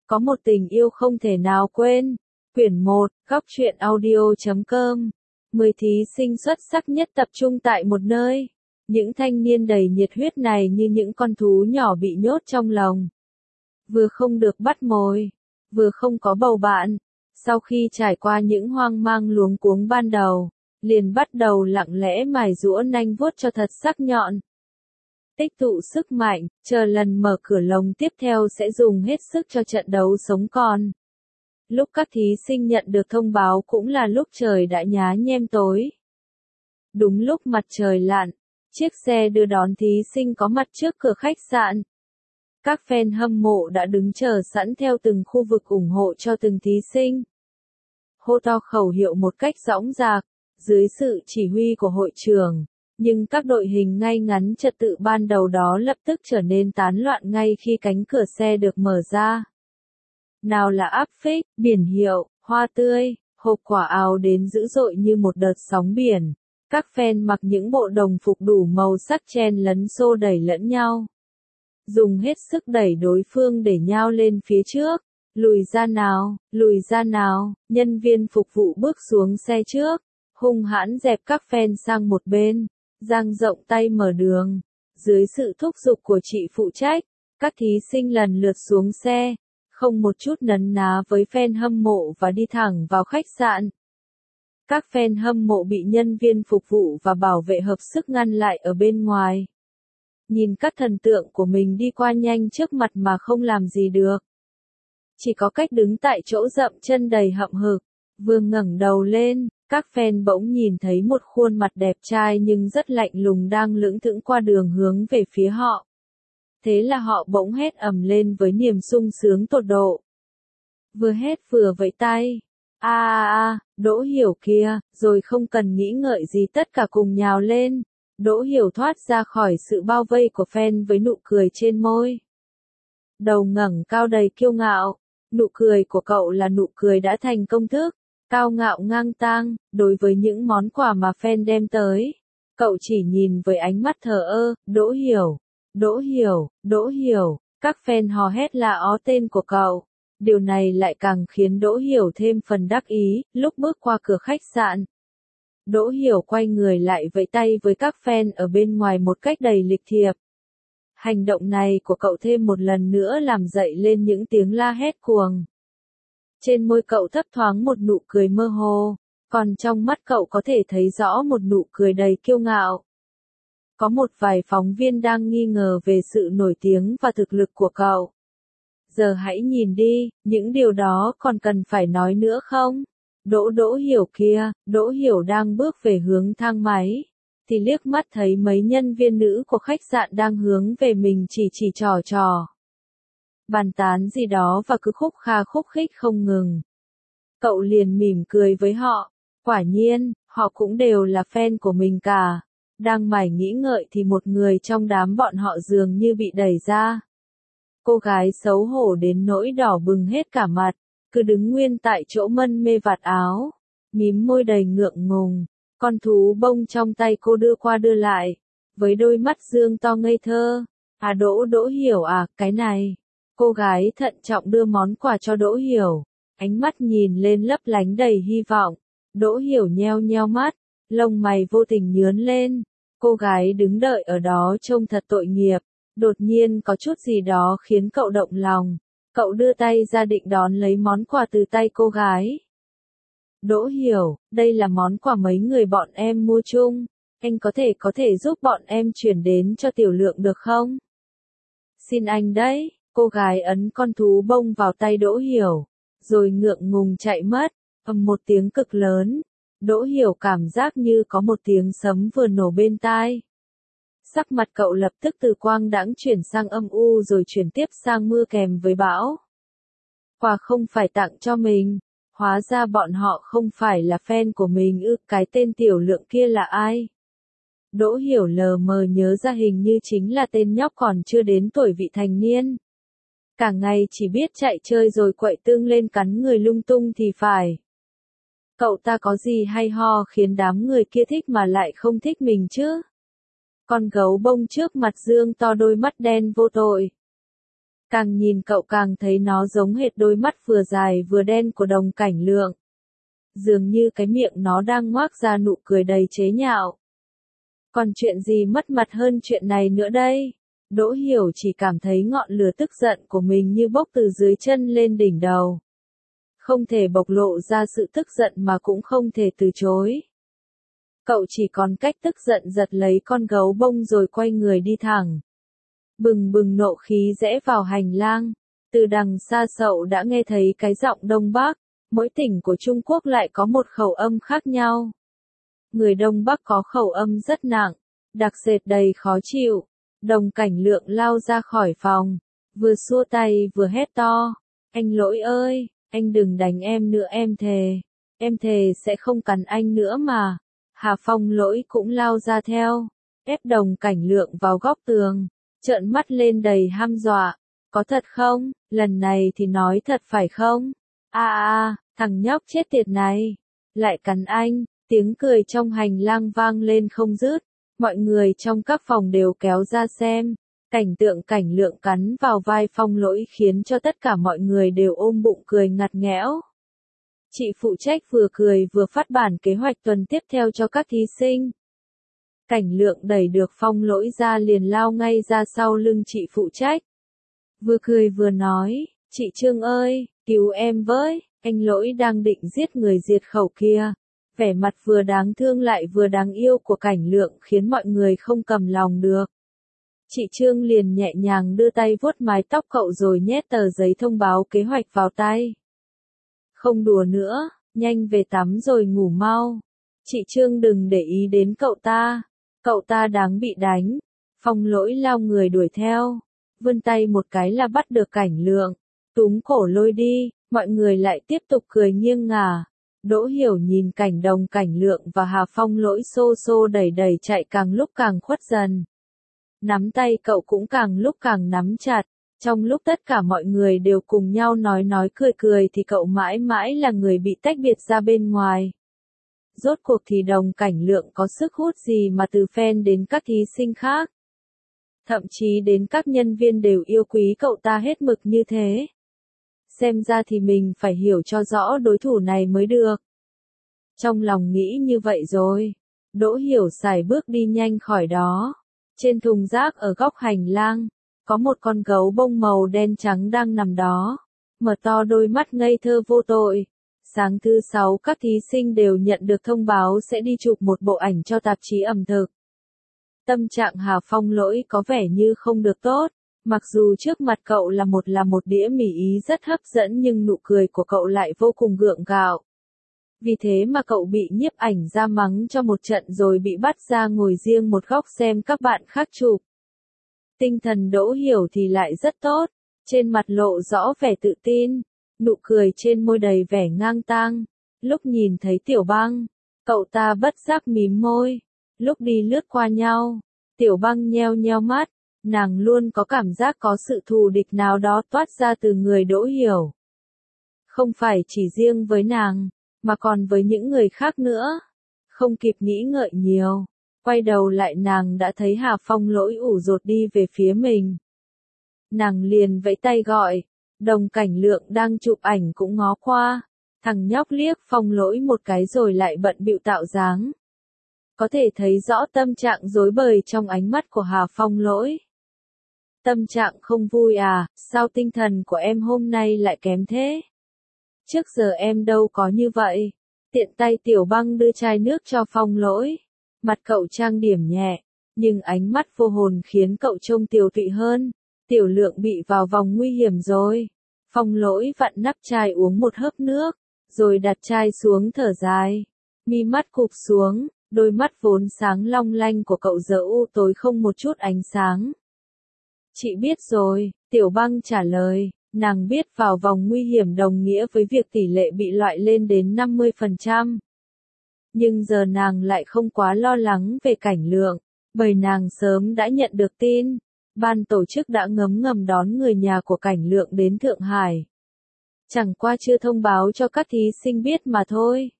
Có một tình yêu không thể nào quên. Quyển 1, góc truyện audio.com. 10 thí sinh xuất sắc nhất tập trung tại một nơi. Những thanh niên đầy nhiệt huyết này như những con thú nhỏ bị nhốt trong lồng. Vừa không được bắt mồi, vừa không có bầu bạn. Sau khi trải qua những hoang mang luống cuống ban đầu, liền bắt đầu lặng lẽ mài giũa nanh vuốt cho thật sắc nhọn. Tích tụ sức mạnh, chờ lần mở cửa lồng tiếp theo sẽ dùng hết sức cho trận đấu sống còn. Lúc các thí sinh nhận được thông báo cũng là lúc trời đã nhá nhem tối. Đúng lúc mặt trời lặn, chiếc xe đưa đón thí sinh có mặt trước cửa khách sạn. Các fan hâm mộ đã đứng chờ sẵn theo từng khu vực ủng hộ cho từng thí sinh. Hô to khẩu hiệu một cách dõng dạc, dưới sự chỉ huy của hội trưởng. Nhưng các đội hình ngay ngắn trật tự ban đầu đó lập tức trở nên tán loạn ngay khi cánh cửa xe được mở ra. Nào là áp phích, biển hiệu, hoa tươi, hộp quả áo đến dữ dội như một đợt sóng biển. Các fan mặc những bộ đồng phục đủ màu sắc chen lấn xô đẩy lẫn nhau. Dùng hết sức đẩy đối phương để nhao lên phía trước. Lùi ra nào, nhân viên phục vụ bước xuống xe trước. Hung hãn dẹp các fan sang một bên. Dang rộng tay mở đường. Dưới sự thúc giục của chị phụ trách, các thí sinh lần lượt xuống xe, không một chút nấn ná với fan hâm mộ và đi thẳng vào khách sạn. Các fan hâm mộ bị nhân viên phục vụ và bảo vệ hợp sức ngăn lại ở bên ngoài. Nhìn các thần tượng của mình đi qua nhanh trước mặt mà không làm gì được. Chỉ có cách đứng tại chỗ dậm chân đầy hậm hực, vừa ngẩng đầu lên. Các fan bỗng nhìn thấy một khuôn mặt đẹp trai nhưng rất lạnh lùng đang lững thững qua đường hướng về phía họ. Thế là họ bỗng hét ầm lên với niềm sung sướng tột độ. Vừa hét vừa vẫy tay. Đỗ Hiểu kìa, rồi không cần nghĩ ngợi gì tất cả cùng nhào lên. Đỗ Hiểu thoát ra khỏi sự bao vây của fan với nụ cười trên môi. Đầu ngẩng cao đầy kiêu ngạo, nụ cười của cậu là nụ cười đã thành công thức. Cao ngạo ngang tang, đối với những món quà mà fan đem tới. Cậu chỉ nhìn với ánh mắt thờ ơ, Đỗ Hiểu, các fan hò hét la ó tên của cậu. Điều này lại càng khiến Đỗ Hiểu thêm phần đắc ý, lúc bước qua cửa khách sạn. Đỗ Hiểu quay người lại vẫy tay với các fan ở bên ngoài một cách đầy lịch thiệp. Hành động này của cậu thêm một lần nữa làm dậy lên những tiếng la hét cuồng. Trên môi cậu thấp thoáng một nụ cười mơ hồ, còn trong mắt cậu có thể thấy rõ một nụ cười đầy kiêu ngạo. Có một vài phóng viên đang nghi ngờ về sự nổi tiếng và thực lực của cậu. Giờ hãy nhìn đi, những điều đó còn cần phải nói nữa không? Đỗ Hiểu kia, Đỗ Hiểu đang bước về hướng thang máy, thì liếc mắt thấy mấy nhân viên nữ của khách sạn đang hướng về mình chỉ trò. Bàn tán gì đó và cứ khúc khích không ngừng. Cậu liền mỉm cười với họ, quả nhiên, họ cũng đều là fan của mình cả. Đang mải nghĩ ngợi thì một người trong đám bọn họ dường như bị đẩy ra. Cô gái xấu hổ đến nỗi đỏ bừng hết cả mặt, cứ đứng nguyên tại chỗ mân mê vạt áo, mím môi đầy ngượng ngùng, con thú bông trong tay cô đưa qua đưa lại, với đôi mắt dương to ngây thơ. Đỗ Hiểu cái này. Cô gái thận trọng đưa món quà cho Đỗ Hiểu, ánh mắt nhìn lên lấp lánh đầy hy vọng. Đỗ Hiểu nheo mắt, lông mày vô tình nhướn lên. Cô gái đứng đợi ở đó trông thật tội nghiệp, đột nhiên có chút gì đó khiến cậu động lòng. Cậu đưa tay ra định đón lấy món quà từ tay cô gái. Đỗ Hiểu, đây là món quà mấy người bọn em mua chung, anh có thể giúp bọn em chuyển đến cho Tiểu Lượng được không? Xin anh đấy. Cô gái ấn con thú bông vào tay Đỗ Hiểu, rồi ngượng ngùng chạy mất, một tiếng cực lớn. Đỗ Hiểu cảm giác như có một tiếng sấm vừa nổ bên tai. Sắc mặt cậu lập tức từ quang đãng chuyển sang âm u rồi chuyển tiếp sang mưa kèm với bão. Quà không phải tặng cho mình, hóa ra bọn họ không phải là fan của mình ư, cái tên Tiểu Lượng kia là ai? Đỗ Hiểu lờ mờ nhớ ra hình như chính là tên nhóc còn chưa đến tuổi vị thành niên. Cả ngày chỉ biết chạy chơi rồi quậy tương lên cắn người lung tung thì phải. Cậu ta có gì hay ho khiến đám người kia thích mà lại không thích mình chứ? Con gấu bông trước mặt dương to đôi mắt đen vô tội. Càng nhìn cậu càng thấy nó giống hệt đôi mắt vừa dài vừa đen của Đồng Cảnh Lượng. Dường như cái miệng nó đang ngoác ra nụ cười đầy chế nhạo. Còn chuyện gì mất mặt hơn chuyện này nữa đây? Đỗ Hiểu chỉ cảm thấy ngọn lửa tức giận của mình như bốc từ dưới chân lên đỉnh đầu. Không thể bộc lộ ra sự tức giận mà cũng không thể từ chối. Cậu chỉ còn cách tức giận giật lấy con gấu bông rồi quay người đi thẳng. Bừng bừng nộ khí rẽ vào hành lang. Từ đằng xa Sậu đã nghe thấy cái giọng Đông Bắc. Mỗi tỉnh của Trung Quốc lại có một khẩu âm khác nhau. Người Đông Bắc có khẩu âm rất nặng, đặc sệt đầy khó chịu. Đồng Cảnh Lượng lao ra khỏi phòng, vừa xua tay vừa hét to. Anh Lỗi ơi, anh đừng đánh em nữa em thề sẽ không cắn anh nữa mà. Hà Phong Lỗi cũng lao ra theo, ép Đồng Cảnh Lượng vào góc tường, trợn mắt lên đầy hăm dọa. Có thật không, lần này thì nói thật phải không? Thằng nhóc chết tiệt này, lại cắn anh. Tiếng cười trong hành lang vang lên không dứt, mọi người trong các phòng đều kéo ra xem. Cảnh tượng Cảnh Lượng cắn vào vai Phong Lỗi khiến cho tất cả mọi người đều ôm bụng cười ngặt nghẽo. Chị phụ trách vừa cười vừa phát bản kế hoạch tuần tiếp theo cho các thí sinh. Cảnh Lượng đẩy được Phong Lỗi ra liền lao ngay ra sau lưng chị phụ trách. Vừa cười vừa nói, chị Trương ơi, cứu em với, anh Lỗi đang định giết người diệt khẩu kia. Vẻ mặt vừa đáng thương lại vừa đáng yêu của Cảnh Lượng khiến mọi người không cầm lòng được. Chị Trương liền nhẹ nhàng đưa tay vuốt mái tóc cậu rồi nhét tờ giấy thông báo kế hoạch vào tay. Không đùa nữa, nhanh về tắm rồi ngủ mau. Chị Trương đừng để ý đến cậu ta đáng bị đánh. Phong Lỗi lao người đuổi theo, vươn tay một cái là bắt được Cảnh Lượng, túm cổ lôi đi, mọi người lại tiếp tục cười nghiêng ngả. Đỗ Hiểu nhìn cảnh Đồng Cảnh Lượng và Hà Phong Lỗi xô xô đẩy đẩy chạy càng lúc càng khuất dần. Nắm tay cậu cũng càng lúc càng nắm chặt, trong lúc tất cả mọi người đều cùng nhau nói cười cười thì cậu mãi mãi là người bị tách biệt ra bên ngoài. Rốt cuộc thì Đồng Cảnh Lượng có sức hút gì mà từ fan đến các thí sinh khác. Thậm chí đến các nhân viên đều yêu quý cậu ta hết mực như thế. Xem ra thì mình phải hiểu cho rõ đối thủ này mới được. Trong lòng nghĩ như vậy rồi, Đỗ Hiểu sải bước đi nhanh khỏi đó. Trên thùng rác ở góc hành lang, có một con gấu bông màu đen trắng đang nằm đó, mở to đôi mắt ngây thơ vô tội. Sáng thứ 6 các thí sinh đều nhận được thông báo sẽ đi chụp một bộ ảnh cho tạp chí ẩm thực. Tâm trạng Hà Phong Lỗi có vẻ như không được tốt. Mặc dù trước mặt cậu là một đĩa mì Ý rất hấp dẫn nhưng nụ cười của cậu lại vô cùng gượng gạo. Vì thế mà cậu bị nhiếp ảnh ra mắng cho một trận rồi bị bắt ra ngồi riêng một góc xem các bạn khác chụp. Tinh thần Đỗ Hiểu thì lại rất tốt, trên mặt lộ rõ vẻ tự tin, nụ cười trên môi đầy vẻ ngang tang. Lúc nhìn thấy Tiểu Băng, cậu ta bất giác mím môi. Lúc đi lướt qua nhau, Tiểu Băng nheo nheo mắt. Nàng luôn có cảm giác có sự thù địch nào đó toát ra từ người Đỗ Hiểu. Không phải chỉ riêng với nàng, mà còn với những người khác nữa. Không kịp nghĩ ngợi nhiều, quay đầu lại nàng đã thấy Hà Phong Lỗi ủ rột đi về phía mình. Nàng liền vẫy tay gọi, Đồng Cảnh Lượng đang chụp ảnh cũng ngó qua. Thằng nhóc liếc Phong Lỗi một cái rồi lại bận bịu tạo dáng. Có thể thấy rõ tâm trạng rối bời trong ánh mắt của Hà Phong Lỗi. Tâm trạng không vui à, sao tinh thần của em hôm nay lại kém thế? Trước giờ em đâu có như vậy. Tiện tay Tiểu Băng đưa chai nước cho Phong Lỗi. Mặt cậu trang điểm nhẹ, nhưng ánh mắt vô hồn khiến cậu trông tiều tụy hơn. Tiểu Lượng bị vào vòng nguy hiểm rồi. Phong Lỗi vặn nắp chai uống một hớp nước, rồi đặt chai xuống thở dài. Mi mắt cụp xuống, đôi mắt vốn sáng long lanh của cậu giờ u tối không một chút ánh sáng. Chị biết rồi, Tiểu Băng trả lời, nàng biết vào vòng nguy hiểm đồng nghĩa với việc tỷ lệ bị loại lên đến 50%. Nhưng giờ nàng lại không quá lo lắng về Cảnh Lượng, bởi nàng sớm đã nhận được tin, ban tổ chức đã ngấm ngầm đón người nhà của Cảnh Lượng đến Thượng Hải. Chẳng qua chưa thông báo cho các thí sinh biết mà thôi.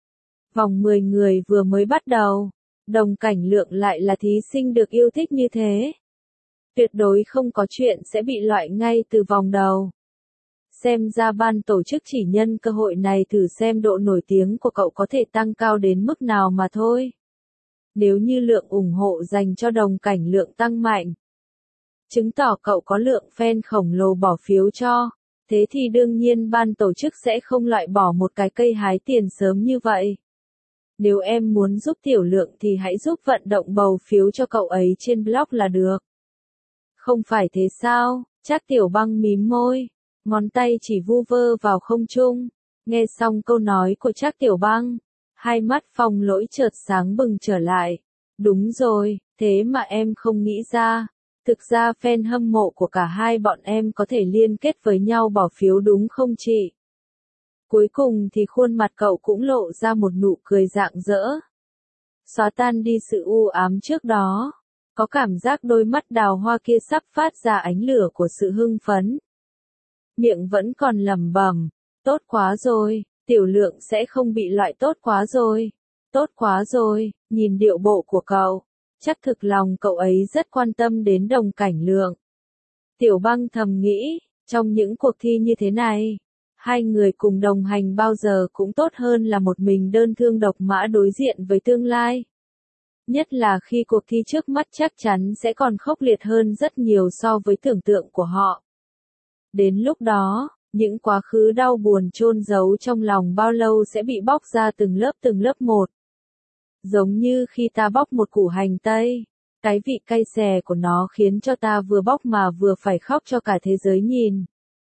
Vòng 10 người vừa mới bắt đầu, Đồng Cảnh Lượng lại là thí sinh được yêu thích như thế. Tuyệt đối không có chuyện sẽ bị loại ngay từ vòng đầu. Xem ra ban tổ chức chỉ nhân cơ hội này thử xem độ nổi tiếng của cậu có thể tăng cao đến mức nào mà thôi. Nếu như lượng ủng hộ dành cho Đồng Cảnh Lượng tăng mạnh, chứng tỏ cậu có lượng fan khổng lồ bỏ phiếu cho, thế thì đương nhiên ban tổ chức sẽ không loại bỏ một cái cây hái tiền sớm như vậy. Nếu em muốn giúp Tiểu Lượng thì hãy giúp vận động bầu phiếu cho cậu ấy trên blog là được. Không phải thế sao? Trác Tiểu Băng mím môi, ngón tay chỉ vu vơ vào không trung. Nghe xong câu nói của Trác Tiểu Băng, hai mắt Phong Lỗi chợt sáng bừng trở lại. Đúng rồi, thế mà em không nghĩ ra. Thực ra fan hâm mộ của cả hai bọn em có thể liên kết với nhau bỏ phiếu đúng không chị? Cuối cùng thì khuôn mặt cậu cũng lộ ra một nụ cười rạng rỡ. Xóa tan đi sự u ám trước đó. Có cảm giác đôi mắt đào hoa kia sắp phát ra ánh lửa của sự hưng phấn. Miệng vẫn còn lẩm bẩm, tốt quá rồi, Tiểu Lượng sẽ không bị loại tốt quá rồi. Tốt quá rồi, nhìn điệu bộ của cậu, chắc thực lòng cậu ấy rất quan tâm đến Đồng Cảnh Lượng. Tiểu Băng thầm nghĩ, trong những cuộc thi như thế này, hai người cùng đồng hành bao giờ cũng tốt hơn là một mình đơn thương độc mã đối diện với tương lai. Nhất là khi cuộc thi trước mắt chắc chắn sẽ còn khốc liệt hơn rất nhiều so với tưởng tượng của họ. Đến lúc đó, những quá khứ đau buồn chôn giấu trong lòng bao lâu sẽ bị bóc ra từng lớp một. Giống như khi ta bóc một củ hành tây, cái vị cay xè của nó khiến cho ta vừa bóc mà vừa phải khóc cho cả thế giới nhìn.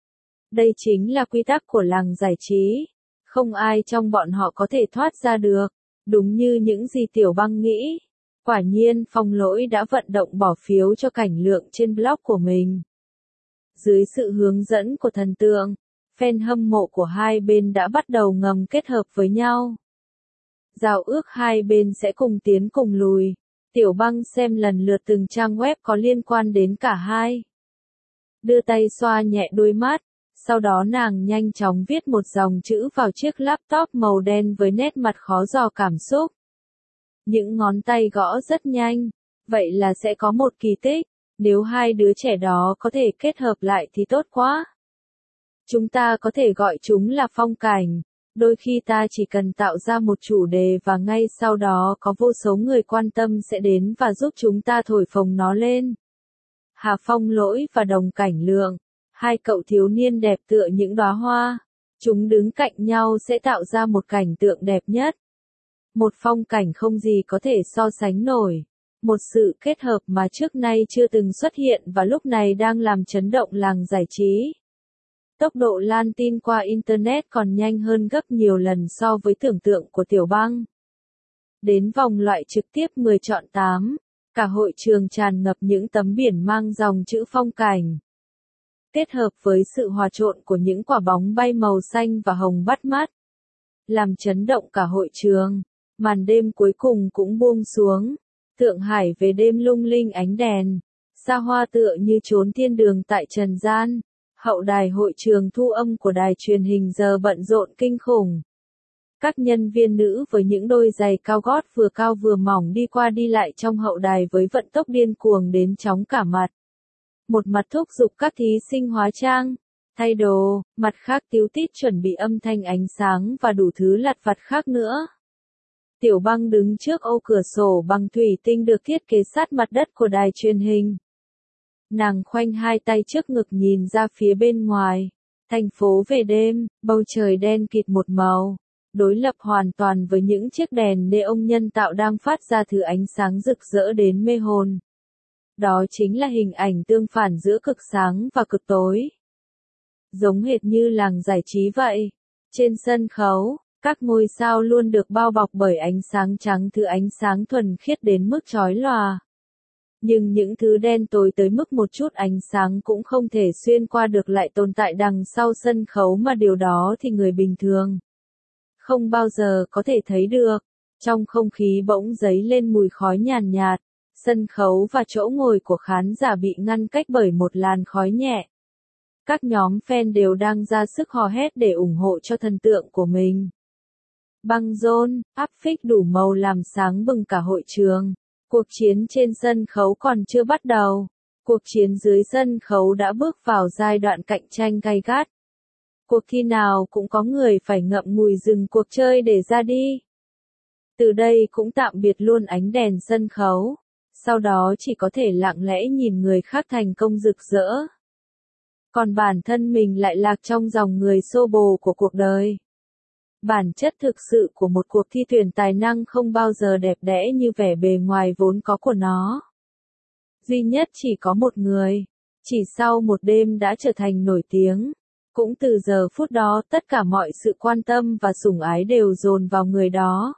Đây chính là quy tắc của làng giải trí, không ai trong bọn họ có thể thoát ra được, đúng như những gì Tiểu Băng nghĩ. Quả nhiên Phong Lỗi đã vận động bỏ phiếu cho Cảnh Lượng trên blog của mình. Dưới sự hướng dẫn của thần tượng, fan hâm mộ của hai bên đã bắt đầu ngầm kết hợp với nhau. Giao ước hai bên sẽ cùng tiến cùng lùi. Tiểu Băng xem lần lượt từng trang web có liên quan đến cả hai. Đưa tay xoa nhẹ đôi mắt, sau đó nàng nhanh chóng viết một dòng chữ vào chiếc laptop màu đen với nét mặt khó dò cảm xúc. Những ngón tay gõ rất nhanh, vậy là sẽ có một kỳ tích, nếu hai đứa trẻ đó có thể kết hợp lại thì tốt quá. Chúng ta có thể gọi chúng là phong cảnh, đôi khi ta chỉ cần tạo ra một chủ đề và ngay sau đó có vô số người quan tâm sẽ đến và giúp chúng ta thổi phồng nó lên. Hà Phong Lỗi và Đồng Cảnh Lượng, hai cậu thiếu niên đẹp tựa những đóa hoa, chúng đứng cạnh nhau sẽ tạo ra một cảnh tượng đẹp nhất. Một phong cảnh không gì có thể so sánh nổi. Một sự kết hợp mà trước nay chưa từng xuất hiện và lúc này đang làm chấn động làng giải trí. Tốc độ lan tin qua Internet còn nhanh hơn gấp nhiều lần so với tưởng tượng của Tiểu Băng. Đến vòng loại trực tiếp 10 chọn 8, cả hội trường tràn ngập những tấm biển mang dòng chữ phong cảnh. Kết hợp với sự hòa trộn của những quả bóng bay màu xanh và hồng bắt mắt, làm chấn động cả hội trường. Màn đêm cuối cùng cũng buông xuống. Thượng Hải về đêm lung linh ánh đèn, xa hoa tựa như chốn thiên đường tại trần gian. Hậu đài hội trường thu âm của đài truyền hình giờ bận rộn kinh khủng. Các nhân viên nữ với những đôi giày cao gót vừa cao vừa mỏng đi qua đi lại trong hậu đài với vận tốc điên cuồng đến chóng cả mặt. Một mặt thúc giục các thí sinh hóa trang, thay đồ, mặt khác tíu tít chuẩn bị âm thanh ánh sáng và đủ thứ lặt vặt khác nữa. Tiểu Băng đứng trước ô cửa sổ bằng thủy tinh được thiết kế sát mặt đất của đài truyền hình. Nàng khoanh hai tay trước ngực nhìn ra phía bên ngoài. Thành phố về đêm, bầu trời đen kịt một màu, đối lập hoàn toàn với những chiếc đèn neon nhân tạo đang phát ra thứ ánh sáng rực rỡ đến mê hồn. Đó chính là hình ảnh tương phản giữa cực sáng và cực tối. Giống hệt như làng giải trí vậy. Trên sân khấu, các ngôi sao luôn được bao bọc bởi ánh sáng trắng, thứ ánh sáng thuần khiết đến mức chói lòa. Nhưng những thứ đen tối tới mức một chút ánh sáng cũng không thể xuyên qua được lại tồn tại đằng sau sân khấu mà điều đó thì người bình thường không bao giờ có thể thấy được. Trong không khí bỗng dấy lên mùi khói nhàn nhạt, sân khấu và chỗ ngồi của khán giả bị ngăn cách bởi một làn khói nhẹ. Các nhóm fan đều đang ra sức hò hét để ủng hộ cho thần tượng của mình. Băng rôn, áp phích đủ màu làm sáng bừng cả hội trường. Cuộc chiến trên sân khấu còn chưa bắt đầu. Cuộc chiến dưới sân khấu đã bước vào giai đoạn cạnh tranh gay gắt. Cuộc thi nào cũng có người phải ngậm ngùi dừng cuộc chơi để ra đi. Từ đây cũng tạm biệt luôn ánh đèn sân khấu. Sau đó chỉ có thể lặng lẽ nhìn người khác thành công rực rỡ. Còn bản thân mình lại lạc trong dòng người xô bồ của cuộc đời. Bản chất thực sự của một cuộc thi tuyển tài năng không bao giờ đẹp đẽ như vẻ bề ngoài vốn có của nó. Duy nhất chỉ có một người, chỉ sau một đêm đã trở thành nổi tiếng. Cũng từ giờ phút đó tất cả mọi sự quan tâm và sủng ái đều dồn vào người đó.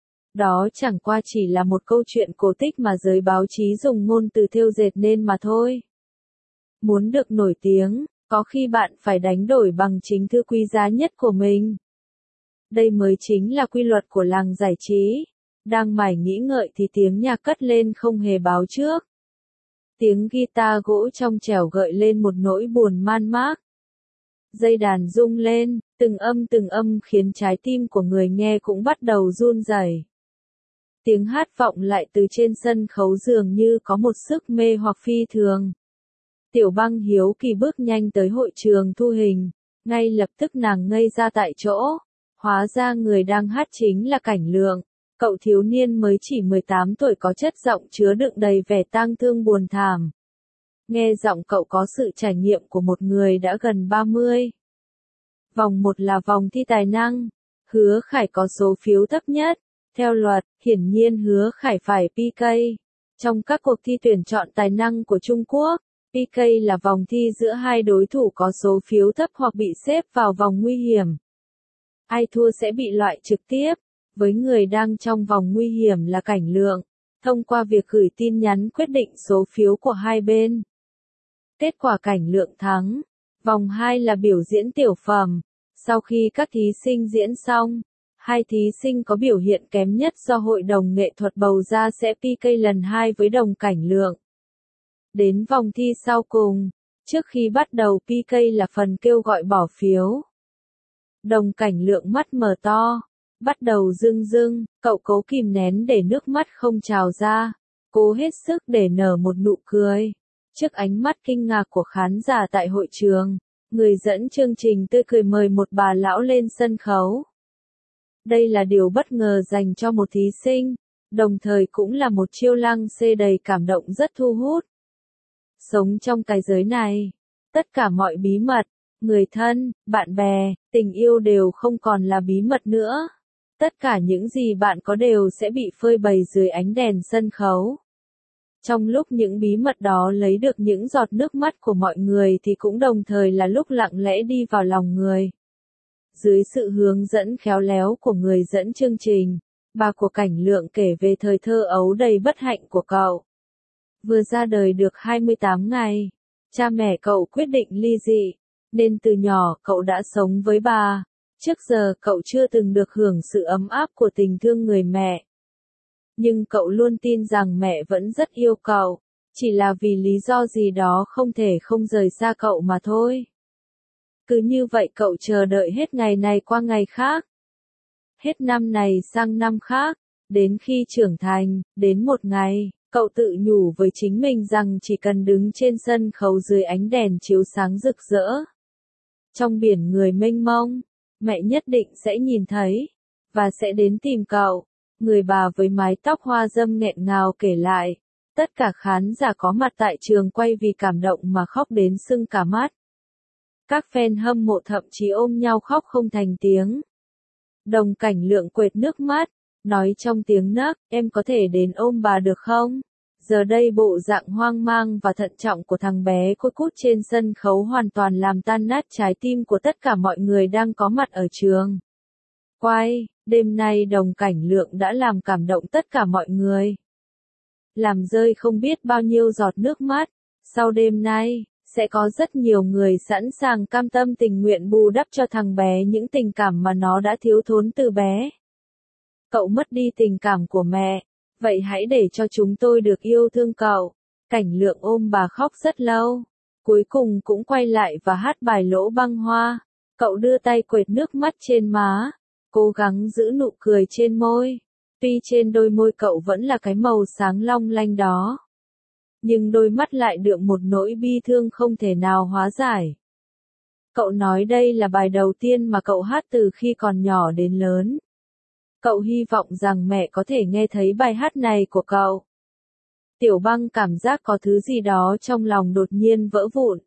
Đó chẳng qua chỉ là một câu chuyện cổ tích mà giới báo chí dùng ngôn từ thêu dệt nên mà thôi. Muốn được nổi tiếng, có khi bạn phải đánh đổi bằng chính thứ quý giá nhất của mình. Đây mới chính là quy luật của làng giải trí. Đang mải nghĩ ngợi thì tiếng nhạc cất lên không hề báo trước. Tiếng guitar gỗ trong trẻo gợi lên một nỗi buồn man mác. Dây đàn rung lên, từng âm khiến trái tim của người nghe cũng bắt đầu run rẩy. Tiếng hát vọng lại từ trên sân khấu dường như có một sức mê hoặc phi thường. Tiểu Băng hiếu kỳ bước nhanh tới hội trường thu hình, ngay lập tức nàng ngây ra tại chỗ. Hóa ra người đang hát chính là Cảnh Lượng, cậu thiếu niên mới chỉ 18 tuổi có chất giọng chứa đựng đầy vẻ tang thương buồn thảm. Nghe giọng cậu có sự trải nghiệm của một người đã gần 30. Vòng 1 là vòng thi tài năng. Hứa Khải có số phiếu thấp nhất. Theo luật, hiển nhiên Hứa Khải phải PK. Trong các cuộc thi tuyển chọn tài năng của Trung Quốc, PK là vòng thi giữa hai đối thủ có số phiếu thấp hoặc bị xếp vào vòng nguy hiểm. Ai thua sẽ bị loại trực tiếp, với người đang trong vòng nguy hiểm là Cảnh Lượng, thông qua việc gửi tin nhắn quyết định số phiếu của hai bên. Kết quả Cảnh Lượng thắng. Vòng 2 là biểu diễn tiểu phẩm. Sau khi các thí sinh diễn xong, hai thí sinh có biểu hiện kém nhất do hội đồng nghệ thuật bầu ra sẽ PK lần 2 với đồng Cảnh Lượng. Đến vòng thi sau cùng, trước khi bắt đầu PK là phần kêu gọi bỏ phiếu. Đồng Cảnh Lượng mắt mở to, bắt đầu rưng rưng, cậu cố kìm nén để nước mắt không trào ra, cố hết sức để nở một nụ cười. Trước ánh mắt kinh ngạc của khán giả tại hội trường, người dẫn chương trình tươi cười mời một bà lão lên sân khấu. Đây là điều bất ngờ dành cho một thí sinh, đồng thời cũng là một chiêu lăng xê đầy cảm động rất thu hút. Sống trong cái giới này, tất cả mọi bí mật, người thân, bạn bè, tình yêu đều không còn là bí mật nữa. Tất cả những gì bạn có đều sẽ bị phơi bày dưới ánh đèn sân khấu. Trong lúc những bí mật đó lấy được những giọt nước mắt của mọi người thì cũng đồng thời là lúc lặng lẽ đi vào lòng người. Dưới sự hướng dẫn khéo léo của người dẫn chương trình, bà của Cảnh Lượng kể về thời thơ ấu đầy bất hạnh của cậu. Vừa ra đời được 28 ngày, cha mẹ cậu quyết định ly dị, nên từ nhỏ cậu đã sống với bà. Trước giờ cậu chưa từng được hưởng sự ấm áp của tình thương người mẹ. Nhưng cậu luôn tin rằng mẹ vẫn rất yêu cậu, chỉ là vì lý do gì đó không thể không rời xa cậu mà thôi. Cứ như vậy cậu chờ đợi hết ngày này qua ngày khác. Hết năm này sang năm khác, đến khi trưởng thành, đến một ngày, cậu tự nhủ với chính mình rằng chỉ cần đứng trên sân khấu dưới ánh đèn chiếu sáng rực rỡ. Trong biển người mênh mông, mẹ nhất định sẽ nhìn thấy, và sẽ đến tìm cậu. Người bà với mái tóc hoa râm nghẹn ngào kể lại. Tất cả khán giả có mặt tại trường quay vì cảm động mà khóc đến sưng cả mắt. Các fan hâm mộ thậm chí ôm nhau khóc không thành tiếng. Đồng Cảnh Lượng quệt nước mắt, nói trong tiếng nấc, em có thể đến ôm bà được không? Giờ đây bộ dạng hoang mang và thận trọng của thằng bé côi cút trên sân khấu hoàn toàn làm tan nát trái tim của tất cả mọi người đang có mặt ở trường. Đêm nay Đồng Cảnh Lượng đã làm cảm động tất cả mọi người. Làm rơi không biết bao nhiêu giọt nước mắt. Sau đêm nay, sẽ có rất nhiều người sẵn sàng cam tâm tình nguyện bù đắp cho thằng bé những tình cảm mà nó đã thiếu thốn từ bé. Cậu mất đi tình cảm của mẹ, vậy hãy để cho chúng tôi được yêu thương cậu. Cảnh Lượng ôm bà khóc rất lâu, cuối cùng cũng quay lại và hát bài Lỗ Băng Hoa. Cậu đưa tay quệt nước mắt trên má, cố gắng giữ nụ cười trên môi. Tuy trên đôi môi cậu vẫn là cái màu sáng long lanh đó. nhưng đôi mắt lại đượm một nỗi bi thương không thể nào hóa giải. Cậu nói đây là bài đầu tiên mà cậu hát từ khi còn nhỏ đến lớn. Cậu hy vọng rằng mẹ có thể nghe thấy bài hát này của cậu. Tiểu Băng cảm giác có thứ gì đó trong lòng đột nhiên vỡ vụn.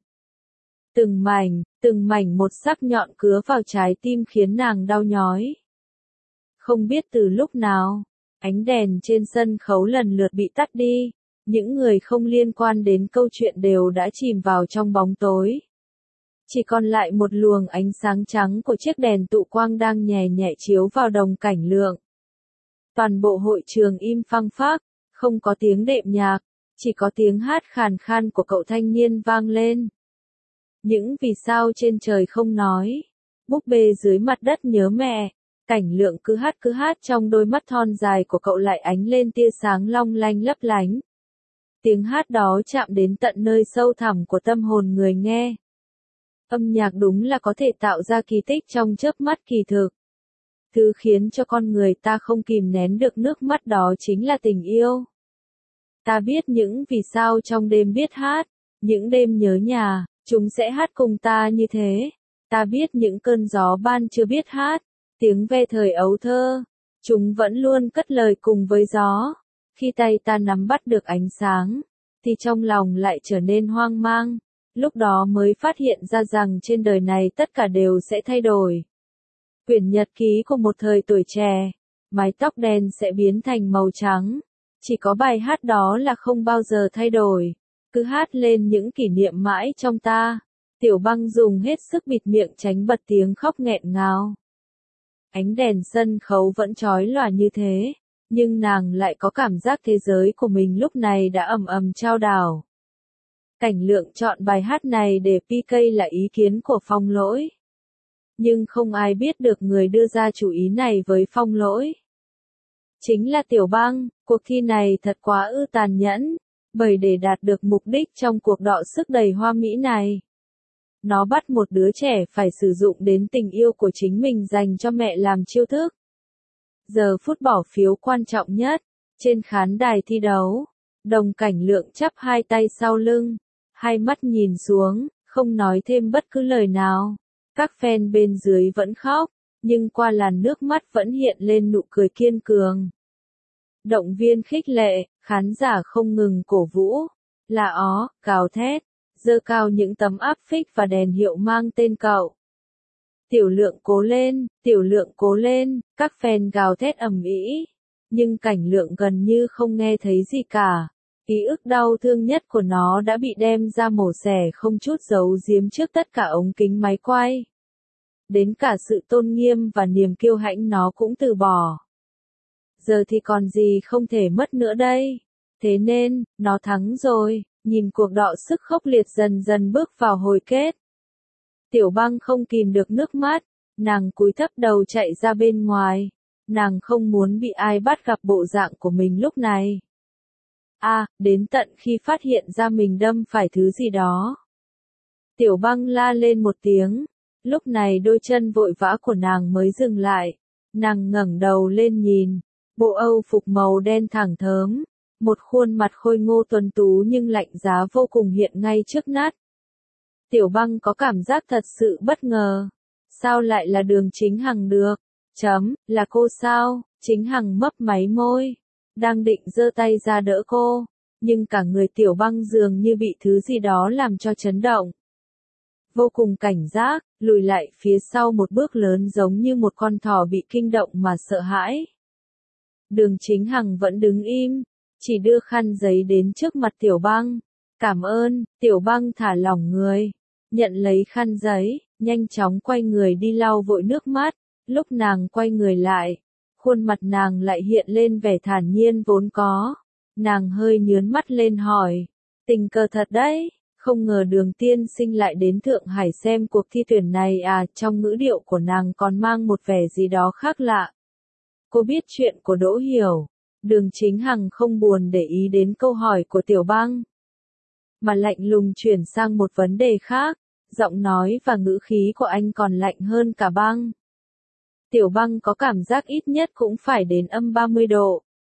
Từng mảnh một sắc nhọn cứa vào trái tim khiến nàng đau nhói. Không biết từ lúc nào, ánh đèn trên sân khấu lần lượt bị tắt đi, những người không liên quan đến câu chuyện đều đã chìm vào trong bóng tối. Chỉ còn lại một luồng ánh sáng trắng của chiếc đèn tụ quang đang nhẹ nhẹ chiếu vào Đồng Cảnh Lượng. Toàn bộ hội trường im phăng phắc, không có tiếng đệm nhạc, chỉ có tiếng hát khàn khan của cậu thanh niên vang lên. Những vì sao trên trời không nói, búp bê dưới mặt đất nhớ mẹ, Cảnh Lượng cứ hát trong đôi mắt thon dài của cậu lại ánh lên tia sáng long lanh lấp lánh. Tiếng hát đó chạm đến tận nơi sâu thẳm của tâm hồn người nghe. Âm nhạc đúng là có thể tạo ra kỳ tích trong chớp mắt kỳ thực. Thứ khiến cho con người ta không kìm nén được nước mắt đó chính là tình yêu. Ta biết những vì sao trong đêm biết hát, những đêm nhớ nhà, chúng sẽ hát cùng ta như thế. Ta biết những cơn gió ban chưa biết hát, tiếng ve thời ấu thơ, chúng vẫn luôn cất lời cùng với gió. Khi tay ta nắm bắt được ánh sáng, thì trong lòng lại trở nên hoang mang. Lúc đó mới phát hiện ra rằng trên đời này tất cả đều sẽ thay đổi. Quyển nhật ký của một thời tuổi trẻ, mái tóc đen sẽ biến thành màu trắng. Chỉ có bài hát đó là không bao giờ thay đổi. Cứ hát lên những kỷ niệm mãi trong ta. Tiểu Băng dùng hết sức bịt miệng tránh bật tiếng khóc nghẹn ngào. Ánh đèn sân khấu vẫn chói lòa như thế, nhưng nàng lại có cảm giác thế giới của mình lúc này đã ầm ầm chao đảo. Cảnh Lượng chọn bài hát này để PK là ý kiến của Phong Lỗi. Nhưng không ai biết được người đưa ra chủ ý này với Phong Lỗi. Chính là Tiểu Băng. Cuộc thi này thật quá tàn nhẫn, bởi để đạt được mục đích trong cuộc đọ sức đầy hoa mỹ này, nó bắt một đứa trẻ phải sử dụng đến tình yêu của chính mình dành cho mẹ làm chiêu thức. Giờ phút bỏ phiếu quan trọng nhất, trên khán đài thi đấu, Đồng Cảnh Lượng chắp hai tay sau lưng, hai mắt nhìn xuống, không nói thêm bất cứ lời nào. Các fan bên dưới vẫn khóc, nhưng qua làn nước mắt vẫn hiện lên nụ cười kiên cường. Động viên khích lệ, khán giả không ngừng cổ vũ, la ó, gào thét, giơ cao những tấm áp phích và đèn hiệu mang tên cậu. Tiểu Lượng cố lên, Tiểu Lượng cố lên, các fan gào thét ầm ĩ, nhưng Cảnh Lượng gần như không nghe thấy gì cả. Ký ức đau thương nhất của nó đã bị đem ra mổ xẻ không chút giấu giếm trước tất cả ống kính máy quay. Đến cả sự tôn nghiêm và niềm kiêu hãnh nó cũng từ bỏ. Giờ thì còn gì không thể mất nữa đây. Thế nên, nó thắng rồi, nhìn cuộc đọ sức khốc liệt dần dần bước vào hồi kết. Tiểu Băng không kìm được nước mắt, nàng cúi thấp đầu chạy ra bên ngoài. Nàng không muốn bị ai bắt gặp bộ dạng của mình lúc này. Đến tận khi phát hiện ra mình đâm phải thứ gì đó. Tiểu Băng la lên một tiếng, lúc này đôi chân vội vã của nàng mới dừng lại. Nàng ngẩng đầu lên nhìn, bộ Âu phục màu đen thẳng thớm, một khuôn mặt khôi ngô tuấn tú nhưng lạnh giá vô cùng hiện ngay trước mắt. Tiểu Băng có cảm giác thật sự bất ngờ. Sao lại là Đường Chính Hằng được? Là cô sao? Chính Hằng mấp máy môi, đang định giơ tay ra đỡ cô, nhưng cả người Tiểu Băng dường như bị thứ gì đó làm cho chấn động. Vô cùng cảnh giác, lùi lại phía sau một bước lớn giống như một con thỏ bị kinh động mà sợ hãi. Đường Chính Hằng vẫn đứng im, chỉ đưa khăn giấy đến trước mặt Tiểu Băng. Cảm ơn. Tiểu Băng thả lỏng người, nhận lấy khăn giấy, nhanh chóng quay người đi lau vội nước mắt. Lúc nàng quay người lại, khuôn mặt nàng lại hiện lên vẻ thản nhiên vốn có. Nàng hơi nhướng mắt lên hỏi, tình cờ thật đấy, không ngờ Đường tiên sinh lại đến Thượng Hải xem cuộc thi tuyển này à. Trong ngữ điệu của nàng còn mang một vẻ gì đó khác lạ. Cô biết chuyện của Đỗ Hiểu. Đường Chính Hằng không buồn để ý đến câu hỏi của Tiểu Băng, mà lạnh lùng chuyển sang một vấn đề khác. Giọng nói và ngữ khí của anh còn lạnh hơn cả băng. Tiểu Băng có cảm giác ít nhất cũng phải đến âm 30 độ.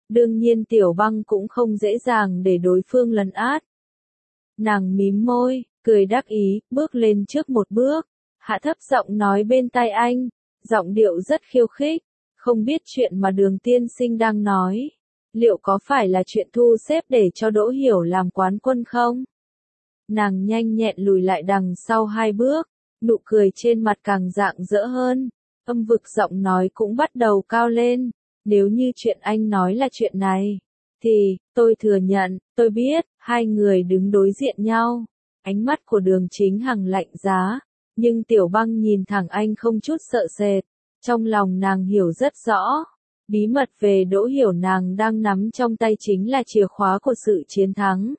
Đương nhiên Tiểu Băng cũng không dễ dàng để đối phương lấn át. Nàng mím môi, cười đắc ý, bước lên trước một bước, hạ thấp giọng nói bên tai anh, giọng điệu rất khiêu khích, không biết chuyện mà Đường tiên sinh đang nói. Liệu có phải là chuyện thu xếp để cho Đỗ Hiểu làm quán quân không? Nàng nhanh nhẹn lùi lại đằng sau 2 bước, nụ cười trên mặt càng rạng rỡ hơn, âm vực giọng nói cũng bắt đầu cao lên. Nếu như chuyện anh nói là chuyện này, thì, tôi thừa nhận, tôi biết, hai người đứng đối diện nhau. Ánh mắt của Đường Chính Hằng lạnh giá, nhưng Tiểu Băng nhìn thẳng anh không chút sợ sệt. Trong lòng nàng hiểu rất rõ, bí mật về Đỗ Hiểu nàng đang nắm trong tay chính là chìa khóa của sự chiến thắng.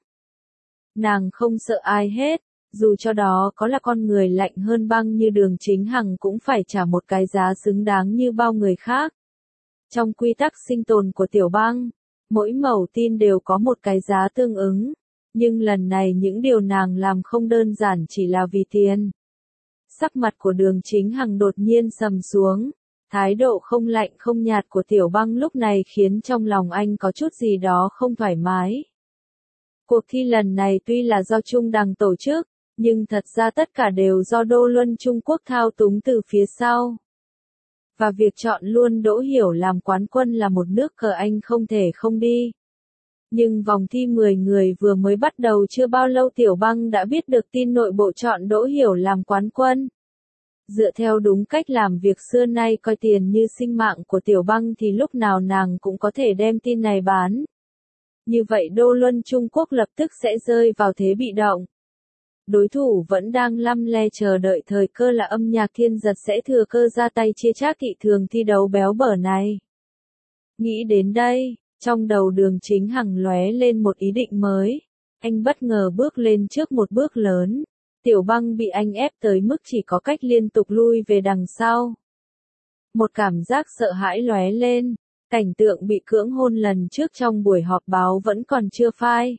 Nàng không sợ ai hết, dù cho đó có là con người lạnh hơn băng như Đường Chính Hằng cũng phải trả một cái giá xứng đáng như bao người khác. Trong quy tắc sinh tồn của Tiểu Băng, mỗi mẩu tin đều có một cái giá tương ứng, nhưng lần này những điều nàng làm không đơn giản chỉ là vì tiền. Sắc mặt của Đường Chính Hằng đột nhiên sầm xuống, thái độ không lạnh không nhạt của Tiểu Băng lúc này khiến trong lòng anh có chút gì đó không thoải mái. Cuộc thi lần này tuy là do Trung Đằng tổ chức, nhưng thật ra tất cả đều do Đô Luân Trung Quốc thao túng từ phía sau. Và việc chọn luôn Đỗ Hiểu làm quán quân là một nước cờ anh không thể không đi. Nhưng vòng thi 10 người vừa mới bắt đầu chưa bao lâu Tiểu Băng đã biết được tin nội bộ chọn Đỗ Hiểu làm quán quân. Dựa theo đúng cách làm việc xưa nay coi tiền như sinh mạng của Tiểu Băng thì lúc nào nàng cũng có thể đem tin này bán. Như vậy Đô Luân Trung Quốc lập tức sẽ rơi vào thế bị động. Đối thủ vẫn đang lăm le chờ đợi thời cơ là Âm Nhạc Thiên Giật sẽ thừa cơ ra tay chia chác thị trường thi đấu béo bở này. Nghĩ đến đây, trong đầu Đường Chính Hằng lóe lên một ý định mới. Anh bất ngờ bước lên trước một bước lớn. Tiểu Băng bị anh ép tới mức chỉ có cách liên tục lui về đằng sau. Một cảm giác sợ hãi lóe lên, cảnh tượng bị cưỡng hôn lần trước trong buổi họp báo vẫn còn chưa phai.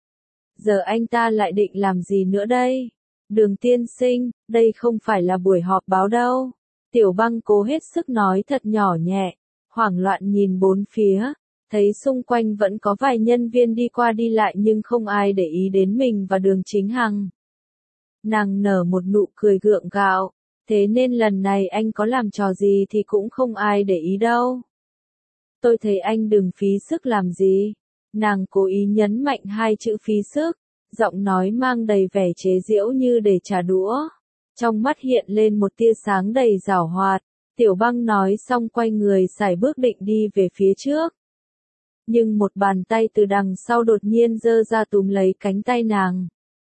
Giờ anh ta lại định làm gì nữa đây? Đường tiên sinh, đây không phải là buổi họp báo đâu. Tiểu Băng cố hết sức nói thật nhỏ nhẹ, hoảng loạn nhìn bốn phía, thấy xung quanh vẫn có vài nhân viên đi qua đi lại nhưng không ai để ý đến mình và Đường Chính Hằng. Nàng nở một nụ cười gượng gạo, thế nên lần này anh có làm trò gì thì cũng không ai để ý đâu. Tôi thấy anh đừng phí sức làm gì. Nàng cố ý nhấn mạnh 2 chữ phí sức, giọng nói mang đầy vẻ chế giễu như để trả đũa. Trong mắt hiện lên một tia sáng đầy giảo hoạt, Tiểu Băng nói xong quay người sải bước định đi về phía trước. Nhưng một bàn tay từ đằng sau đột nhiên giơ ra túm lấy cánh tay nàng.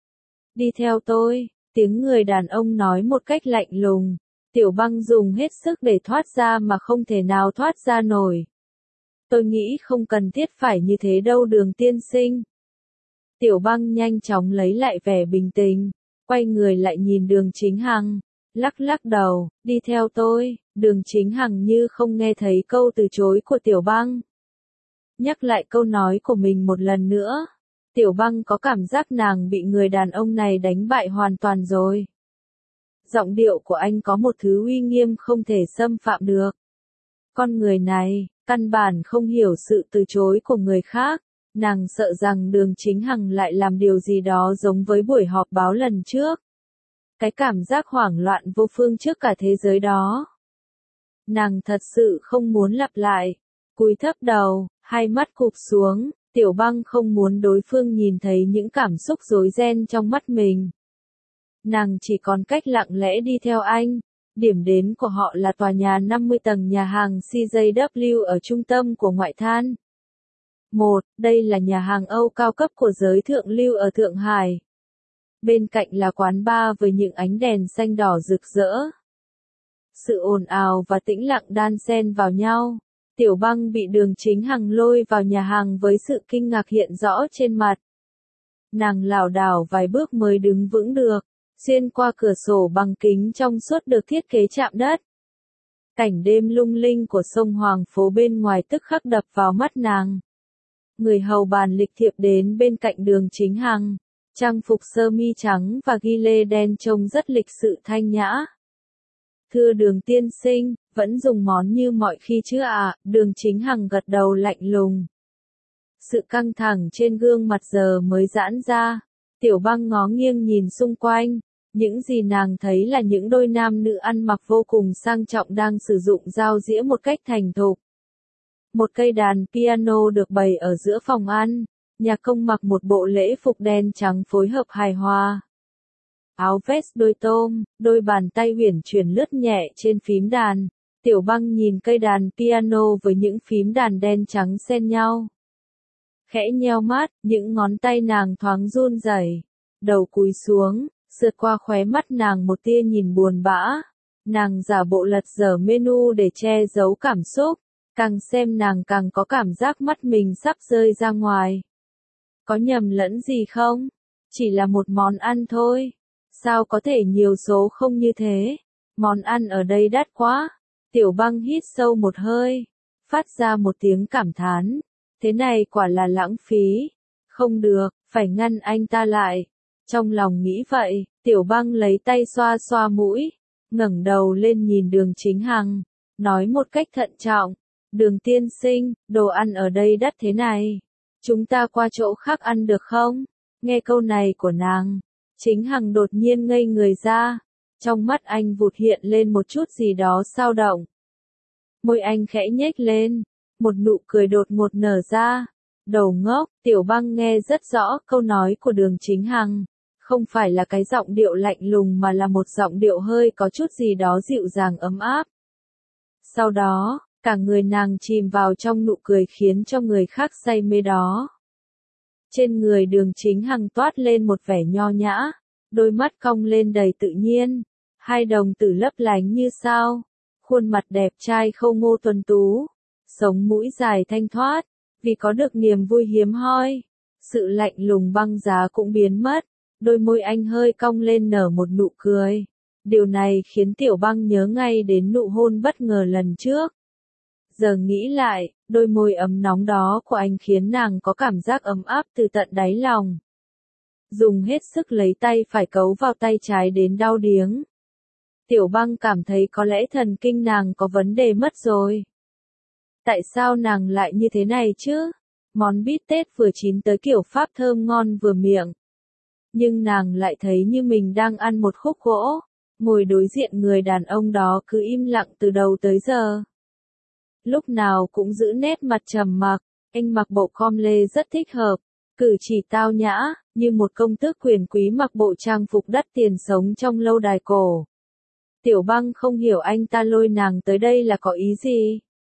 Đi theo tôi, tiếng người đàn ông nói một cách lạnh lùng. Tiểu Băng dùng hết sức để thoát ra mà không thể nào thoát ra nổi. Tôi nghĩ không cần thiết phải như thế đâu Đường tiên sinh. Tiểu Băng nhanh chóng lấy lại vẻ bình tĩnh, quay người lại nhìn Đường Chính Hằng, lắc lắc đầu, đi theo tôi. Đường Chính Hằng như không nghe thấy câu từ chối của Tiểu Băng. Nhắc lại câu nói của mình một lần nữa. Tiểu Băng có cảm giác nàng bị người đàn ông này đánh bại hoàn toàn rồi. Giọng điệu của anh có một thứ uy nghiêm không thể xâm phạm được. Con người này, căn bản không hiểu sự từ chối của người khác. Nàng sợ rằng Đường Chính Hằng lại làm điều gì đó giống với buổi họp báo lần trước. Cái cảm giác hoảng loạn vô phương trước cả thế giới đó. Nàng thật sự không muốn lặp lại. Cúi thấp đầu, hai mắt cụp xuống, Tiểu Băng không muốn đối phương nhìn thấy những cảm xúc rối ren trong mắt mình. Nàng chỉ còn cách lặng lẽ đi theo anh. Điểm đến của họ là tòa nhà 50 tầng nhà hàng CJW ở trung tâm của ngoại than. Đây là nhà hàng Âu cao cấp của giới thượng lưu ở Thượng Hải. Bên cạnh là quán bar với những ánh đèn xanh đỏ rực rỡ. Sự ồn ào và tĩnh lặng đan xen vào nhau. Tiểu Băng bị Đường Chính Hằng lôi vào nhà hàng với sự kinh ngạc hiện rõ trên mặt. Nàng lảo đảo vài bước mới đứng vững được, xuyên qua cửa sổ bằng kính trong suốt được thiết kế chạm đất. Cảnh đêm lung linh của sông Hoàng phố bên ngoài tức khắc đập vào mắt nàng. Người hầu bàn lịch thiệp đến bên cạnh Đường Chính Hằng, trang phục sơ mi trắng và ghi lê đen trông rất lịch sự thanh nhã. Thưa Đường tiên sinh, vẫn dùng món như mọi khi chứ ạ? Đường Chính Hằng gật đầu lạnh lùng. Sự căng thẳng trên gương mặt giờ mới giãn ra. Tiểu Băng ngó nghiêng nhìn xung quanh. Những gì nàng thấy là những đôi nam nữ ăn mặc vô cùng sang trọng đang sử dụng dao dĩa một cách thành thục. Một cây đàn piano được bày ở giữa phòng ăn. Nhạc công mặc một bộ lễ phục đen trắng phối hợp hài hòa. Áo vest đôi tôm, đôi bàn tay uyển chuyển lướt nhẹ trên phím đàn. Tiểu Băng nhìn cây đàn piano với những phím đàn đen trắng xen nhau. Khẽ nheo mắt, những ngón tay nàng thoáng run rẩy. Đầu cúi xuống, sượt qua khóe mắt nàng một tia nhìn buồn bã. Nàng giả bộ lật dở menu để che giấu cảm xúc. Càng xem nàng càng có cảm giác mắt mình sắp rơi ra ngoài. Có nhầm lẫn gì không? Chỉ là một món ăn thôi. Sao có thể nhiều số không như thế? Món ăn ở đây đắt quá. Tiểu Băng hít sâu một hơi. Phát ra một tiếng cảm thán. Thế này quả là lãng phí. Không được, phải ngăn anh ta lại. Trong lòng nghĩ vậy, Tiểu Băng lấy tay xoa xoa mũi. Ngẩng đầu lên nhìn Đường Chính Hằng. Nói một cách thận trọng. Đường tiên sinh, đồ ăn ở đây đắt thế này. Chúng ta qua chỗ khác ăn được không? Nghe câu này của nàng. Chính Hằng đột nhiên ngây người ra. Trong mắt anh vụt hiện lên một chút gì đó xao động. Môi anh khẽ nhếch lên. Một nụ cười đột ngột nở ra. Đầu ngốc, Tiểu Băng nghe rất rõ câu nói của Đường Chính Hằng. Không phải là cái giọng điệu lạnh lùng mà là một giọng điệu hơi có chút gì đó dịu dàng ấm áp. Sau đó, cả người nàng chìm vào trong nụ cười khiến cho người khác say mê đó. Trên người Đường Chính Hằng toát lên một vẻ nho nhã. Đôi mắt cong lên đầy tự nhiên. Hai đồng tử lấp lánh như sao. Khuôn mặt đẹp trai khâu ngô tuấn tú. Sống mũi dài thanh thoát. Vì có được niềm vui hiếm hoi. Sự lạnh lùng băng giá cũng biến mất. Đôi môi anh hơi cong lên nở một nụ cười. Điều này khiến Tiểu Băng nhớ ngay đến nụ hôn bất ngờ lần trước. Giờ nghĩ lại, đôi môi ấm nóng đó của anh khiến nàng có cảm giác ấm áp từ tận đáy lòng. Dùng hết sức lấy tay phải cấu vào tay trái đến đau điếng. Tiểu Băng cảm thấy có lẽ thần kinh nàng có vấn đề mất rồi. Tại sao nàng lại như thế này chứ? Món bít tết vừa chín tới kiểu Pháp thơm ngon vừa miệng. Nhưng nàng lại thấy như mình đang ăn một khúc gỗ. Ngồi đối diện người đàn ông đó cứ im lặng từ đầu tới giờ. Lúc nào cũng giữ nét mặt trầm mặc. Anh mặc bộ com lê rất thích hợp. Cử chỉ tao nhã, như một công tước quyền quý mặc bộ trang phục đắt tiền sống trong lâu đài cổ. Tiểu Băng không hiểu anh ta lôi nàng tới đây là có ý gì.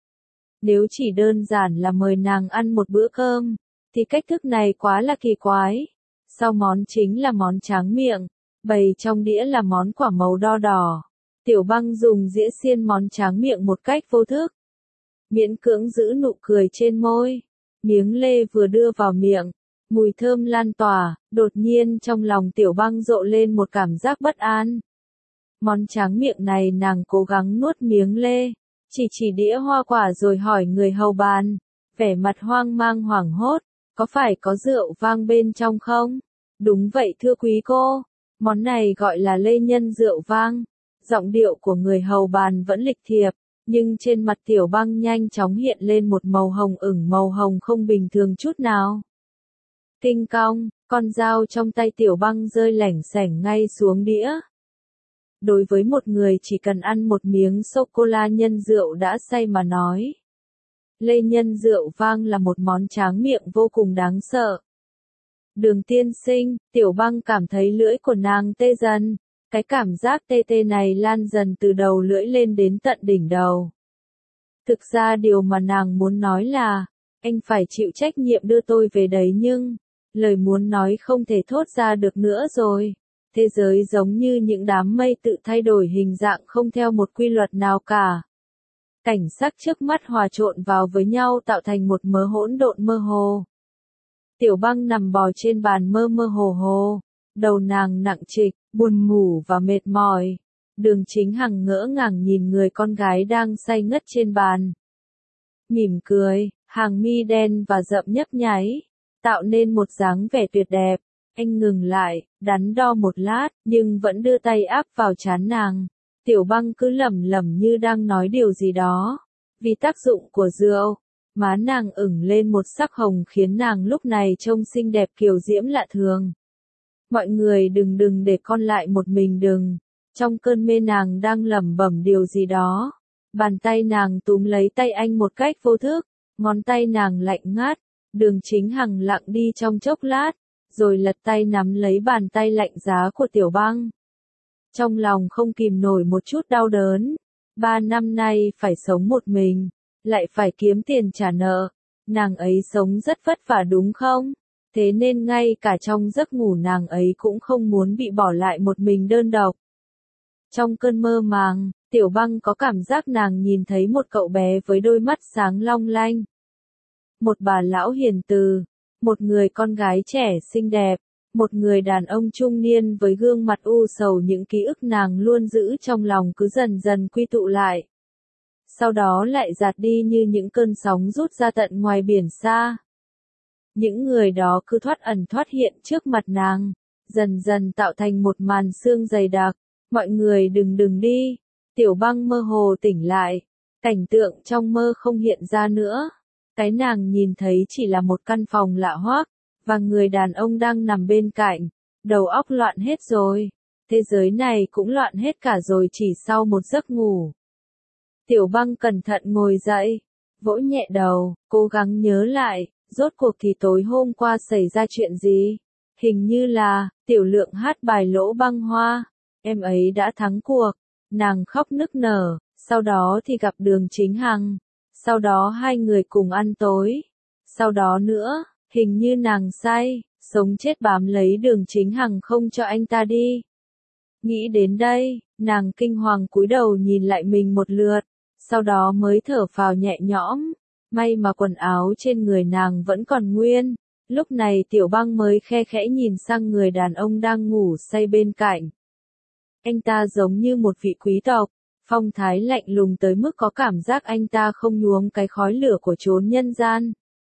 Nếu chỉ đơn giản là mời nàng ăn một bữa cơm, thì cách thức này quá là kỳ quái. Sau món chính là món tráng miệng, bày trong đĩa là món quả màu đo đỏ. Tiểu Băng dùng dĩa xiên món tráng miệng một cách vô thức. Miễn cưỡng giữ nụ cười trên môi. Miếng lê vừa đưa vào miệng, mùi thơm lan tỏa, đột nhiên trong lòng Tiểu Băng rộ lên một cảm giác bất an. Món tráng miệng này nàng cố gắng nuốt miếng lê, chỉ đĩa hoa quả rồi hỏi người hầu bàn, vẻ mặt hoang mang hoảng hốt, có phải có rượu vang bên trong không? Đúng vậy thưa quý cô, món này gọi là lê nhân rượu vang. Giọng điệu của người hầu bàn vẫn lịch thiệp, nhưng trên mặt Tiểu Băng nhanh chóng hiện lên một màu hồng ửng, màu hồng không bình thường chút nào. Kinh cong, con dao trong tay Tiểu Băng rơi lảnh xảnh ngay xuống đĩa. Đối với một người chỉ cần ăn một miếng sô-cô-la nhân rượu đã say mà nói, lê nhân rượu vang là một món tráng miệng vô cùng đáng sợ. Đường tiên sinh, Tiểu Băng cảm thấy lưỡi của nàng tê dần. Cái cảm giác tê tê này lan dần từ đầu lưỡi lên đến tận đỉnh đầu. Thực ra điều mà nàng muốn nói là, anh phải chịu trách nhiệm đưa tôi về đấy nhưng, lời muốn nói không thể thốt ra được nữa rồi. Thế giới giống như những đám mây tự thay đổi hình dạng không theo một quy luật nào cả. Cảnh sắc trước mắt hòa trộn vào với nhau tạo thành một mớ hỗn độn mơ hồ. Tiểu Băng nằm bò trên bàn mơ mơ hồ hồ. Đầu nàng nặng trịch, buồn ngủ và mệt mỏi. Đường Chính Hằng ngỡ ngàng nhìn người con gái đang say ngất trên bàn. Mỉm cười, hàng mi đen và rậm nhấp nháy, tạo nên một dáng vẻ tuyệt đẹp. Anh ngừng lại, đắn đo một lát, nhưng vẫn đưa tay áp vào trán nàng. Tiểu Băng cứ lẩm lẩm như đang nói điều gì đó. Vì tác dụng của rượu, má nàng ửng lên một sắc hồng khiến nàng lúc này trông xinh đẹp kiều diễm lạ thường. Mọi người đừng để con lại một mình đừng. Trong cơn mê nàng đang lẩm bẩm điều gì đó. Bàn tay nàng túm lấy tay anh một cách vô thức, ngón tay nàng lạnh ngắt. Đường Chính Hằng lặng đi trong chốc lát, rồi lật tay nắm lấy bàn tay lạnh giá của Tiểu Băng. Trong lòng không kìm nổi một chút đau đớn. 3 năm nay phải sống một mình, lại phải kiếm tiền trả nợ. Nàng ấy sống rất vất vả đúng không? Thế nên ngay cả trong giấc ngủ nàng ấy cũng không muốn bị bỏ lại một mình đơn độc. Trong cơn mơ màng, Tiểu Băng có cảm giác nàng nhìn thấy một cậu bé với đôi mắt sáng long lanh. Một bà lão hiền từ, một người con gái trẻ xinh đẹp, một người đàn ông trung niên với gương mặt u sầu, những ký ức nàng luôn giữ trong lòng cứ dần dần quy tụ lại. Sau đó lại dạt đi như những cơn sóng rút ra tận ngoài biển xa. Những người đó cứ thoát ẩn thoát hiện trước mặt nàng, dần dần tạo thành một màn sương dày đặc. Mọi người đừng đi. Tiểu Băng mơ hồ tỉnh lại. Cảnh tượng trong mơ không hiện ra nữa. Cái nàng nhìn thấy chỉ là một căn phòng lạ hoắc, và người đàn ông đang nằm bên cạnh. Đầu óc loạn hết rồi. Thế giới này cũng loạn hết cả rồi chỉ sau một giấc ngủ. Tiểu Băng cẩn thận ngồi dậy, vỗ nhẹ đầu, cố gắng nhớ lại, rốt cuộc thì tối hôm qua xảy ra chuyện gì? Hình như là, Tiểu Lượng hát bài Lỗ Băng Hoa. Em ấy đã thắng cuộc. Nàng khóc nức nở, sau đó thì gặp Đường Chính Hằng. Sau đó hai người cùng ăn tối. Sau đó nữa, hình như nàng say, sống chết bám lấy Đường Chính Hằng không cho anh ta đi. Nghĩ đến đây, nàng kinh hoàng cúi đầu nhìn lại mình một lượt, sau đó mới thở phào nhẹ nhõm. May mà quần áo trên người nàng vẫn còn nguyên. Lúc này Tiểu Băng mới khe khẽ nhìn sang người đàn ông đang ngủ say bên cạnh. Anh ta giống như một vị quý tộc, phong thái lạnh lùng tới mức có cảm giác anh ta không nhuốm cái khói lửa của chốn nhân gian.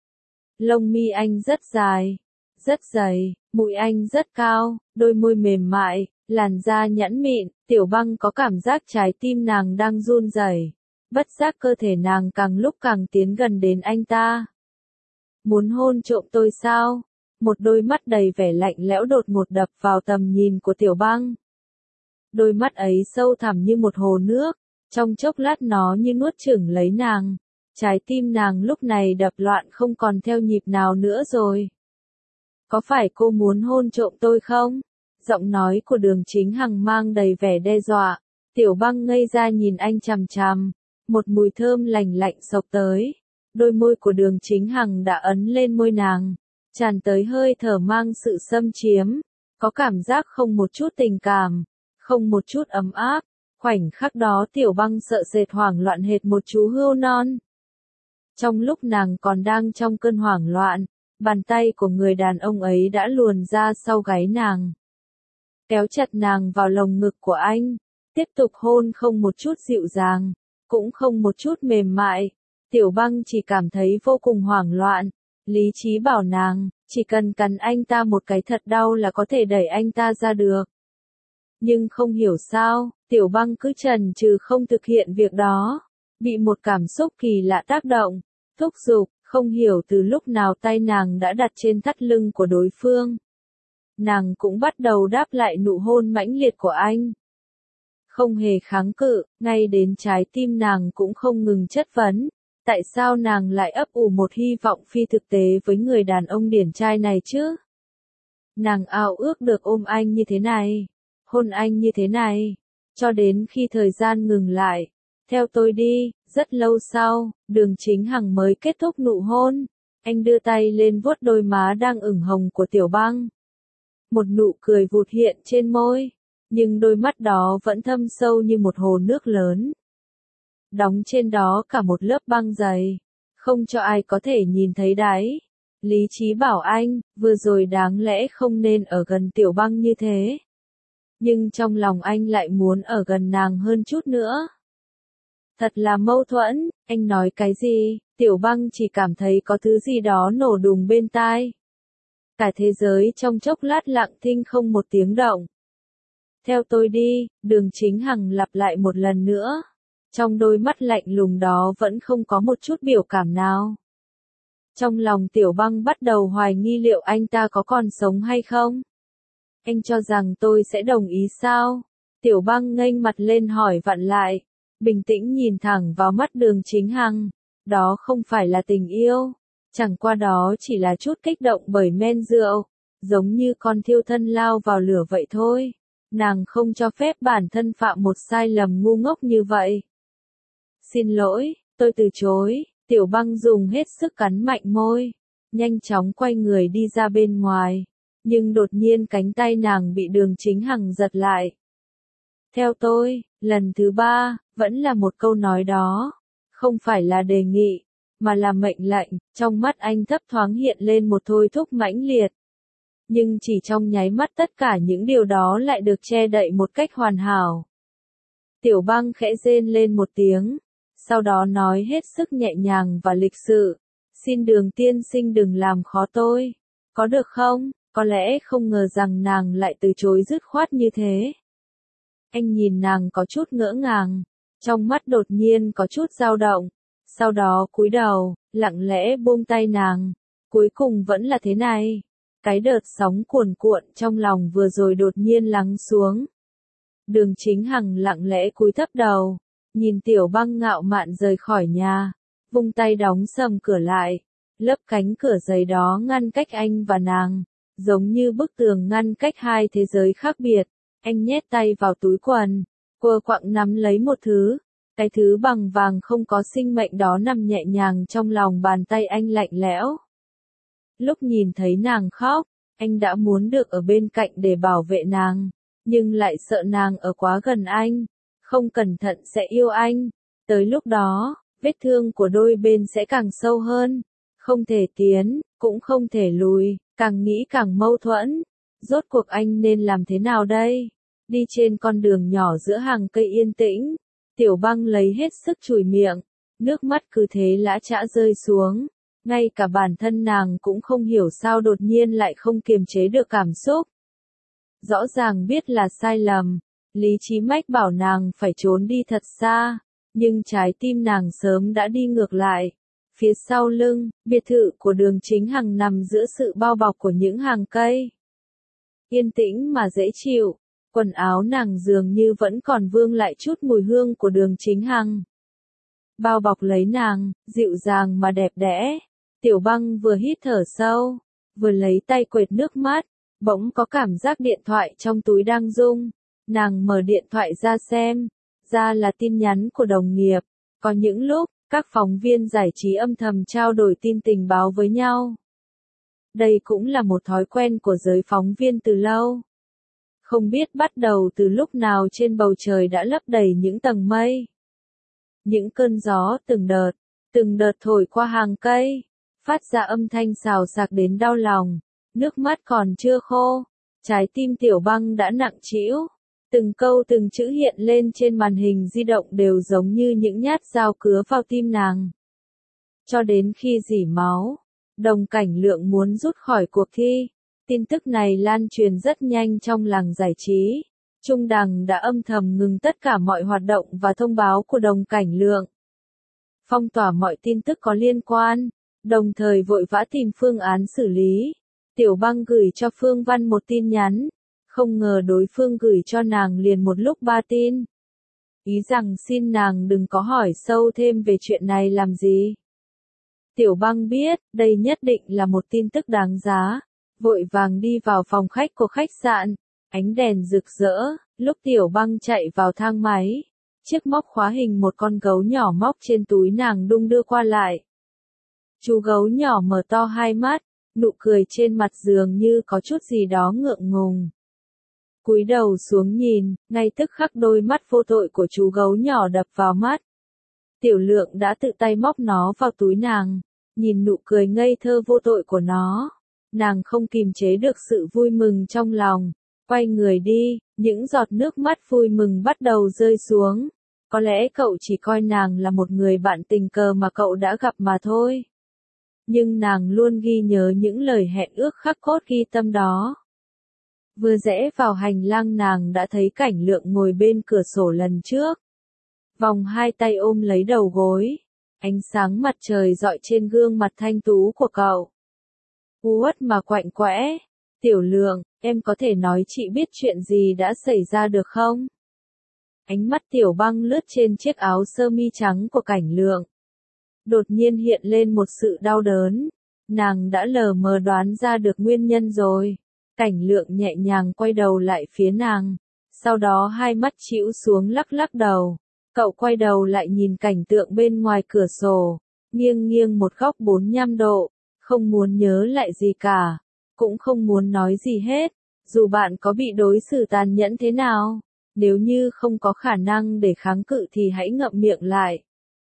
Lông mi anh rất dài, rất dày, mũi anh rất cao, đôi môi mềm mại, làn da nhẵn mịn. Tiểu Băng có cảm giác trái tim nàng đang run rẩy, bất giác cơ thể nàng càng lúc càng tiến gần đến anh ta. Muốn hôn trộm tôi sao? Một đôi mắt đầy vẻ lạnh lẽo đột ngột đập vào tầm nhìn của Tiểu Băng. Đôi mắt ấy sâu thẳm như một hồ nước, trong chốc lát nó như nuốt chửng lấy nàng. Trái tim nàng lúc này đập loạn không còn theo nhịp nào nữa rồi. Có phải cô muốn hôn trộm tôi không? Giọng nói của Đường Chính Hằng mang đầy vẻ đe dọa. Tiểu Băng ngây ra nhìn anh chằm chằm. Một mùi thơm lành lạnh xộc tới. Đôi môi của Đường Chính Hằng đã ấn lên môi nàng. Tràn tới hơi thở mang sự xâm chiếm. Có cảm giác không một chút tình cảm, không một chút ấm áp. Khoảnh khắc đó Tiểu Băng sợ sệt hoảng loạn hệt một chú hươu non. Trong lúc nàng còn đang trong cơn hoảng loạn, bàn tay của người đàn ông ấy đã luồn ra sau gáy nàng. Kéo chặt nàng vào lồng ngực của anh, tiếp tục hôn không một chút dịu dàng, cũng không một chút mềm mại. Tiểu Băng chỉ cảm thấy vô cùng hoảng loạn. Lý trí bảo nàng, chỉ cần cắn anh ta một cái thật đau là có thể đẩy anh ta ra được. Nhưng không hiểu sao, Tiểu Băng cứ chần chừ không thực hiện việc đó. Bị một cảm xúc kỳ lạ tác động, thúc giục, không hiểu từ lúc nào tay nàng đã đặt trên thắt lưng của đối phương. Nàng cũng bắt đầu đáp lại nụ hôn mãnh liệt của anh. Không hề kháng cự, ngay đến trái tim nàng cũng không ngừng chất vấn. Tại sao nàng lại ấp ủ một hy vọng phi thực tế với người đàn ông điển trai này chứ? Nàng ao ước được ôm anh như thế này, hôn anh như thế này, cho đến khi thời gian ngừng lại. Theo tôi đi. Rất lâu sau, Đường Chính Hằng mới kết thúc nụ hôn. Anh đưa tay lên vuốt đôi má đang ửng hồng của Tiểu Băng. Một nụ cười vụt hiện trên môi, nhưng đôi mắt đó vẫn thâm sâu như một hồ nước lớn. Đóng trên đó cả một lớp băng dày, không cho ai có thể nhìn thấy đáy. Lý trí bảo anh, vừa rồi đáng lẽ không nên ở gần Tiểu Băng như thế. Nhưng trong lòng anh lại muốn ở gần nàng hơn chút nữa. Thật là mâu thuẫn, anh nói cái gì? Tiểu Băng chỉ cảm thấy có thứ gì đó nổ đùng bên tai. Cả thế giới trong chốc lát lặng thinh không một tiếng động. Theo tôi đi, Đường Chính Hằng lặp lại một lần nữa. Trong đôi mắt lạnh lùng đó vẫn không có một chút biểu cảm nào. Trong lòng Tiểu Băng bắt đầu hoài nghi liệu anh ta có còn sống hay không. Anh cho rằng tôi sẽ đồng ý sao? Tiểu Băng nghênh mặt lên hỏi vặn lại, bình tĩnh nhìn thẳng vào mắt Đường Chính Hằng. Đó không phải là tình yêu, chẳng qua đó chỉ là chút kích động bởi men rượu, giống như con thiêu thân lao vào lửa vậy thôi. Nàng không cho phép bản thân phạm một sai lầm ngu ngốc như vậy. Xin lỗi, tôi từ chối. Tiểu Băng dùng hết sức cắn mạnh môi, nhanh chóng quay người đi ra bên ngoài, nhưng đột nhiên cánh tay nàng bị Đường Chính Hằng giật lại. Theo tôi, lần thứ 3, vẫn là một câu nói đó, không phải là đề nghị, mà là mệnh lệnh. Trong mắt anh thấp thoáng hiện lên một thôi thúc mãnh liệt. Nhưng chỉ trong nháy mắt tất cả những điều đó lại được che đậy một cách hoàn hảo. Tiểu Băng khẽ rên lên một tiếng, sau đó nói hết sức nhẹ nhàng và lịch sự, xin Đường tiên sinh đừng làm khó tôi, có được không? Có lẽ không ngờ rằng nàng lại từ chối dứt khoát như thế. Anh nhìn nàng có chút ngỡ ngàng, trong mắt đột nhiên có chút dao động, sau đó cúi đầu, lặng lẽ buông tay nàng. Cuối cùng vẫn là thế này. Cái đợt sóng cuồn cuộn trong lòng vừa rồi đột nhiên lắng xuống. Đường Chính Hằng lặng lẽ cúi thấp đầu, nhìn Tiểu Băng ngạo mạn rời khỏi nhà, vung tay đóng sầm cửa lại, lớp cánh cửa giấy đó ngăn cách anh và nàng, giống như bức tường ngăn cách hai thế giới khác biệt. Anh nhét tay vào túi quần, quơ quặng nắm lấy một thứ, cái thứ bằng vàng không có sinh mệnh đó nằm nhẹ nhàng trong lòng bàn tay anh lạnh lẽo. Lúc nhìn thấy nàng khóc, anh đã muốn được ở bên cạnh để bảo vệ nàng, nhưng lại sợ nàng ở quá gần anh, không cẩn thận sẽ yêu anh. Tới lúc đó, vết thương của đôi bên sẽ càng sâu hơn, không thể tiến, cũng không thể lùi, càng nghĩ càng mâu thuẫn. Rốt cuộc anh nên làm thế nào đây? Đi trên con đường nhỏ giữa hàng cây yên tĩnh, Tiểu Băng lấy hết sức chùi miệng, nước mắt cứ thế lã chã rơi xuống. Ngay cả bản thân nàng cũng không hiểu sao đột nhiên lại không kiềm chế được cảm xúc. Rõ ràng biết là sai lầm, lý trí mách bảo nàng phải trốn đi thật xa, nhưng trái tim nàng sớm đã đi ngược lại. Phía sau lưng, biệt thự của Đường Chính Hằng nằm giữa sự bao bọc của những hàng cây. Yên tĩnh mà dễ chịu, quần áo nàng dường như vẫn còn vương lại chút mùi hương của Đường Chính Hằng. Bao bọc lấy nàng, dịu dàng mà đẹp đẽ. Tiểu Băng vừa hít thở sâu, vừa lấy tay quệt nước mắt, bỗng có cảm giác điện thoại trong túi đang rung. Nàng mở điện thoại ra xem, ra là tin nhắn của đồng nghiệp. Có những lúc, các phóng viên giải trí âm thầm trao đổi tin tình báo với nhau. Đây cũng là một thói quen của giới phóng viên từ lâu. Không biết bắt đầu từ lúc nào trên bầu trời đã lấp đầy những tầng mây. Những cơn gió từng đợt thổi qua hàng cây, phát ra âm thanh xào xạc đến đau lòng. Nước mắt còn chưa khô, trái tim Tiểu Băng đã nặng trĩu. Từng câu từng chữ hiện lên trên màn hình di động đều giống như những nhát dao cứa vào tim nàng. Cho đến khi rỉ máu, Đồng Cảnh Lượng muốn rút khỏi cuộc thi. Tin tức này lan truyền rất nhanh trong làng giải trí. Trung Đằng đã âm thầm ngừng tất cả mọi hoạt động và thông báo của Đồng Cảnh Lượng, phong tỏa mọi tin tức có liên quan, đồng thời vội vã tìm phương án xử lý. Tiểu Băng gửi cho Phương Văn một tin nhắn, không ngờ đối phương gửi cho nàng liền một lúc 3 tin. Ý rằng xin nàng đừng có hỏi sâu thêm về chuyện này làm gì. Tiểu Băng biết, đây nhất định là một tin tức đáng giá, vội vàng đi vào phòng khách của khách sạn, ánh đèn rực rỡ, lúc Tiểu Băng chạy vào thang máy, chiếc móc khóa hình một con gấu nhỏ móc trên túi nàng đung đưa qua lại. Chú gấu nhỏ mở to hai mắt, nụ cười trên mặt dường như có chút gì đó ngượng ngùng. Cúi đầu xuống nhìn, ngay tức khắc đôi mắt vô tội của chú gấu nhỏ đập vào mắt. Tiểu Lượng đã tự tay móc nó vào túi nàng, nhìn nụ cười ngây thơ vô tội của nó, nàng không kìm chế được sự vui mừng trong lòng, quay người đi, những giọt nước mắt vui mừng bắt đầu rơi xuống. Có lẽ cậu chỉ coi nàng là một người bạn tình cờ mà cậu đã gặp mà thôi. Nhưng nàng luôn ghi nhớ những lời hẹn ước khắc cốt ghi tâm đó. Vừa rẽ vào hành lang nàng đã thấy Cảnh Lượng ngồi bên cửa sổ lần trước. Vòng hai tay ôm lấy đầu gối. Ánh sáng mặt trời rọi trên gương mặt thanh tú của cậu. Uất mà quạnh quẽ. Tiểu Lượng, em có thể nói chị biết chuyện gì đã xảy ra được không? Ánh mắt Tiểu Băng lướt trên chiếc áo sơ mi trắng của Cảnh Lượng. Đột nhiên hiện lên một sự đau đớn. Nàng đã lờ mờ đoán ra được nguyên nhân rồi. Cảnh Lượng nhẹ nhàng quay đầu lại phía nàng. Sau đó hai mắt chĩu xuống lắc lắc đầu. Cậu quay đầu lại nhìn cảnh tượng bên ngoài cửa sổ. Nghiêng nghiêng một góc 45 độ. Không muốn nhớ lại gì cả. Cũng không muốn nói gì hết. Dù bạn có bị đối xử tàn nhẫn thế nào. Nếu như không có khả năng để kháng cự thì hãy ngậm miệng lại.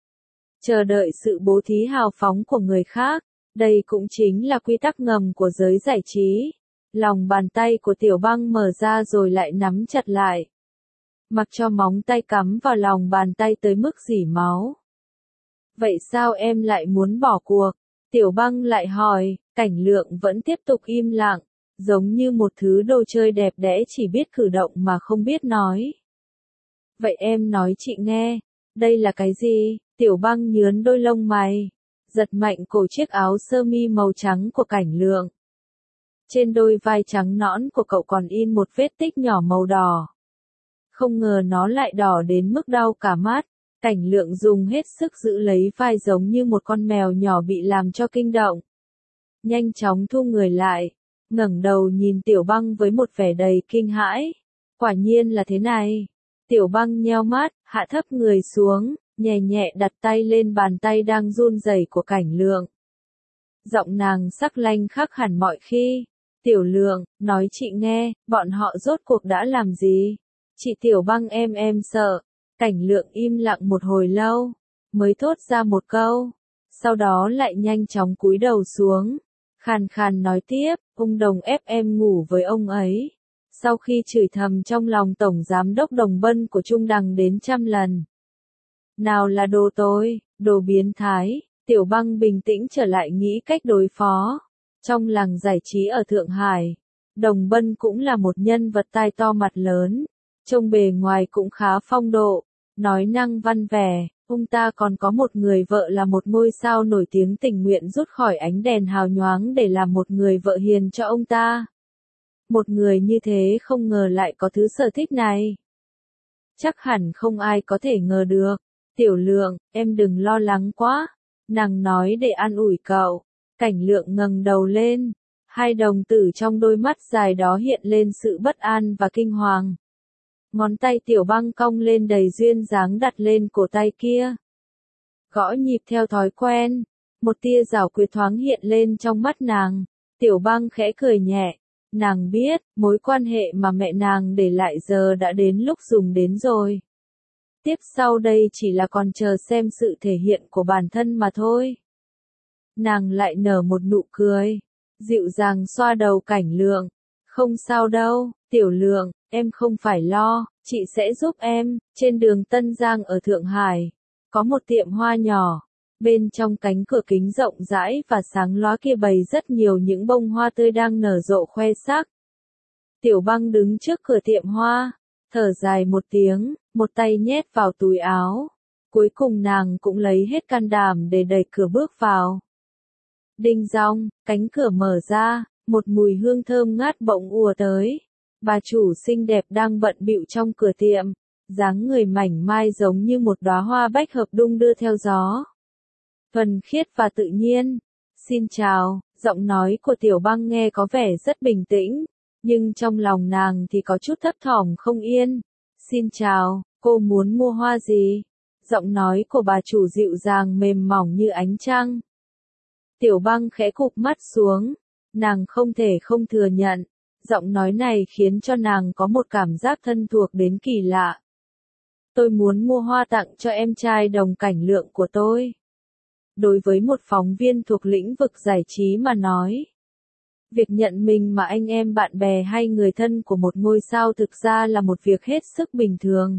Chờ đợi sự bố thí hào phóng của người khác. Đây cũng chính là quy tắc ngầm của giới giải trí. Lòng bàn tay của Tiểu Băng mở ra rồi lại nắm chặt lại. Mặc cho móng tay cắm vào lòng bàn tay tới mức rỉ máu. Vậy sao em lại muốn bỏ cuộc? Tiểu Băng lại hỏi. Cảnh Lượng vẫn tiếp tục im lặng. Giống như một thứ đồ chơi đẹp đẽ chỉ biết cử động mà không biết nói. Vậy em nói chị nghe. Đây là cái gì? Tiểu Băng nhướn đôi lông mày. Giật mạnh cổ chiếc áo sơ mi màu trắng của Cảnh Lượng. Trên đôi vai trắng nõn của cậu còn in một vết tích nhỏ màu đỏ. Không ngờ nó lại đỏ đến mức đau cả mắt. Cảnh Lượng dùng hết sức giữ lấy vai giống như một con mèo nhỏ bị làm cho kinh động. Nhanh chóng thu người lại. Ngẩng đầu nhìn Tiểu Băng với một vẻ đầy kinh hãi. Quả nhiên là thế này. Tiểu Băng nheo mắt, hạ thấp người xuống, nhẹ nhẹ đặt tay lên bàn tay đang run rẩy của Cảnh Lượng. Giọng nàng sắc lanh khác hẳn mọi khi. Tiểu Lượng, nói chị nghe, bọn họ rốt cuộc đã làm gì? Chị Tiểu Băng em sợ. Cảnh Lượng im lặng một hồi lâu, mới thốt ra một câu. Sau đó lại nhanh chóng cúi đầu xuống. Khàn khàn nói tiếp, ông Đồng ép em ngủ với ông ấy. Sau khi chửi thầm trong lòng Tổng Giám đốc Đồng Bân của Trung Đằng đến 100 lần. Nào là đồ tôi, đồ biến thái. Tiểu Băng bình tĩnh trở lại nghĩ cách đối phó. Trong làng giải trí ở Thượng Hải, Đồng Bân cũng là một nhân vật tai to mặt lớn. Trông bề ngoài cũng khá phong độ, nói năng văn vẻ. Ông ta còn có một người vợ là một ngôi sao nổi tiếng tình nguyện rút khỏi ánh đèn hào nhoáng để làm một người vợ hiền cho ông ta. Một người như thế không ngờ lại có thứ sở thích này. Chắc hẳn không ai có thể ngờ được. Tiểu Lượng, em đừng lo lắng quá. Nàng nói để an ủi cậu. Cảnh Lượng ngẩng đầu lên. Hai đồng tử trong đôi mắt dài đó hiện lên sự bất an và kinh hoàng. Ngón tay Tiểu Băng cong lên đầy duyên dáng đặt lên cổ tay kia. Gõ nhịp theo thói quen. Một tia giảo quyệt thoáng hiện lên trong mắt nàng. Tiểu Băng khẽ cười nhẹ. Nàng biết, mối quan hệ mà mẹ nàng để lại giờ đã đến lúc dùng đến rồi. Tiếp sau đây chỉ là còn chờ xem sự thể hiện của bản thân mà thôi. Nàng lại nở một nụ cười. Dịu dàng xoa đầu Cảnh Lượng. Không sao đâu, Tiểu Lượng, em không phải lo, chị sẽ giúp em. Trên đường Tân Giang ở Thượng Hải, có một tiệm hoa nhỏ. Bên trong cánh cửa kính rộng rãi và sáng lóa kia bày rất nhiều những bông hoa tươi đang nở rộ khoe sắc. Tiểu Băng đứng trước cửa tiệm hoa, thở dài một tiếng, một tay nhét vào túi áo. Cuối cùng nàng cũng lấy hết can đảm để đẩy cửa bước vào. Đinh dong, cánh cửa mở ra, một mùi hương thơm ngát bỗng ùa tới. Bà chủ xinh đẹp đang bận bịu trong cửa tiệm, dáng người mảnh mai giống như một đóa hoa bách hợp đung đưa theo gió. Thuần khiết và tự nhiên. Xin chào, giọng nói của Tiểu Băng nghe có vẻ rất bình tĩnh, nhưng trong lòng nàng thì có chút thấp thỏm không yên. Xin chào, cô muốn mua hoa gì? Giọng nói của bà chủ dịu dàng mềm mỏng như ánh trăng. Tiểu Băng khẽ cụp mắt xuống, nàng không thể không thừa nhận, giọng nói này khiến cho nàng có một cảm giác thân thuộc đến kỳ lạ. Tôi muốn mua hoa tặng cho em trai Đồng Cảnh Lượng của tôi. Đối với một phóng viên thuộc lĩnh vực giải trí mà nói, việc nhận mình mà anh em bạn bè hay người thân của một ngôi sao thực ra là một việc hết sức bình thường.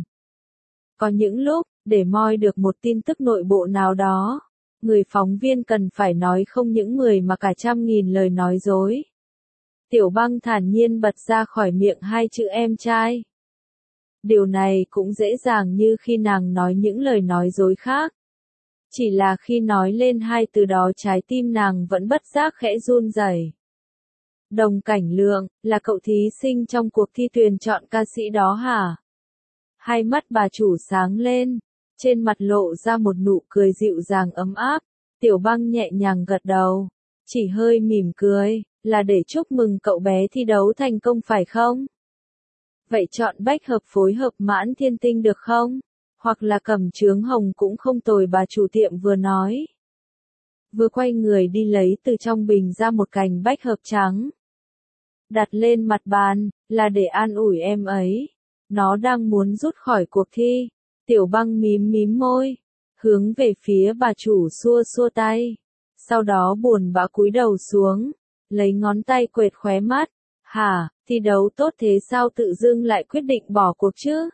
Có những lúc, để moi được một tin tức nội bộ nào đó, người phóng viên cần phải nói không những người mà cả 100.000 lời nói dối. Tiểu Băng thản nhiên bật ra khỏi miệng hai chữ em trai. Điều này cũng dễ dàng như khi nàng nói những lời nói dối khác. Chỉ là khi nói lên hai từ đó trái tim nàng vẫn bất giác khẽ run rẩy. Đồng Cảnh Lượng, là cậu thí sinh trong cuộc thi tuyển chọn ca sĩ đó hả? Hai mắt bà chủ sáng lên, trên mặt lộ ra một nụ cười dịu dàng ấm áp. Tiểu Băng nhẹ nhàng gật đầu, chỉ hơi mỉm cười, là để chúc mừng cậu bé thi đấu thành công phải không? Vậy chọn bách hợp phối hợp Mãn Thiên Tinh được không? Hoặc là Cẩm Chướng Hồng cũng không tồi, bà chủ tiệm vừa nói. Vừa quay người đi lấy từ trong bình ra một cành bách hợp trắng. Đặt lên mặt bàn, là để an ủi em ấy. Nó đang muốn rút khỏi cuộc thi. Tiểu Băng mím mím môi, hướng về phía bà chủ xua xua tay. Sau đó buồn bã cúi đầu xuống, lấy ngón tay quệt khóe mắt. Hả, thi đấu tốt thế sao tự dưng lại quyết định bỏ cuộc chứ?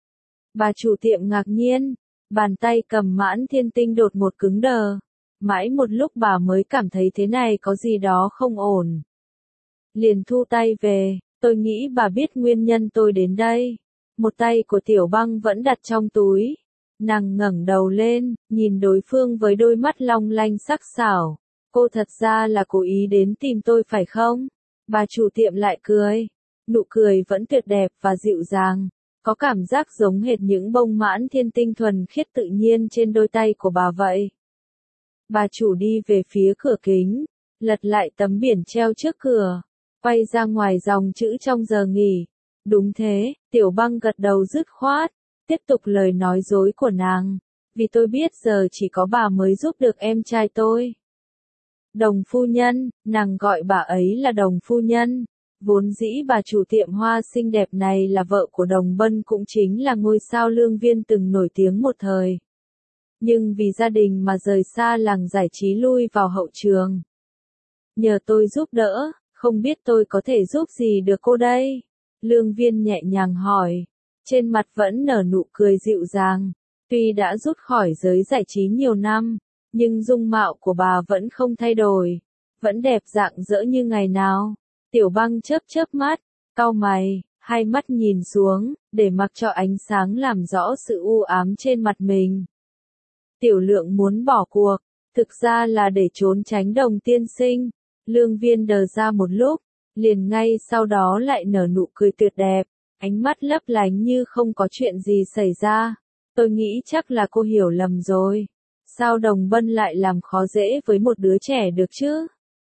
Bà chủ tiệm ngạc nhiên, bàn tay cầm Mãn Thiên Tinh đột ngột cứng đờ. Mãi một lúc bà mới cảm thấy thế này có gì đó không ổn. Liền thu tay về, tôi nghĩ bà biết nguyên nhân tôi đến đây. Một tay của Tiểu Băng vẫn đặt trong túi. Nàng ngẩng đầu lên, nhìn đối phương với đôi mắt long lanh sắc sảo. Cô thật ra là cố ý đến tìm tôi phải không? Bà chủ tiệm lại cười. Nụ cười vẫn tuyệt đẹp và dịu dàng. Có cảm giác giống hệt những bông Mãn Thiên Tinh thuần khiết tự nhiên trên đôi tay của bà vậy. Bà chủ đi về phía cửa kính, lật lại tấm biển treo trước cửa, quay ra ngoài dòng chữ trong giờ nghỉ. Đúng thế, Tiểu Băng gật đầu dứt khoát, tiếp tục lời nói dối của nàng. Vì tôi biết giờ chỉ có bà mới giúp được em trai tôi. Đồng phu nhân, nàng gọi bà ấy là Đồng phu nhân. Vốn dĩ bà chủ tiệm hoa xinh đẹp này là vợ của Đồng Bân, cũng chính là ngôi sao Lương Viên từng nổi tiếng một thời. Nhưng vì gia đình mà rời xa làng giải trí lui vào hậu trường. Nhờ tôi giúp đỡ, không biết tôi có thể giúp gì được cô đây? Lương Viên nhẹ nhàng hỏi, trên mặt vẫn nở nụ cười dịu dàng. Tuy đã rút khỏi giới giải trí nhiều năm, nhưng dung mạo của bà vẫn không thay đổi, vẫn đẹp rạng rỡ như ngày nào. Tiểu Băng chớp chớp mắt, cau mày, hai mắt nhìn xuống, để mặc cho ánh sáng làm rõ sự u ám trên mặt mình. Tiểu Lượng muốn bỏ cuộc, thực ra là để trốn tránh Đồng tiên sinh. Lương Viên đờ ra một lúc, liền ngay sau đó lại nở nụ cười tuyệt đẹp, ánh mắt lấp lánh như không có chuyện gì xảy ra. Tôi nghĩ chắc là cô hiểu lầm rồi. Sao Đồng Bân lại làm khó dễ với một đứa trẻ được chứ?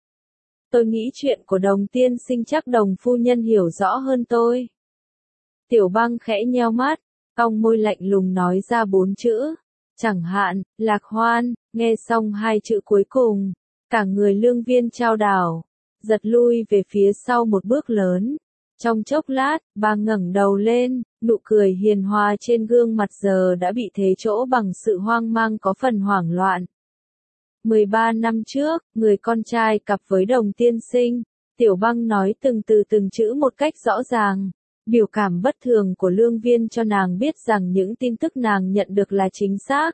Tôi nghĩ chuyện của Đồng tiên sinh chắc Đồng phu nhân hiểu rõ hơn tôi. Tiểu Băng khẽ nheo mắt, cong môi lạnh lùng nói ra 4 chữ. Chẳng hạn, Lạc Hoan. Nghe xong 2 chữ cuối cùng, cả người Lương Viên chao đảo, giật lui về phía sau một bước lớn. Trong chốc lát, bà ngẩng đầu lên, nụ cười hiền hòa trên gương mặt giờ đã bị thế chỗ bằng sự hoang mang có phần hoảng loạn. 13 năm trước, người con trai cặp với Đồng tiên sinh. Tiểu Băng nói từng từ từng chữ một cách rõ ràng. Biểu cảm bất thường của Lương Viên cho nàng biết rằng những tin tức nàng nhận được là chính xác.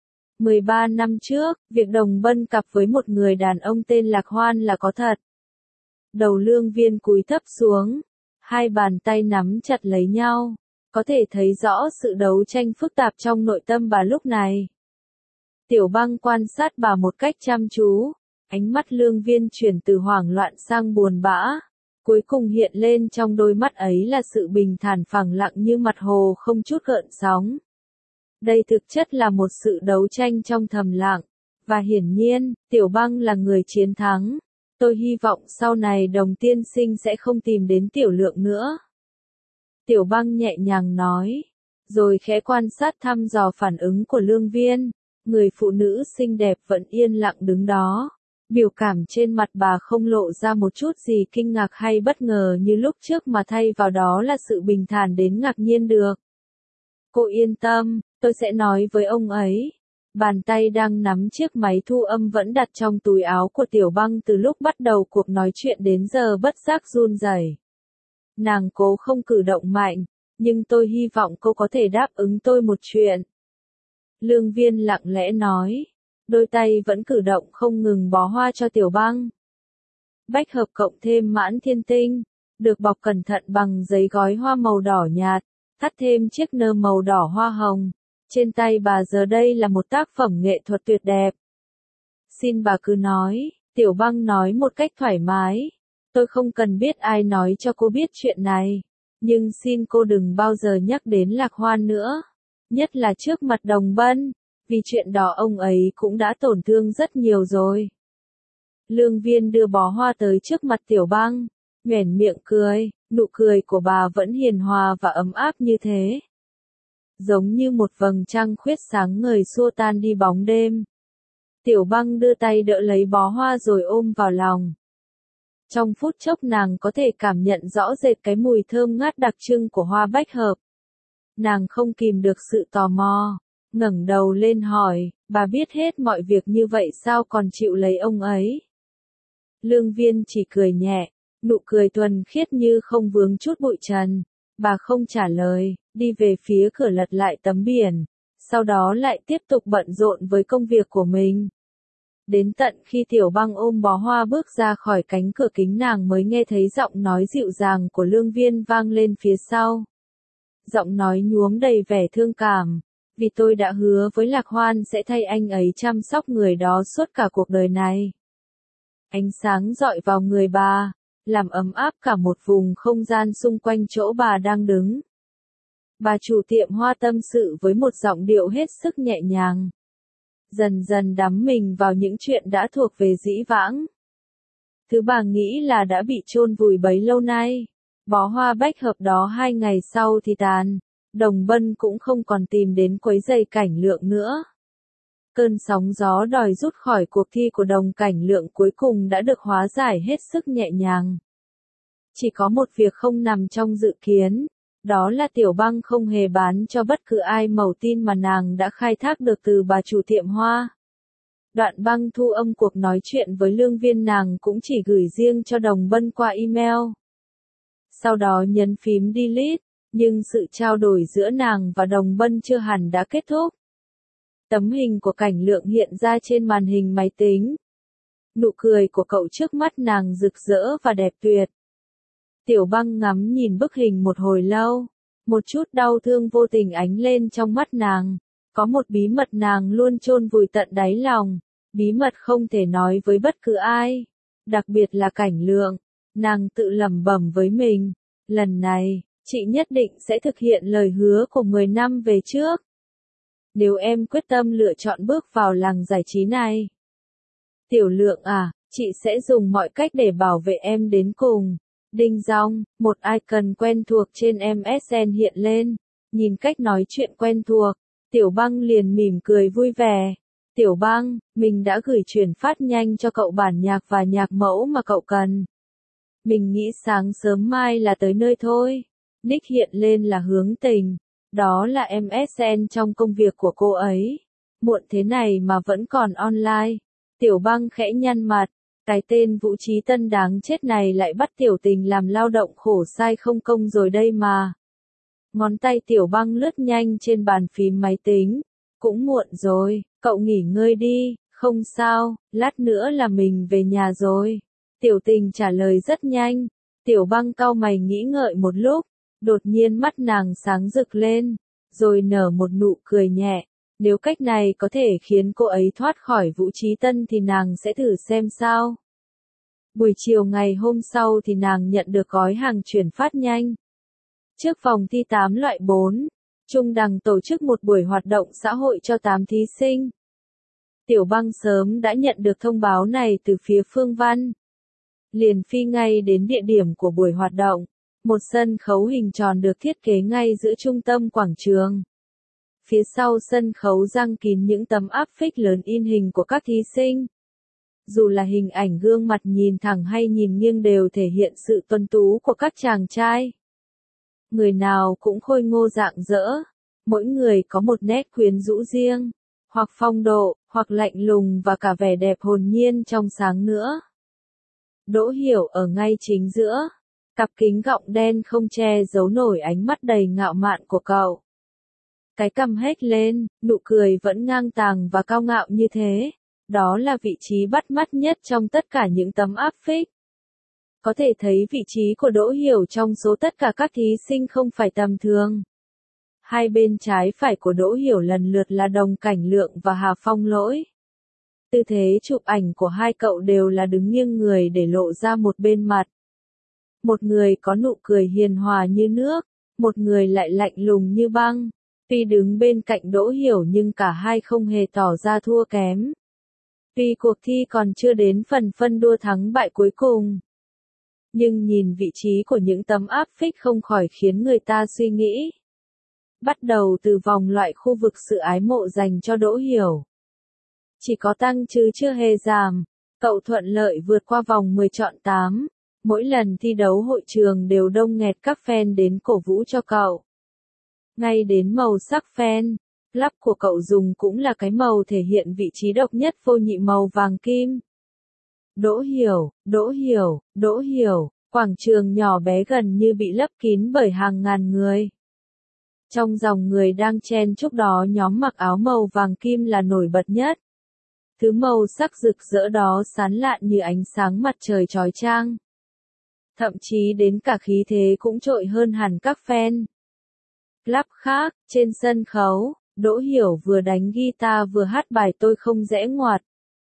13 năm trước, việc Đồng Bân cặp với một người đàn ông tên Lạc Hoan là có thật. Đầu Lương Viên cúi thấp xuống, hai bàn tay nắm chặt lấy nhau, có thể thấy rõ sự đấu tranh phức tạp trong nội tâm bà lúc này. Tiểu Băng quan sát bà một cách chăm chú, ánh mắt Lương Viên chuyển từ hoảng loạn sang buồn bã. Cuối cùng hiện lên trong đôi mắt ấy là sự bình thản phẳng lặng như mặt hồ không chút gợn sóng. Đây thực chất là một sự đấu tranh trong thầm lặng, và hiển nhiên, Tiểu Băng là người chiến thắng. Tôi hy vọng sau này Đồng tiên sinh sẽ không tìm đến Tiểu Lượng nữa. Tiểu Băng nhẹ nhàng nói, rồi khẽ quan sát thăm dò phản ứng của Lương Viên. Người phụ nữ xinh đẹp vẫn yên lặng đứng đó. Biểu cảm trên mặt bà không lộ ra một chút gì kinh ngạc hay bất ngờ như lúc trước mà thay vào đó là sự bình thản đến ngạc nhiên được. Cô yên tâm, tôi sẽ nói với ông ấy. Bàn tay đang nắm chiếc máy thu âm vẫn đặt trong túi áo của Tiểu Băng từ lúc bắt đầu cuộc nói chuyện đến giờ bất giác run rẩy. Nàng cố không cử động mạnh, nhưng tôi hy vọng cô có thể đáp ứng tôi một chuyện. Lương Viên lặng lẽ nói, đôi tay vẫn cử động không ngừng bó hoa cho Tiểu Băng. Bách hợp cộng thêm Mãn Thiên Tinh, được bọc cẩn thận bằng giấy gói hoa màu đỏ nhạt, thắt thêm chiếc nơ màu đỏ hoa hồng. Trên tay bà giờ đây là một tác phẩm nghệ thuật tuyệt đẹp. Xin bà cứ nói, Tiểu Băng nói một cách thoải mái. Tôi không cần biết ai nói cho cô biết chuyện này. Nhưng xin cô đừng bao giờ nhắc đến Lạc Hoan nữa. Nhất là trước mặt Đồng Bân. Vì chuyện đó ông ấy cũng đã tổn thương rất nhiều rồi. Lương Viên đưa bó hoa tới trước mặt Tiểu Băng. Nhoẻn miệng cười, nụ cười của bà vẫn hiền hòa và ấm áp như thế. Giống như một vầng trăng khuyết sáng ngời xua tan đi bóng đêm. Tiểu Băng đưa tay đỡ lấy bó hoa rồi ôm vào lòng. Trong phút chốc nàng có thể cảm nhận rõ rệt cái mùi thơm ngát đặc trưng của hoa bách hợp. Nàng không kìm được sự tò mò, ngẩng đầu lên hỏi, bà biết hết mọi việc như vậy sao còn chịu lấy ông ấy? Lương Viên chỉ cười nhẹ, nụ cười thuần khiết như không vướng chút bụi trần. Bà không trả lời, đi về phía cửa lật lại tấm biển, sau đó lại tiếp tục bận rộn với công việc của mình. Đến tận khi Tiểu Băng ôm bó hoa bước ra khỏi cánh cửa kính nàng mới nghe thấy giọng nói dịu dàng của Lương Viên vang lên phía sau. Giọng nói nhuốm đầy vẻ thương cảm, vì tôi đã hứa với Lạc Hoan sẽ thay anh ấy chăm sóc người đó suốt cả cuộc đời này. Ánh sáng dọi vào người bà, làm ấm áp cả một vùng không gian xung quanh chỗ bà đang đứng. Bà chủ tiệm hoa tâm sự với một giọng điệu hết sức nhẹ nhàng. Dần dần đắm mình vào những chuyện đã thuộc về dĩ vãng. Thứ bà nghĩ là đã bị chôn vùi bấy lâu nay. Bó hoa bách hợp đó 2 ngày sau thì tàn. Đồng Bân cũng không còn tìm đến quấy rầy Cảnh Lượng nữa. Cơn sóng gió đòi rút khỏi cuộc thi của Đồng Cảnh Lượng cuối cùng đã được hóa giải hết sức nhẹ nhàng. Chỉ có một việc không nằm trong dự kiến, đó là Tiểu Băng không hề bán cho bất cứ ai mẩu tin mà nàng đã khai thác được từ bà chủ tiệm hoa. Đoạn băng thu âm cuộc nói chuyện với Lương Viên nàng cũng chỉ gửi riêng cho Đồng Bân qua email. Sau đó nhấn phím delete, nhưng sự trao đổi giữa nàng và Đồng Bân chưa hẳn đã kết thúc. Tấm hình của Cảnh Lượng hiện ra trên màn hình máy tính. Nụ cười của cậu trước mắt nàng rực rỡ và đẹp tuyệt. Tiểu Băng ngắm nhìn bức hình một hồi lâu, một chút đau thương vô tình ánh lên trong mắt nàng. Có một bí mật nàng luôn chôn vùi tận đáy lòng, bí mật không thể nói với bất cứ ai, đặc biệt là Cảnh Lượng. Nàng tự lẩm bẩm với mình, lần này, chị nhất định sẽ thực hiện lời hứa của 10 năm về trước. Nếu em quyết tâm lựa chọn bước vào làng giải trí này. Tiểu Lượng à, chị sẽ dùng mọi cách để bảo vệ em đến cùng. Đinh dong, một icon quen thuộc trên MSN hiện lên. Nhìn cách nói chuyện quen thuộc, Tiểu Băng liền mỉm cười vui vẻ. Tiểu Băng, mình đã gửi chuyển phát nhanh cho cậu bản nhạc và nhạc mẫu mà cậu cần. Mình nghĩ sáng sớm mai là tới nơi thôi. Nick hiện lên là Hướng Tình. Đó là MSN trong công việc của cô ấy. Muộn thế này mà vẫn còn online. Tiểu Băng khẽ nhăn mặt. Cái tên Vũ Trí Tân đáng chết này lại bắt Tiểu Tình làm lao động khổ sai không công rồi đây mà. Ngón tay Tiểu Băng lướt nhanh trên bàn phím máy tính. Cũng muộn rồi, cậu nghỉ ngơi đi, không sao, lát nữa là mình về nhà rồi. Tiểu Tình trả lời rất nhanh. Tiểu Băng cau mày nghĩ ngợi một lúc, đột nhiên mắt nàng sáng rực lên, rồi nở một nụ cười nhẹ. Nếu cách này có thể khiến cô ấy thoát khỏi Vũ Trí Tân thì nàng sẽ thử xem sao. Buổi chiều ngày hôm sau thì nàng nhận được gói hàng chuyển phát nhanh. Trước vòng thi 8 loại 4, Trung Đằng tổ chức một buổi hoạt động xã hội cho 8 thí sinh. Tiểu Băng sớm đã nhận được thông báo này từ phía Phương Văn. Liền phi ngay đến địa điểm của buổi hoạt động, một sân khấu hình tròn được thiết kế ngay giữa trung tâm quảng trường. Phía sau sân khấu răng kín những tấm áp phích lớn in hình của các thí sinh. Dù là hình ảnh gương mặt nhìn thẳng hay nhìn nghiêng đều thể hiện sự tuấn tú của các chàng trai. Người nào cũng khôi ngô rạng rỡ, mỗi người có một nét quyến rũ riêng, hoặc phong độ, hoặc lạnh lùng và cả vẻ đẹp hồn nhiên trong sáng nữa. Đỗ Hiểu ở ngay chính giữa, cặp kính gọng đen không che giấu nổi ánh mắt đầy ngạo mạn của cậu. Cái cằm hếch lên, nụ cười vẫn ngang tàng và cao ngạo như thế. Đó là vị trí bắt mắt nhất trong tất cả những tấm áp phích. Có thể thấy vị trí của Đỗ Hiểu trong số tất cả các thí sinh không phải tầm thường. Hai bên trái phải của Đỗ Hiểu lần lượt là Đồng Cảnh Lượng và Hà Phong Lỗi. Tư thế chụp ảnh của hai cậu đều là đứng nghiêng người để lộ ra một bên mặt. Một người có nụ cười hiền hòa như nước, một người lại lạnh lùng như băng. Tuy đứng bên cạnh Đỗ Hiểu nhưng cả hai không hề tỏ ra thua kém. Tuy cuộc thi còn chưa đến phần phân đua thắng bại cuối cùng, nhưng nhìn vị trí của những tấm áp phích không khỏi khiến người ta suy nghĩ. Bắt đầu từ vòng loại khu vực sự ái mộ dành cho Đỗ Hiểu, chỉ có tăng chứ chưa hề giảm. Cậu thuận lợi vượt qua vòng 10 chọn 8. Mỗi lần thi đấu hội trường đều đông nghẹt các fan đến cổ vũ cho cậu. Ngay đến màu sắc fan lắp của cậu dùng cũng là cái màu thể hiện vị trí độc nhất vô nhị màu vàng kim. Đỗ Hiểu, Đỗ Hiểu, Đỗ Hiểu, quảng trường nhỏ bé gần như bị lấp kín bởi hàng ngàn người. Trong dòng người đang chen chúc đó, nhóm mặc áo màu vàng kim là nổi bật nhất. Thứ màu sắc rực rỡ đó sáng lạn như ánh sáng mặt trời chói chang. Thậm chí đến cả khí thế cũng trội hơn hẳn các fan club khác. Trên sân khấu, Đỗ Hiểu vừa đánh guitar vừa hát bài Tôi Không Dễ Ngoặt.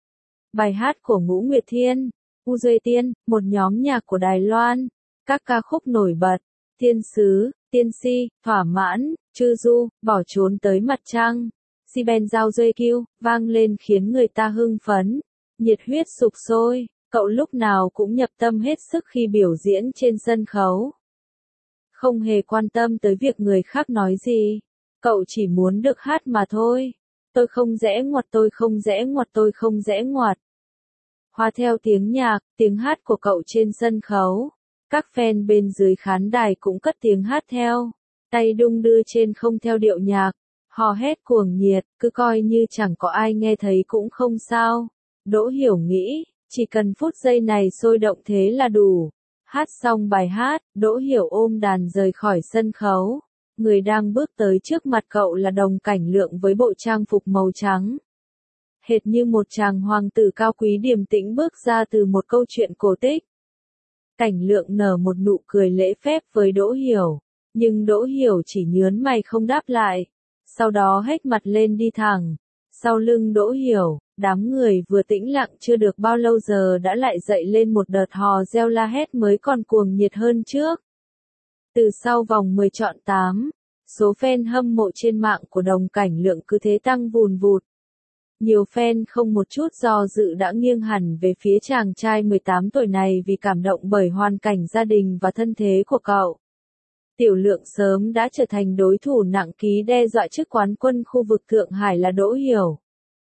Bài hát của Ngũ Nguyệt Thiên, U Duy Tiên, một nhóm nhạc của Đài Loan. Các ca khúc nổi bật, Thiên Sứ, Tiên Si, Thỏa Mãn, Chư Du, Bỏ Trốn Tới Mặt Trăng, Si Ben Giao Duy Kiêu, vang lên khiến người ta hưng phấn, nhiệt huyết sục sôi. Cậu lúc nào cũng nhập tâm hết sức khi biểu diễn trên sân khấu. Không hề quan tâm tới việc người khác nói gì. Cậu chỉ muốn được hát mà thôi. Tôi không dễ ngoặt, tôi không dễ ngoặt, tôi không dễ ngoặt. Hòa theo tiếng nhạc, tiếng hát của cậu trên sân khấu. Các fan bên dưới khán đài cũng cất tiếng hát theo. Tay đung đưa trên không theo điệu nhạc. Hò hét cuồng nhiệt, cứ coi như chẳng có ai nghe thấy cũng không sao. Đỗ Hiểu nghĩ, chỉ cần phút giây này sôi động thế là đủ. Hát xong bài hát, Đỗ Hiểu ôm đàn rời khỏi sân khấu. Người đang bước tới trước mặt cậu là Đồng Cảnh Lượng với bộ trang phục màu trắng. Hệt như một chàng hoàng tử cao quý điềm tĩnh bước ra từ một câu chuyện cổ tích. Cảnh Lượng nở một nụ cười lễ phép với Đỗ Hiểu, nhưng Đỗ Hiểu chỉ nhớn mày không đáp lại. Sau đó hếch mặt lên đi thẳng. Sau lưng Đỗ Hiểu, đám người vừa tĩnh lặng chưa được bao lâu giờ đã lại dậy lên một đợt hò reo la hét mới còn cuồng nhiệt hơn trước. Từ sau vòng 10 chọn 8, số fan hâm mộ trên mạng của Đồng Cảnh Lượng cứ thế tăng vùn vụt. Nhiều fan không một chút do dự đã nghiêng hẳn về phía chàng trai 18 tuổi này vì cảm động bởi hoàn cảnh gia đình và thân thế của cậu. Tiểu Lượng sớm đã trở thành đối thủ nặng ký đe dọa chức quán quân khu vực Thượng Hải là Đỗ Hiểu.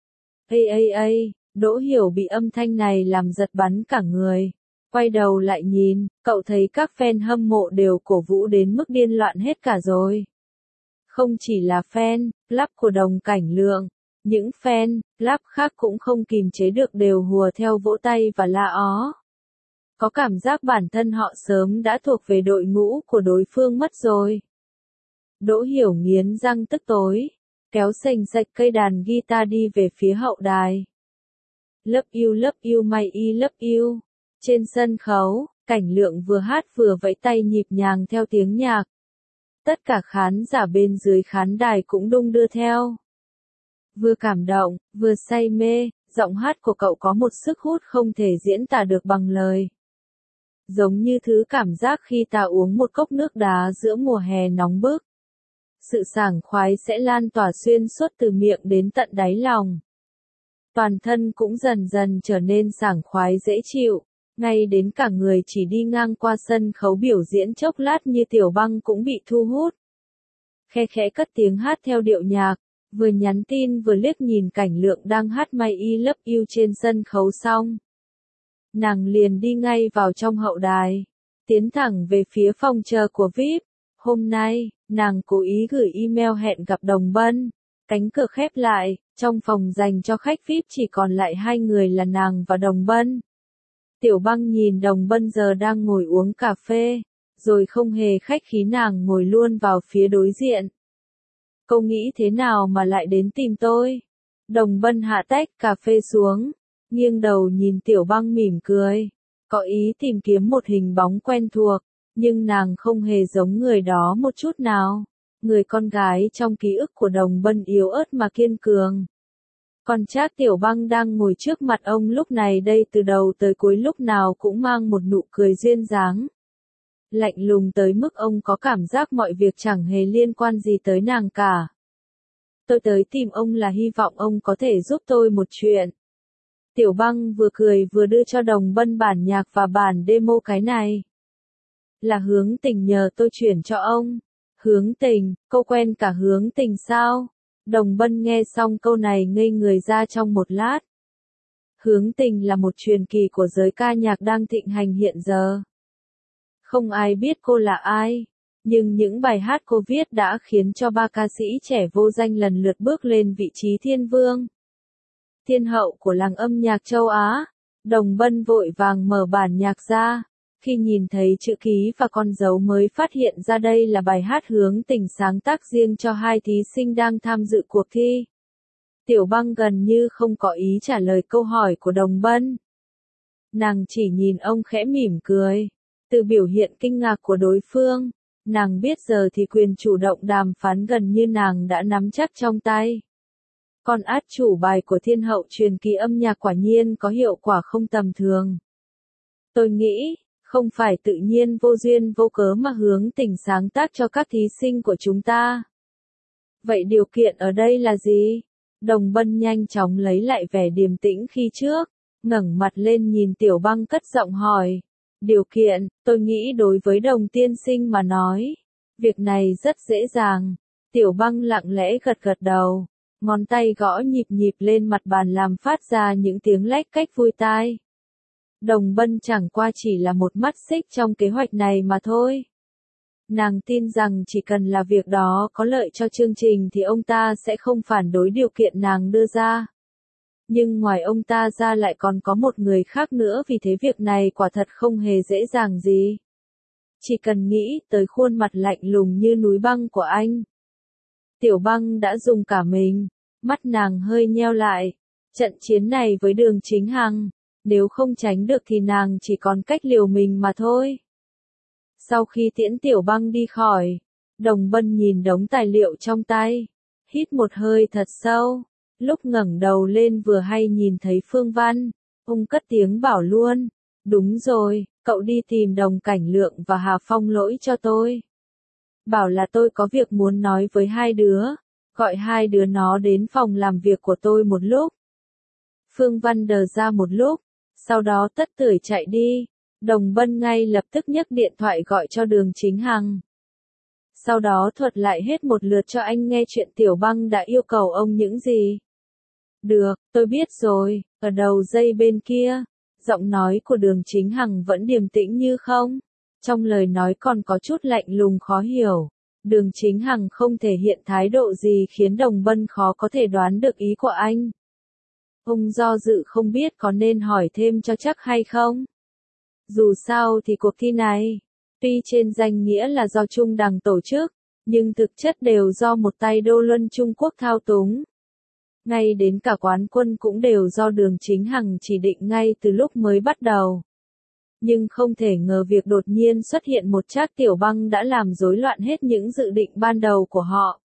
Đỗ Hiểu bị âm thanh này làm giật bắn cả người. Quay đầu lại nhìn, cậu thấy các fan hâm mộ đều cổ vũ đến mức điên loạn hết cả rồi. Không chỉ là fan club của Đồng Cảnh Lượng, những fan club khác cũng không kìm chế được đều hùa theo vỗ tay và la ó. Có cảm giác bản thân họ sớm đã thuộc về đội ngũ của đối phương mất rồi. Đỗ Hiểu nghiến răng tức tối, kéo sành sạch cây đàn guitar đi về phía hậu đài. Love you my I love you. Trên sân khấu, Cảnh Lượng vừa hát vừa vẫy tay nhịp nhàng theo tiếng nhạc. Tất cả khán giả bên dưới khán đài cũng đung đưa theo. Vừa cảm động, vừa say mê, giọng hát của cậu có một sức hút không thể diễn tả được bằng lời. Giống như thứ cảm giác khi ta uống một cốc nước đá giữa mùa hè nóng bức. Sự sảng khoái sẽ lan tỏa xuyên suốt từ miệng đến tận đáy lòng. Toàn thân cũng dần dần trở nên sảng khoái dễ chịu, ngay đến cả người chỉ đi ngang qua sân khấu biểu diễn chốc lát như Tiểu Băng cũng bị thu hút. Khe khẽ cất tiếng hát theo điệu nhạc, vừa nhắn tin vừa liếc nhìn Cảnh Lượng đang hát My I Love You trên sân khấu xong. Nàng liền đi ngay vào trong hậu đài, tiến thẳng về phía phòng chờ của VIP. Hôm nay, nàng cố ý gửi email hẹn gặp Đồng Bân. Cánh cửa khép lại, trong phòng dành cho khách VIP chỉ còn lại hai người là nàng và Đồng Bân. Tiểu Băng nhìn Đồng Bân giờ đang ngồi uống cà phê, rồi không hề khách khí nàng ngồi luôn vào phía đối diện. Cô nghĩ thế nào mà lại đến tìm tôi? Đồng Bân hạ tách cà phê xuống, nghiêng đầu nhìn Tiểu Băng mỉm cười, có ý tìm kiếm một hình bóng quen thuộc, nhưng nàng không hề giống người đó một chút nào. người con gái trong ký ức của Đồng Bân yếu ớt mà kiên cường. Còn Trác Tiểu Băng đang ngồi trước mặt ông lúc này đây từ đầu tới cuối lúc nào cũng mang một nụ cười duyên dáng. Lạnh lùng tới mức ông có cảm giác mọi việc chẳng hề liên quan gì tới nàng cả. Tôi tới tìm ông là hy vọng ông có thể giúp tôi một chuyện. Tiểu Băng vừa cười vừa đưa cho Đồng Bân bản nhạc và bản demo cái này. Là Hướng Tình nhờ tôi chuyển cho ông. Hướng Tình, câu quen cả Hướng Tình sao? Đồng Bân nghe xong câu này ngây người ra trong một lát. Hướng Tình là một truyền kỳ của giới ca nhạc đang thịnh hành hiện giờ. Không ai biết cô là ai, nhưng những bài hát cô viết đã khiến cho ba ca sĩ trẻ vô danh lần lượt bước lên vị trí thiên vương. Thiên hậu của làng âm nhạc châu Á, Đồng Bân vội vàng mở bản nhạc ra. Khi nhìn thấy chữ ký và con dấu mới phát hiện ra đây là bài hát Hướng Tình sáng tác riêng cho hai thí sinh đang tham dự cuộc thi. Tiểu Băng gần như không có ý trả lời câu hỏi của Đồng Bân. Nàng chỉ nhìn ông khẽ mỉm cười. Từ biểu hiện kinh ngạc của đối phương, nàng biết giờ thì quyền chủ động đàm phán gần như nàng đã nắm chắc trong tay. Con át chủ bài của thiên hậu truyền kỳ âm nhạc quả nhiên có hiệu quả không tầm thường. Tôi nghĩ, không phải tự nhiên vô duyên vô cớ mà Hướng Tình sáng tác cho các thí sinh của chúng ta. Vậy điều kiện ở đây là gì? Đồng Bân nhanh chóng lấy lại vẻ điềm tĩnh khi trước, ngẩng mặt lên nhìn Tiểu Băng cất giọng hỏi. Điều kiện, tôi nghĩ đối với Đồng tiên sinh mà nói, việc này rất dễ dàng. Tiểu Băng lặng lẽ gật gật đầu, ngón tay gõ nhịp nhịp lên mặt bàn làm phát ra những tiếng lách cách vui tai. Đồng Bân chẳng qua chỉ là một mắt xích trong kế hoạch này mà thôi. Nàng tin rằng chỉ cần là việc đó có lợi cho chương trình thì ông ta sẽ không phản đối điều kiện nàng đưa ra. Nhưng ngoài ông ta ra lại còn có một người khác nữa, vì thế việc này quả thật không hề dễ dàng gì. Chỉ cần nghĩ tới khuôn mặt lạnh lùng như núi băng của anh. Tiểu Băng đã dùng cả mình, mắt nàng hơi nheo lại. Trận chiến này với Đường Chính Hằng, nếu không tránh được thì nàng chỉ còn cách liều mình mà thôi. Sau khi tiễn Tiểu Băng đi khỏi, Đồng Bân nhìn đống tài liệu trong tay, hít một hơi thật sâu. Lúc ngẩng đầu lên vừa hay nhìn thấy Phương Văn, ông cất tiếng bảo luôn, đúng rồi, cậu đi tìm Đồng Cảnh Lượng và Hà Phong Lỗi cho tôi. Bảo là tôi có việc muốn nói với hai đứa, gọi hai đứa nó đến phòng làm việc của tôi một lúc. Phương Văn đờ ra một lúc, sau đó tất tưởi chạy đi. Đồng Bân ngay lập tức nhấc điện thoại gọi cho Đường Chính Hằng. Sau đó thuật lại hết một lượt cho anh nghe chuyện Tiểu Băng đã yêu cầu ông những gì. Được, tôi biết rồi. Ở đầu dây bên kia, giọng nói của Đường Chính Hằng vẫn điềm tĩnh như không. Trong lời nói còn có chút lạnh lùng khó hiểu. Đường Chính Hằng không thể hiện thái độ gì khiến Đồng Bân khó có thể đoán được ý của anh. Ông do dự không biết có nên hỏi thêm cho chắc hay không. Dù sao thì cuộc thi này, tuy trên danh nghĩa là do Trung Đằng tổ chức, nhưng thực chất đều do một tay Đô Luân Trung Quốc thao túng. Ngay đến cả quán quân cũng đều do Đường Chính Hằng chỉ định ngay từ lúc mới bắt đầu. Nhưng không thể ngờ việc đột nhiên xuất hiện một Trác Tiểu Băng đã làm rối loạn hết những dự định ban đầu của họ.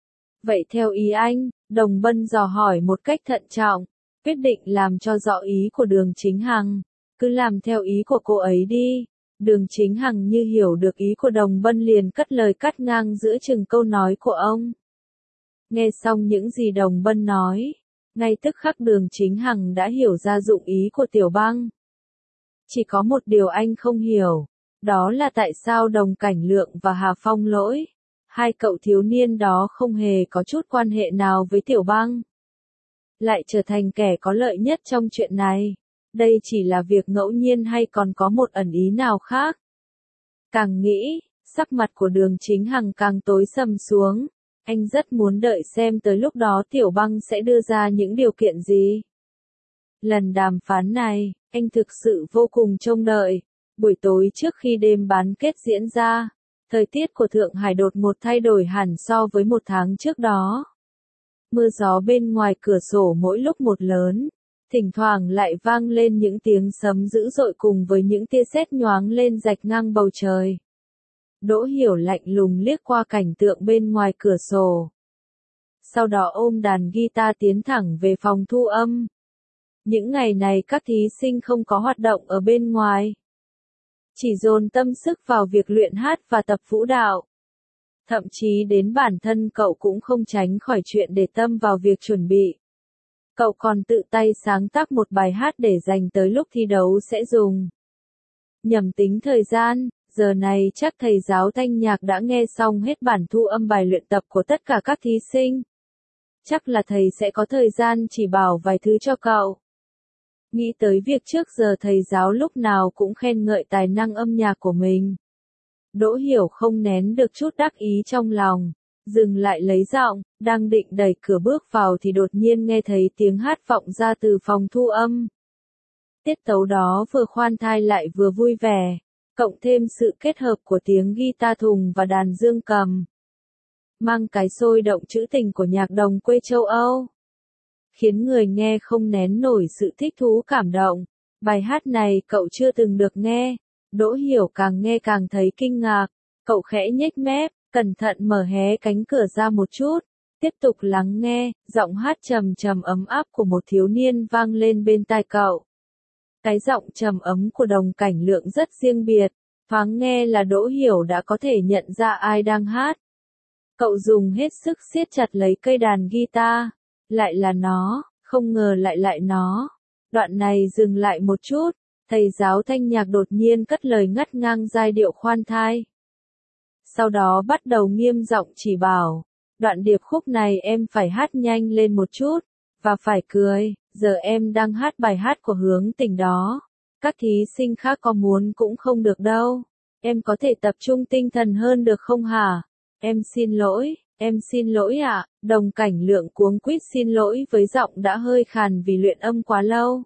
Vậy theo ý anh, Đồng Bân dò hỏi một cách thận trọng, quyết định làm cho rõ ý của Đường Chính Hằng. Cứ làm theo ý của cô ấy đi. Đường Chính Hằng như hiểu được ý của Đồng Bân liền cất lời cắt ngang giữa chừng câu nói của ông. Nghe xong những gì Đồng Bân nói, ngay tức khắc Đường Chính Hằng đã hiểu ra dụng ý của Tiểu Băng. Chỉ có một điều anh không hiểu, đó là tại sao Đồng Cảnh Lượng và Hà Phong Lỗi, hai cậu thiếu niên đó không hề có chút quan hệ nào với Tiểu Băng, lại trở thành kẻ có lợi nhất trong chuyện này. Đây chỉ là việc ngẫu nhiên hay còn có một ẩn ý nào khác? Càng nghĩ, sắc mặt của Đường Chính Hằng càng tối sầm xuống. Anh rất muốn đợi xem tới lúc đó Tiểu Băng sẽ đưa ra những điều kiện gì. Lần đàm phán này, anh thực sự vô cùng trông đợi. Buổi tối trước khi đêm bán kết diễn ra, thời tiết của Thượng Hải đột ngột thay đổi hẳn so với một tháng trước đó. Mưa gió bên ngoài cửa sổ mỗi lúc một lớn. Thỉnh thoảng lại vang lên những tiếng sấm dữ dội cùng với những tia sét nhoáng lên rạch ngang bầu trời. Đỗ Hiểu lạnh lùng liếc qua cảnh tượng bên ngoài cửa sổ. Sau đó ôm đàn guitar tiến thẳng về phòng thu âm. Những ngày này các thí sinh không có hoạt động ở bên ngoài. Chỉ dồn tâm sức vào việc luyện hát và tập vũ đạo. Thậm chí đến bản thân cậu cũng không tránh khỏi chuyện để tâm vào việc chuẩn bị. Cậu còn tự tay sáng tác một bài hát để dành tới lúc thi đấu sẽ dùng. Nhầm tính thời gian, giờ này chắc thầy giáo thanh nhạc đã nghe xong hết bản thu âm bài luyện tập của tất cả các thí sinh. Chắc là thầy sẽ có thời gian chỉ bảo vài thứ cho cậu. Nghĩ tới việc trước giờ thầy giáo lúc nào cũng khen ngợi tài năng âm nhạc của mình. Đỗ Hiểu không nén được chút đắc ý trong lòng, dừng lại lấy giọng, đang định đẩy cửa bước vào thì đột nhiên nghe thấy tiếng hát vọng ra từ phòng thu âm. Tiết tấu đó vừa khoan thai lại vừa vui vẻ, cộng thêm sự kết hợp của tiếng guitar thùng và đàn dương cầm. Mang cái sôi động trữ tình của nhạc đồng quê châu Âu. Khiến người nghe không nén nổi sự thích thú cảm động. Bài hát này cậu chưa từng được nghe. Đỗ Hiểu càng nghe càng thấy kinh ngạc. Cậu khẽ nhếch mép, cẩn thận mở hé cánh cửa ra một chút. Tiếp tục lắng nghe, giọng hát trầm trầm ấm áp của một thiếu niên vang lên bên tai cậu. Cái giọng trầm ấm của Đồng Cảnh Lượng rất riêng biệt. Thoáng nghe là Đỗ Hiểu đã có thể nhận ra ai đang hát. Cậu dùng hết sức siết chặt lấy cây đàn guitar. Lại là nó, không ngờ lại nó. Đoạn này dừng lại một chút, thầy giáo thanh nhạc đột nhiên cất lời ngắt ngang giai điệu khoan thai. Sau đó bắt đầu nghiêm giọng chỉ bảo, đoạn điệp khúc này em phải hát nhanh lên một chút, và phải cười, giờ em đang hát bài hát của Hướng Tình đó. Các thí sinh khác có muốn cũng không được đâu. Em có thể tập trung tinh thần hơn được không hả? Em xin lỗi ạ, Đồng Cảnh Lượng cuống quýt xin lỗi với giọng đã hơi khàn vì luyện âm quá lâu.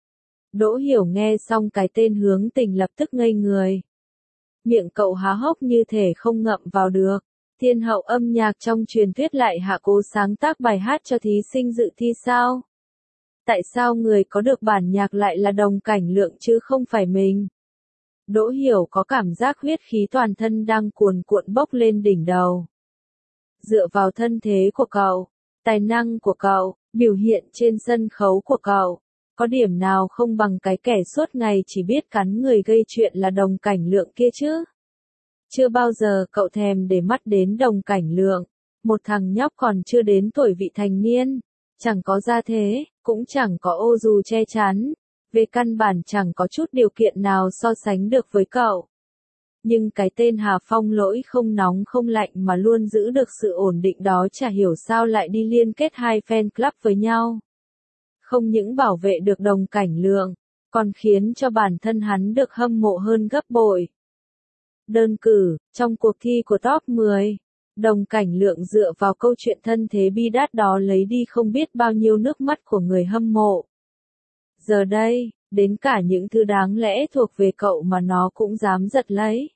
Đỗ Hiểu nghe xong cái tên Hướng Tình lập tức ngây người. Miệng cậu há hốc như thể không ngậm vào được. Thiên hậu âm nhạc trong truyền thuyết lại hạ cố sáng tác bài hát cho thí sinh dự thi sao? Tại sao người có được bản nhạc lại là Đồng Cảnh Lượng chứ không phải mình? Đỗ Hiểu có cảm giác huyết khí toàn thân đang cuồn cuộn bốc lên đỉnh đầu. Dựa vào thân thế của cậu, tài năng của cậu, biểu hiện trên sân khấu của cậu, có điểm nào không bằng cái kẻ suốt ngày chỉ biết cắn người gây chuyện là Đồng Cảnh Lượng kia chứ? Chưa bao giờ cậu thèm để mắt đến Đồng Cảnh Lượng, một thằng nhóc còn chưa đến tuổi vị thành niên, chẳng có gia thế, cũng chẳng có ô dù che chắn, về căn bản chẳng có chút điều kiện nào so sánh được với cậu. Nhưng cái tên Hà Phong Lỗi không nóng không lạnh mà luôn giữ được sự ổn định đó chả hiểu sao lại đi liên kết hai fan club với nhau. Không những bảo vệ được Đồng Cảnh Lượng, còn khiến cho bản thân hắn được hâm mộ hơn gấp bội. Đơn cử, trong cuộc thi của top 10, Đồng Cảnh Lượng dựa vào câu chuyện thân thế bi đát đó lấy đi không biết bao nhiêu nước mắt của người hâm mộ. Giờ đây, đến cả những thứ đáng lẽ thuộc về cậu mà nó cũng dám giật lấy.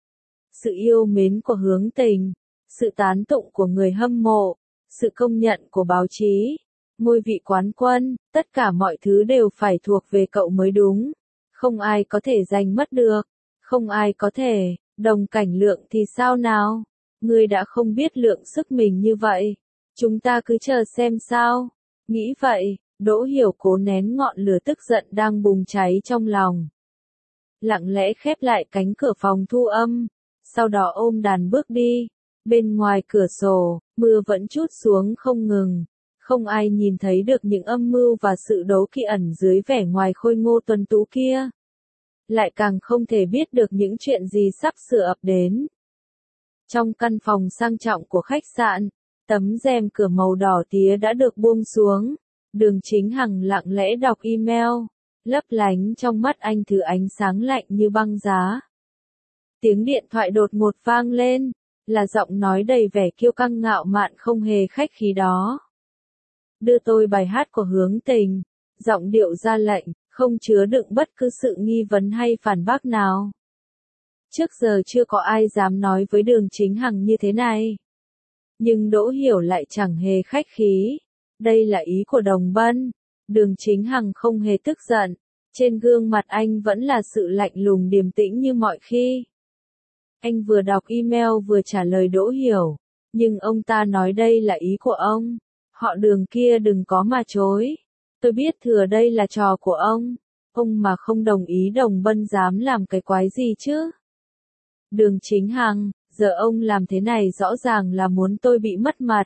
Sự yêu mến của Hướng Tình, sự tán tụng của người hâm mộ, sự công nhận của báo chí, ngôi vị quán quân, tất cả mọi thứ đều phải thuộc về cậu mới đúng. Không ai có thể giành mất được, không ai có thể. Đồng Cảnh Lượng thì sao nào? Ngươi đã không biết lượng sức mình như vậy. Chúng ta cứ chờ xem sao. Nghĩ vậy, Đỗ Hiểu cố nén ngọn lửa tức giận đang bùng cháy trong lòng. Lặng lẽ khép lại cánh cửa phòng thu âm, sau đó ôm đàn bước đi. Bên ngoài cửa sổ, mưa vẫn trút xuống không ngừng. Không ai nhìn thấy được những âm mưu và sự đố kỵ ẩn dưới vẻ ngoài khôi ngô tuấn tú kia. Lại càng không thể biết được những chuyện gì sắp sửa ập đến. Trong căn phòng sang trọng của khách sạn, tấm rèm cửa màu đỏ tía đã được buông xuống. Đường Chính Hằng lặng lẽ đọc email, lấp lánh trong mắt anh thứ ánh sáng lạnh như băng giá. Tiếng điện thoại đột ngột vang lên, là giọng nói đầy vẻ kiêu căng ngạo mạn không hề khách khí đó. Đưa tôi bài hát của Hướng Tình, giọng điệu ra lệnh, không chứa đựng bất cứ sự nghi vấn hay phản bác nào. Trước giờ chưa có ai dám nói với Đường Chính Hằng như thế này. Nhưng Đỗ Hiểu lại chẳng hề khách khí. Đây là ý của Đồng Bân. Đường Chính Hằng không hề tức giận. Trên gương mặt anh vẫn là sự lạnh lùng điềm tĩnh như mọi khi. Anh vừa đọc email vừa trả lời Đỗ Hiểu. Nhưng ông ta nói đây là ý của ông. Họ Đường kia đừng có mà chối. Tôi biết thừa đây là trò của ông. Ông mà không đồng ý Đồng Bân dám làm cái quái gì chứ? Đường Chính Hằng, giờ ông làm thế này rõ ràng là muốn tôi bị mất mặt.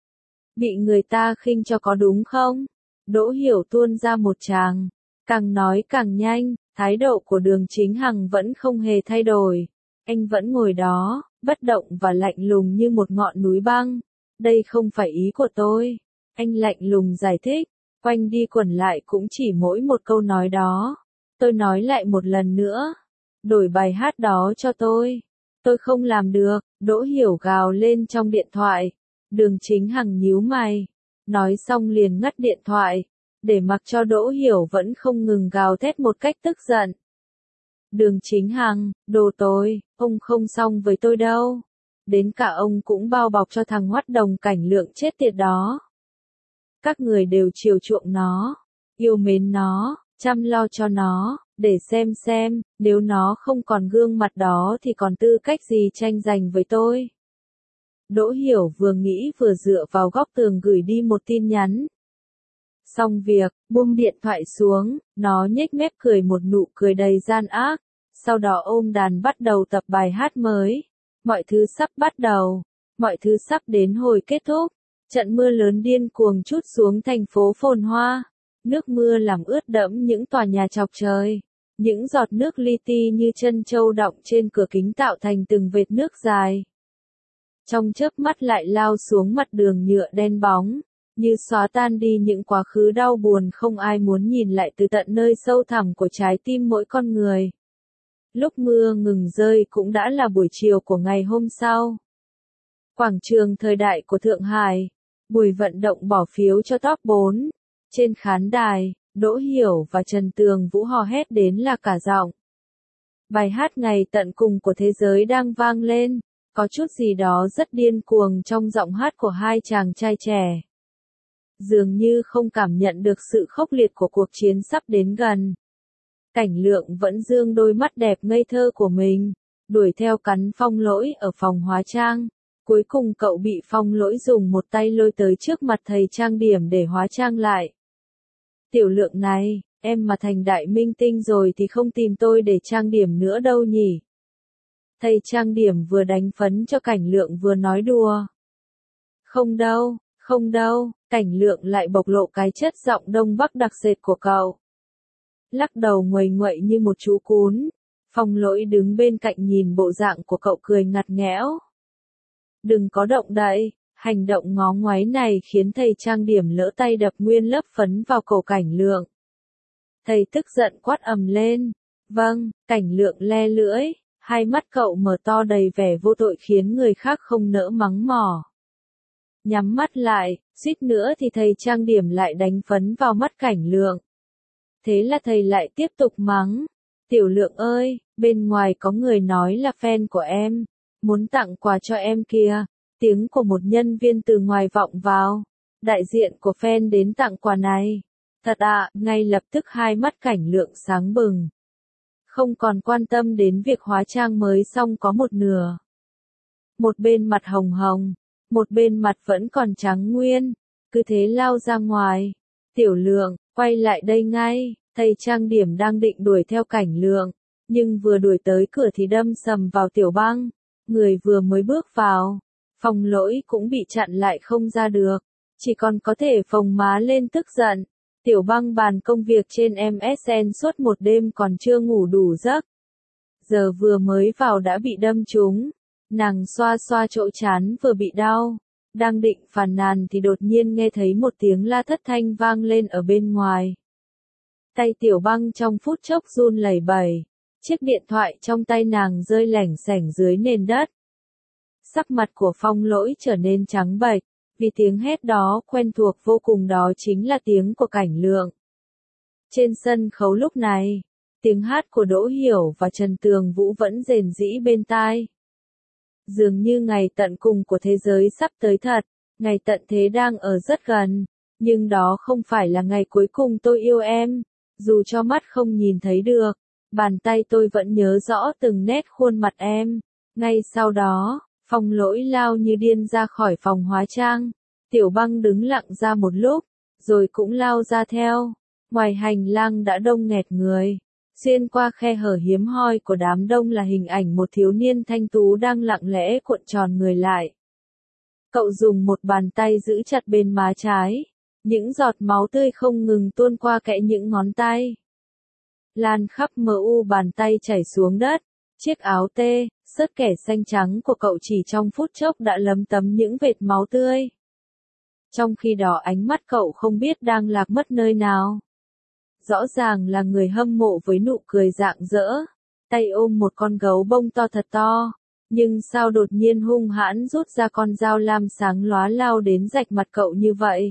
Bị người ta khinh cho có đúng không? Đỗ Hiểu tuôn ra một tràng. Càng nói càng nhanh, thái độ của Đường Chính Hằng vẫn không hề thay đổi. Anh vẫn ngồi đó, bất động và lạnh lùng như một ngọn núi băng. Đây không phải ý của tôi. Anh lạnh lùng giải thích, quanh đi quẩn lại cũng chỉ mỗi một câu nói đó. Tôi nói lại một lần nữa. Đổi bài hát đó cho tôi. Tôi không làm được, Đỗ Hiểu gào lên trong điện thoại. Đường Chính Hằng nhíu mày. Nói xong liền ngắt điện thoại. Để mặc cho Đỗ Hiểu vẫn không ngừng gào thét một cách tức giận. Đường Chính Hằng, đồ tôi, ông không xong với tôi đâu. Đến cả ông cũng bao bọc cho thằng Hoắt Đồng Cảnh Lượng chết tiệt đó. Các người đều chiều chuộng nó, yêu mến nó, chăm lo cho nó, để xem, nếu nó không còn gương mặt đó thì còn tư cách gì tranh giành với tôi. Đỗ Hiểu vừa nghĩ vừa dựa vào góc tường gửi đi một tin nhắn. Xong việc, buông điện thoại xuống, nó nhếch mép cười một nụ cười đầy gian ác, sau đó ôm đàn bắt đầu tập bài hát mới. Mọi thứ sắp bắt đầu, mọi thứ sắp đến hồi kết thúc. Trận mưa lớn điên cuồng trút xuống thành phố phồn hoa. Nước mưa làm ướt đẫm những tòa nhà chọc trời. Những giọt nước li ti như chân trâu đọng trên cửa kính tạo thành từng vệt nước dài. Trong chớp mắt lại lao xuống mặt đường nhựa đen bóng, như xóa tan đi những quá khứ đau buồn không ai muốn nhìn lại từ tận nơi sâu thẳm của trái tim mỗi con người. Lúc mưa ngừng rơi cũng đã là buổi chiều của ngày hôm sau. Quảng trường Thời Đại của Thượng Hải, buổi vận động bỏ phiếu cho top 4. Trên khán đài, Đỗ Hiểu và Trần Tường Vũ hò hét đến là cả giọng. Bài hát Ngày Tận Cùng của Thế Giới đang vang lên, có chút gì đó rất điên cuồng trong giọng hát của hai chàng trai trẻ. Dường như không cảm nhận được sự khốc liệt của cuộc chiến sắp đến gần. Cảnh Lượng vẫn dương đôi mắt đẹp ngây thơ của mình, đuổi theo cắn Phong Lỗi ở phòng hóa trang. Cuối cùng cậu bị Phong Lỗi dùng một tay lôi tới trước mặt thầy trang điểm để hóa trang lại. Tiểu Lượng này, em mà thành đại minh tinh rồi thì không tìm tôi để trang điểm nữa đâu nhỉ? Thầy trang điểm vừa đánh phấn cho Cảnh Lượng vừa nói đùa. Không đâu, Cảnh Lượng lại bộc lộ cái chất giọng Đông Bắc đặc sệt của cậu. Lắc đầu nguầy nguậy như một chú cún. Phong Lỗi đứng bên cạnh nhìn bộ dạng của cậu cười ngặt nghẽo. Đừng có động đậy, hành động ngó ngoáy này khiến thầy trang điểm lỡ tay đập nguyên lớp phấn vào cổ Cảnh Lượng. Thầy tức giận quát ầm lên. Vâng, Cảnh Lượng le lưỡi, hai mắt cậu mở to đầy vẻ vô tội khiến người khác không nỡ mắng mỏ. Nhắm mắt lại, suýt nữa thì thầy trang điểm lại đánh phấn vào mắt Cảnh Lượng. Thế là thầy lại tiếp tục mắng. Tiểu Lượng ơi, bên ngoài có người nói là fan của em, muốn tặng quà cho em kìa. Tiếng của một nhân viên từ ngoài vọng vào. Đại diện của fan đến tặng quà này. Thật ạ, ngay lập tức hai mắt Cảnh Lượng sáng bừng. Không còn quan tâm đến việc hóa trang mới xong có một nửa. Một bên mặt hồng hồng, một bên mặt vẫn còn trắng nguyên, cứ thế lao ra ngoài. Tiểu Lượng, quay lại đây ngay, thầy trang điểm đang định đuổi theo Cảnh Lượng, nhưng vừa đuổi tới cửa thì đâm sầm vào Tiểu Băng. Người vừa mới bước vào, Phong Lỗi cũng bị chặn lại không ra được, chỉ còn có thể phồng má lên tức giận. Tiểu Băng bàn công việc trên MSN suốt một đêm còn chưa ngủ đủ giấc. Giờ vừa mới vào đã bị đâm trúng. Nàng xoa xoa chỗ trán vừa bị đau. Đang định phàn nàn thì đột nhiên nghe thấy một tiếng la thất thanh vang lên ở bên ngoài. Tay Tiểu Băng trong phút chốc run lẩy bẩy. Chiếc điện thoại trong tay nàng rơi lẻng xẻng dưới nền đất. Sắc mặt của Phong Lỗi trở nên trắng bệch. Vì tiếng hét đó quen thuộc vô cùng, đó chính là tiếng của Cảnh Lượng. Trên sân khấu lúc này, tiếng hát của Đỗ Hiểu và Trần Tường Vũ vẫn rền rĩ bên tai. Dường như ngày tận cùng của thế giới sắp tới thật, ngày tận thế đang ở rất gần, nhưng đó không phải là ngày cuối cùng tôi yêu em, dù cho mắt không nhìn thấy được, bàn tay tôi vẫn nhớ rõ từng nét khuôn mặt em, Ngay sau đó, Phong Lỗi lao như điên ra khỏi phòng hóa trang. Tiểu Băng đứng lặng ra một lúc, rồi cũng lao ra theo. Ngoài hành lang đã đông nghẹt người. Xuyên qua khe hở hiếm hoi của đám đông là hình ảnh một thiếu niên thanh tú đang lặng lẽ cuộn tròn người lại. Cậu dùng một bàn tay giữ chặt bên má trái. Những giọt máu tươi không ngừng tuôn qua kẽ những ngón tay. Lan khắp bàn tay chảy xuống đất. Chiếc áo tê, sớt kẻ xanh trắng của cậu chỉ trong phút chốc đã lấm tấm những vệt máu tươi. Trong khi đó ánh mắt cậu không biết đang lạc mất nơi nào. Rõ ràng là người hâm mộ với nụ cười rạng rỡ, tay ôm một con gấu bông to thật to, nhưng sao đột nhiên hung hãn rút ra con dao lam sáng lóa lao đến rạch mặt cậu như vậy.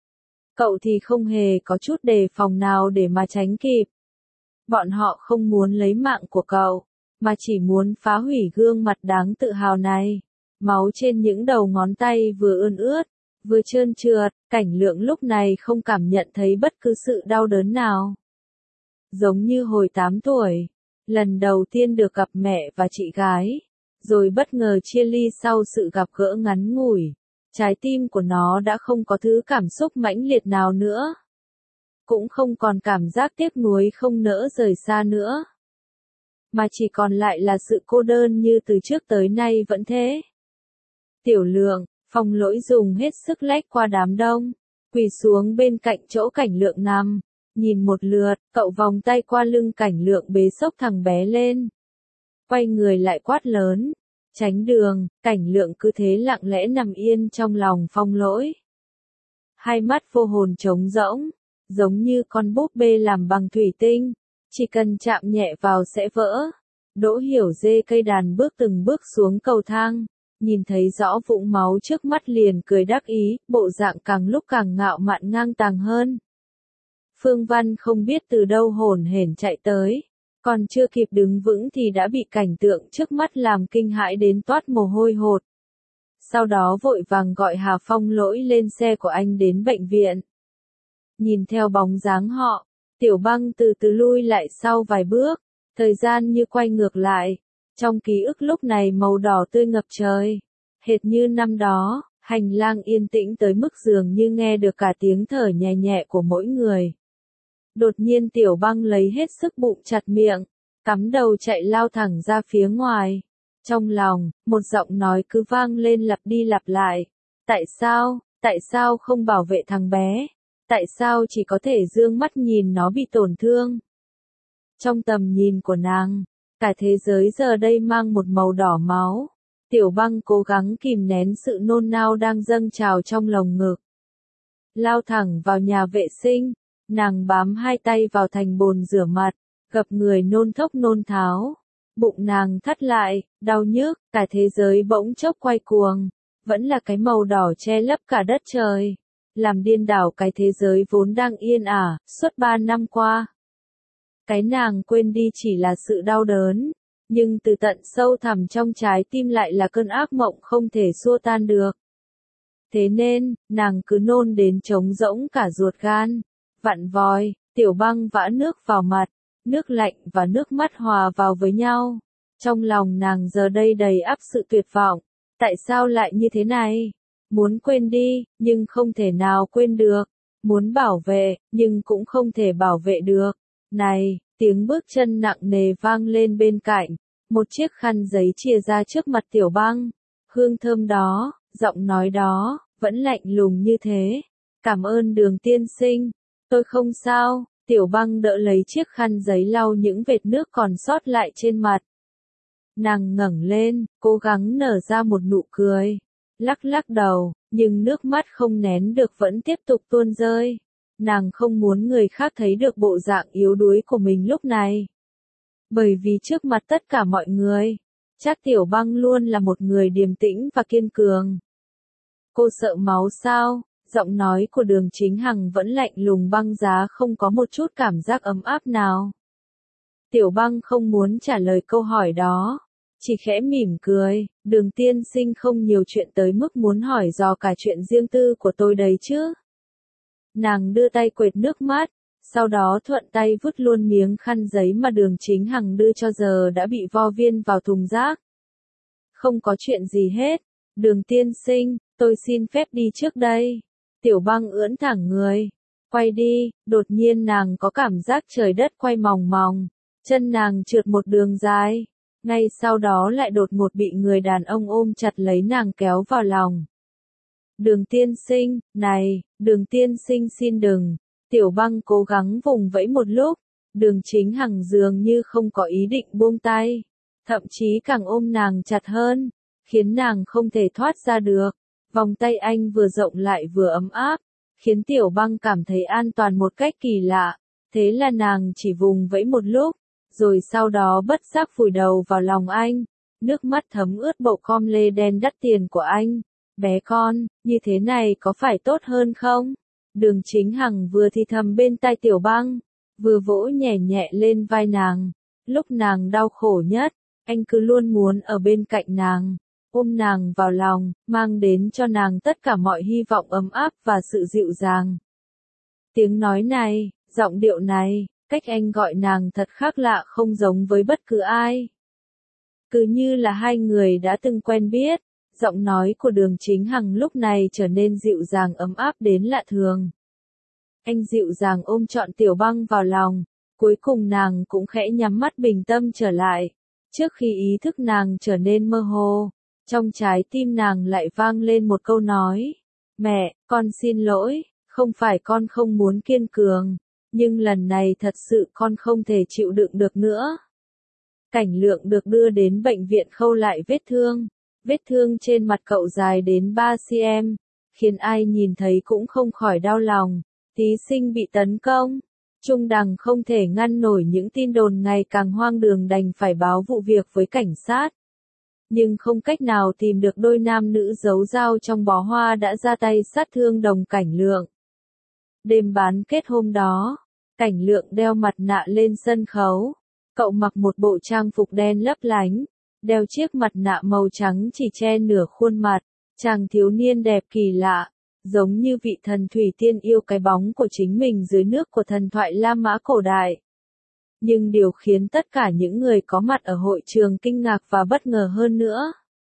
Cậu thì không hề có chút đề phòng nào để mà tránh kịp. Bọn họ không muốn lấy mạng của cậu, mà chỉ muốn phá hủy gương mặt đáng tự hào này. Máu trên những đầu ngón tay vừa ươn ướt, vừa trơn trượt, Cảnh Lượng lúc này không cảm nhận thấy bất cứ sự đau đớn nào. Giống như hồi 8 tuổi, lần đầu tiên được gặp mẹ và chị gái, rồi bất ngờ chia ly sau sự gặp gỡ ngắn ngủi. Trái tim của nó đã không có thứ cảm xúc mãnh liệt nào nữa. Cũng không còn cảm giác tiếc nuối không nỡ rời xa nữa. Mà chỉ còn lại là sự cô đơn như từ trước tới nay vẫn thế. Tiểu Lượng, Phong Lỗi dùng hết sức lách qua đám đông, quỳ xuống bên cạnh chỗ Cảnh Lượng nằm, nhìn một lượt, cậu vòng tay qua lưng Cảnh Lượng bế xốc thằng bé lên. Quay người lại quát lớn, tránh đường. Cảnh Lượng cứ thế lặng lẽ nằm yên trong lòng Phong Lỗi. Hai mắt vô hồn trống rỗng, giống như con búp bê làm bằng thủy tinh, chỉ cần chạm nhẹ vào sẽ vỡ. Đỗ Hiểu dê cây đàn bước từng bước xuống cầu thang, nhìn thấy rõ vũng máu trước mắt liền cười đắc ý, bộ dạng càng lúc càng ngạo mạn ngang tàng hơn. Phương Văn không biết từ đâu hồn hển chạy tới, còn chưa kịp đứng vững thì đã bị cảnh tượng trước mắt làm kinh hãi đến toát mồ hôi hột. Sau đó vội vàng gọi Hà Phong Lỗi lên xe của anh đến bệnh viện. Nhìn theo bóng dáng họ, Tiểu Băng từ từ lui lại sau vài bước, thời gian như quay ngược lại. Trong ký ức lúc này màu đỏ tươi ngập trời, hệt như năm đó, hành lang yên tĩnh tới mức dường như nghe được cả tiếng thở nhẹ nhẹ của mỗi người. Đột nhiên Tiểu Băng lấy hết sức bụng chặt miệng, cắm đầu chạy lao thẳng ra phía ngoài. Trong lòng, một giọng nói cứ vang lên lặp đi lặp lại. Tại sao không bảo vệ thằng bé? Tại sao chỉ có thể dương mắt nhìn nó bị tổn thương? Trong tầm nhìn của nàng, cả thế giới giờ đây mang một màu đỏ máu. Tiểu Băng cố gắng kìm nén sự nôn nao đang dâng trào trong lồng ngực. Lao thẳng vào nhà vệ sinh, nàng bám hai tay vào thành bồn rửa mặt, gập người nôn thốc nôn tháo. Bụng nàng thắt lại, đau nhức, cả thế giới bỗng chốc quay cuồng. Vẫn là cái màu đỏ che lấp cả đất trời, làm điên đảo cái thế giới vốn đang yên ả, suốt 3 năm qua. Cái nàng quên đi chỉ là sự đau đớn, nhưng từ tận sâu thẳm trong trái tim lại là cơn ác mộng không thể xua tan được. Thế nên, nàng cứ nôn đến trống rỗng cả ruột gan, vặn vòi. Tiểu Băng vã nước vào mặt, nước lạnh và nước mắt hòa vào với nhau. Trong lòng nàng giờ đây đầy ắp sự tuyệt vọng. Tại sao lại như thế này? Muốn quên đi, nhưng không thể nào quên được. Muốn bảo vệ, nhưng cũng không thể bảo vệ được. Này, tiếng bước chân nặng nề vang lên bên cạnh. Một chiếc khăn giấy chìa ra trước mặt Tiểu Băng. Hương thơm đó, giọng nói đó, vẫn lạnh lùng như thế. Cảm ơn Đường tiên sinh. Tôi không sao. Tiểu Băng đỡ lấy chiếc khăn giấy lau những vệt nước còn sót lại trên mặt. Nàng ngẩng lên, cố gắng nở ra một nụ cười. Lắc lắc đầu, nhưng nước mắt không nén được vẫn tiếp tục tuôn rơi. Nàng không muốn người khác thấy được bộ dạng yếu đuối của mình lúc này. Bởi vì trước mặt tất cả mọi người, chắc Tiểu Băng luôn là một người điềm tĩnh và kiên cường. Cô sợ máu sao? Giọng nói của Đường Chính Hằng vẫn lạnh lùng băng giá, không có một chút cảm giác ấm áp nào. Tiểu Băng không muốn trả lời câu hỏi đó, chỉ khẽ mỉm cười. Đường tiên sinh không nhiều chuyện tới mức muốn hỏi dò cả chuyện riêng tư của tôi đấy chứ. Nàng đưa tay quệt nước mắt, sau đó thuận tay vứt luôn miếng khăn giấy mà Đường Chính Hằng đưa cho giờ đã bị vo viên vào thùng rác. Không có chuyện gì hết. Đường tiên sinh, tôi xin phép đi trước đây. Tiểu Băng ưỡn thẳng người. Quay đi, đột nhiên nàng có cảm giác trời đất quay mòng mòng. Chân nàng trượt một đường dài. Ngay sau đó lại đột ngột bị người đàn ông ôm chặt lấy nàng kéo vào lòng. Đường tiên sinh, này, đường tiên sinh xin đừng. Tiểu Băng cố gắng vùng vẫy một lúc. Đường Chính Hằng dường như không có ý định buông tay. Thậm chí càng ôm nàng chặt hơn. Khiến nàng không thể thoát ra được. Vòng tay anh vừa rộng lại vừa ấm áp. Khiến Tiểu Băng cảm thấy an toàn một cách kỳ lạ. Thế là nàng chỉ vùng vẫy một lúc. Rồi sau đó bất giác vùi đầu vào lòng anh. Nước mắt thấm ướt bộ com lê đen đắt tiền của anh. Bé con, như thế này có phải tốt hơn không? Đường Chính Hằng vừa thì thầm bên tai Tiểu Băng, vừa vỗ nhẹ nhẹ lên vai nàng. Lúc nàng đau khổ nhất, anh cứ luôn muốn ở bên cạnh nàng, ôm nàng vào lòng, mang đến cho nàng tất cả mọi hy vọng ấm áp và sự dịu dàng. Tiếng nói này, giọng điệu này, cách anh gọi nàng thật khác lạ không giống với bất cứ ai. Cứ như là hai người đã từng quen biết. Giọng nói của Đường Chính Hằng lúc này trở nên dịu dàng ấm áp đến lạ thường. Anh dịu dàng ôm trọn Tiểu Băng vào lòng, cuối cùng nàng cũng khẽ nhắm mắt bình tâm trở lại. Trước khi ý thức nàng trở nên mơ hồ, trong trái tim nàng lại vang lên một câu nói. Mẹ, con xin lỗi, không phải con không muốn kiên cường, nhưng lần này thật sự con không thể chịu đựng được nữa. Cảnh Lượng được đưa đến bệnh viện khâu lại vết thương. Vết thương trên mặt cậu dài đến 3 cm, khiến ai nhìn thấy cũng không khỏi đau lòng. Thí sinh bị tấn công. Trung Đằng không thể ngăn nổi những tin đồn ngày càng hoang đường đành phải báo vụ việc với cảnh sát. Nhưng không cách nào tìm được đôi nam nữ giấu dao trong bó hoa đã ra tay sát thương đồng Cảnh Lượng. Đêm bán kết hôm đó, Cảnh Lượng đeo mặt nạ lên sân khấu. Cậu mặc một bộ trang phục đen lấp lánh. Đeo chiếc mặt nạ màu trắng chỉ che nửa khuôn mặt, chàng thiếu niên đẹp kỳ lạ, giống như vị thần thủy tiên yêu cái bóng của chính mình dưới nước của thần thoại La Mã cổ đại. Nhưng điều khiến tất cả những người có mặt ở hội trường kinh ngạc và bất ngờ hơn nữa.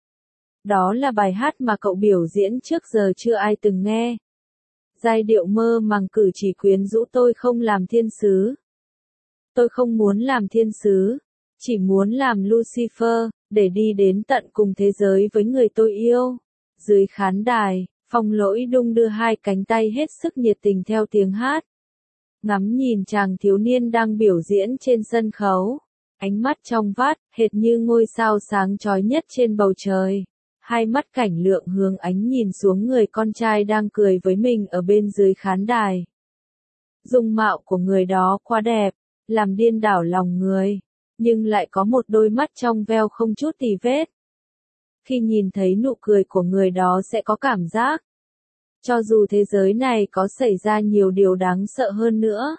Đó là bài hát mà cậu biểu diễn trước giờ chưa ai từng nghe. Giai điệu mơ màng cử chỉ quyến rũ tôi không làm thiên sứ. Tôi không muốn làm thiên sứ. Chỉ muốn làm Lucifer, để đi đến tận cùng thế giới với người tôi yêu. Dưới khán đài, Phong Lỗi đung đưa hai cánh tay hết sức nhiệt tình theo tiếng hát. Ngắm nhìn chàng thiếu niên đang biểu diễn trên sân khấu. Ánh mắt trong vắt, hệt như ngôi sao sáng chói nhất trên bầu trời. Hai mắt Cảnh Lượng hướng ánh nhìn xuống người con trai đang cười với mình ở bên dưới khán đài. Dung mạo của người đó quá đẹp, làm điên đảo lòng người. Nhưng lại có một đôi mắt trong veo không chút tì vết. Khi nhìn thấy nụ cười của người đó sẽ có cảm giác. Cho dù thế giới này có xảy ra nhiều điều đáng sợ hơn nữa.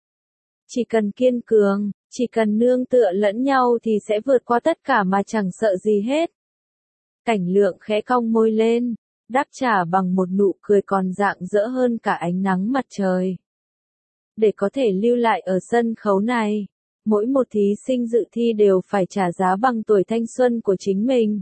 Chỉ cần kiên cường, chỉ cần nương tựa lẫn nhau thì sẽ vượt qua tất cả mà chẳng sợ gì hết. Cảnh Lượng khẽ cong môi lên, đáp trả bằng một nụ cười còn rạng rỡ hơn cả ánh nắng mặt trời. Để có thể lưu lại ở sân khấu này. Mỗi một thí sinh dự thi đều phải trả giá bằng tuổi thanh xuân của chính mình.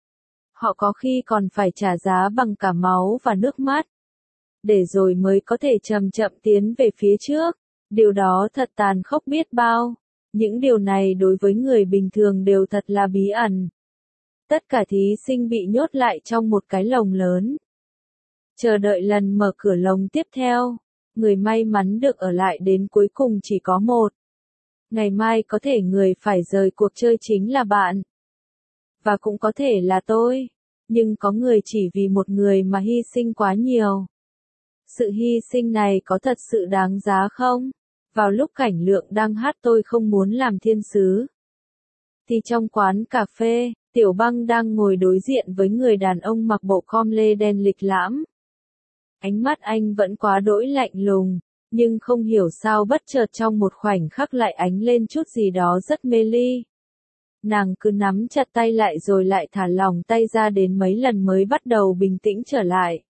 Họ có khi còn phải trả giá bằng cả máu và nước mắt. Để rồi mới có thể chậm chậm tiến về phía trước. Điều đó thật tàn khốc biết bao. Những điều này đối với người bình thường đều thật là bí ẩn. Tất cả thí sinh bị nhốt lại trong một cái lồng lớn. Chờ đợi lần mở cửa lồng tiếp theo. Người may mắn được ở lại đến cuối cùng chỉ có một. Ngày mai có thể người phải rời cuộc chơi chính là bạn. Và cũng có thể là tôi. Nhưng có người chỉ vì một người mà hy sinh quá nhiều. Sự hy sinh này có thật sự đáng giá không? Vào lúc Cảnh Lượng đang hát tôi không muốn làm thiên sứ. Thì trong quán cà phê, Tiểu Băng đang ngồi đối diện với người đàn ông mặc bộ com lê đen lịch lãm. Ánh mắt anh vẫn quá đỗi lạnh lùng. Nhưng không hiểu sao bất chợt trong một khoảnh khắc lại ánh lên chút gì đó rất mê ly. Nàng cứ nắm chặt tay lại rồi lại thả lỏng tay ra đến mấy lần mới bắt đầu bình tĩnh trở lại.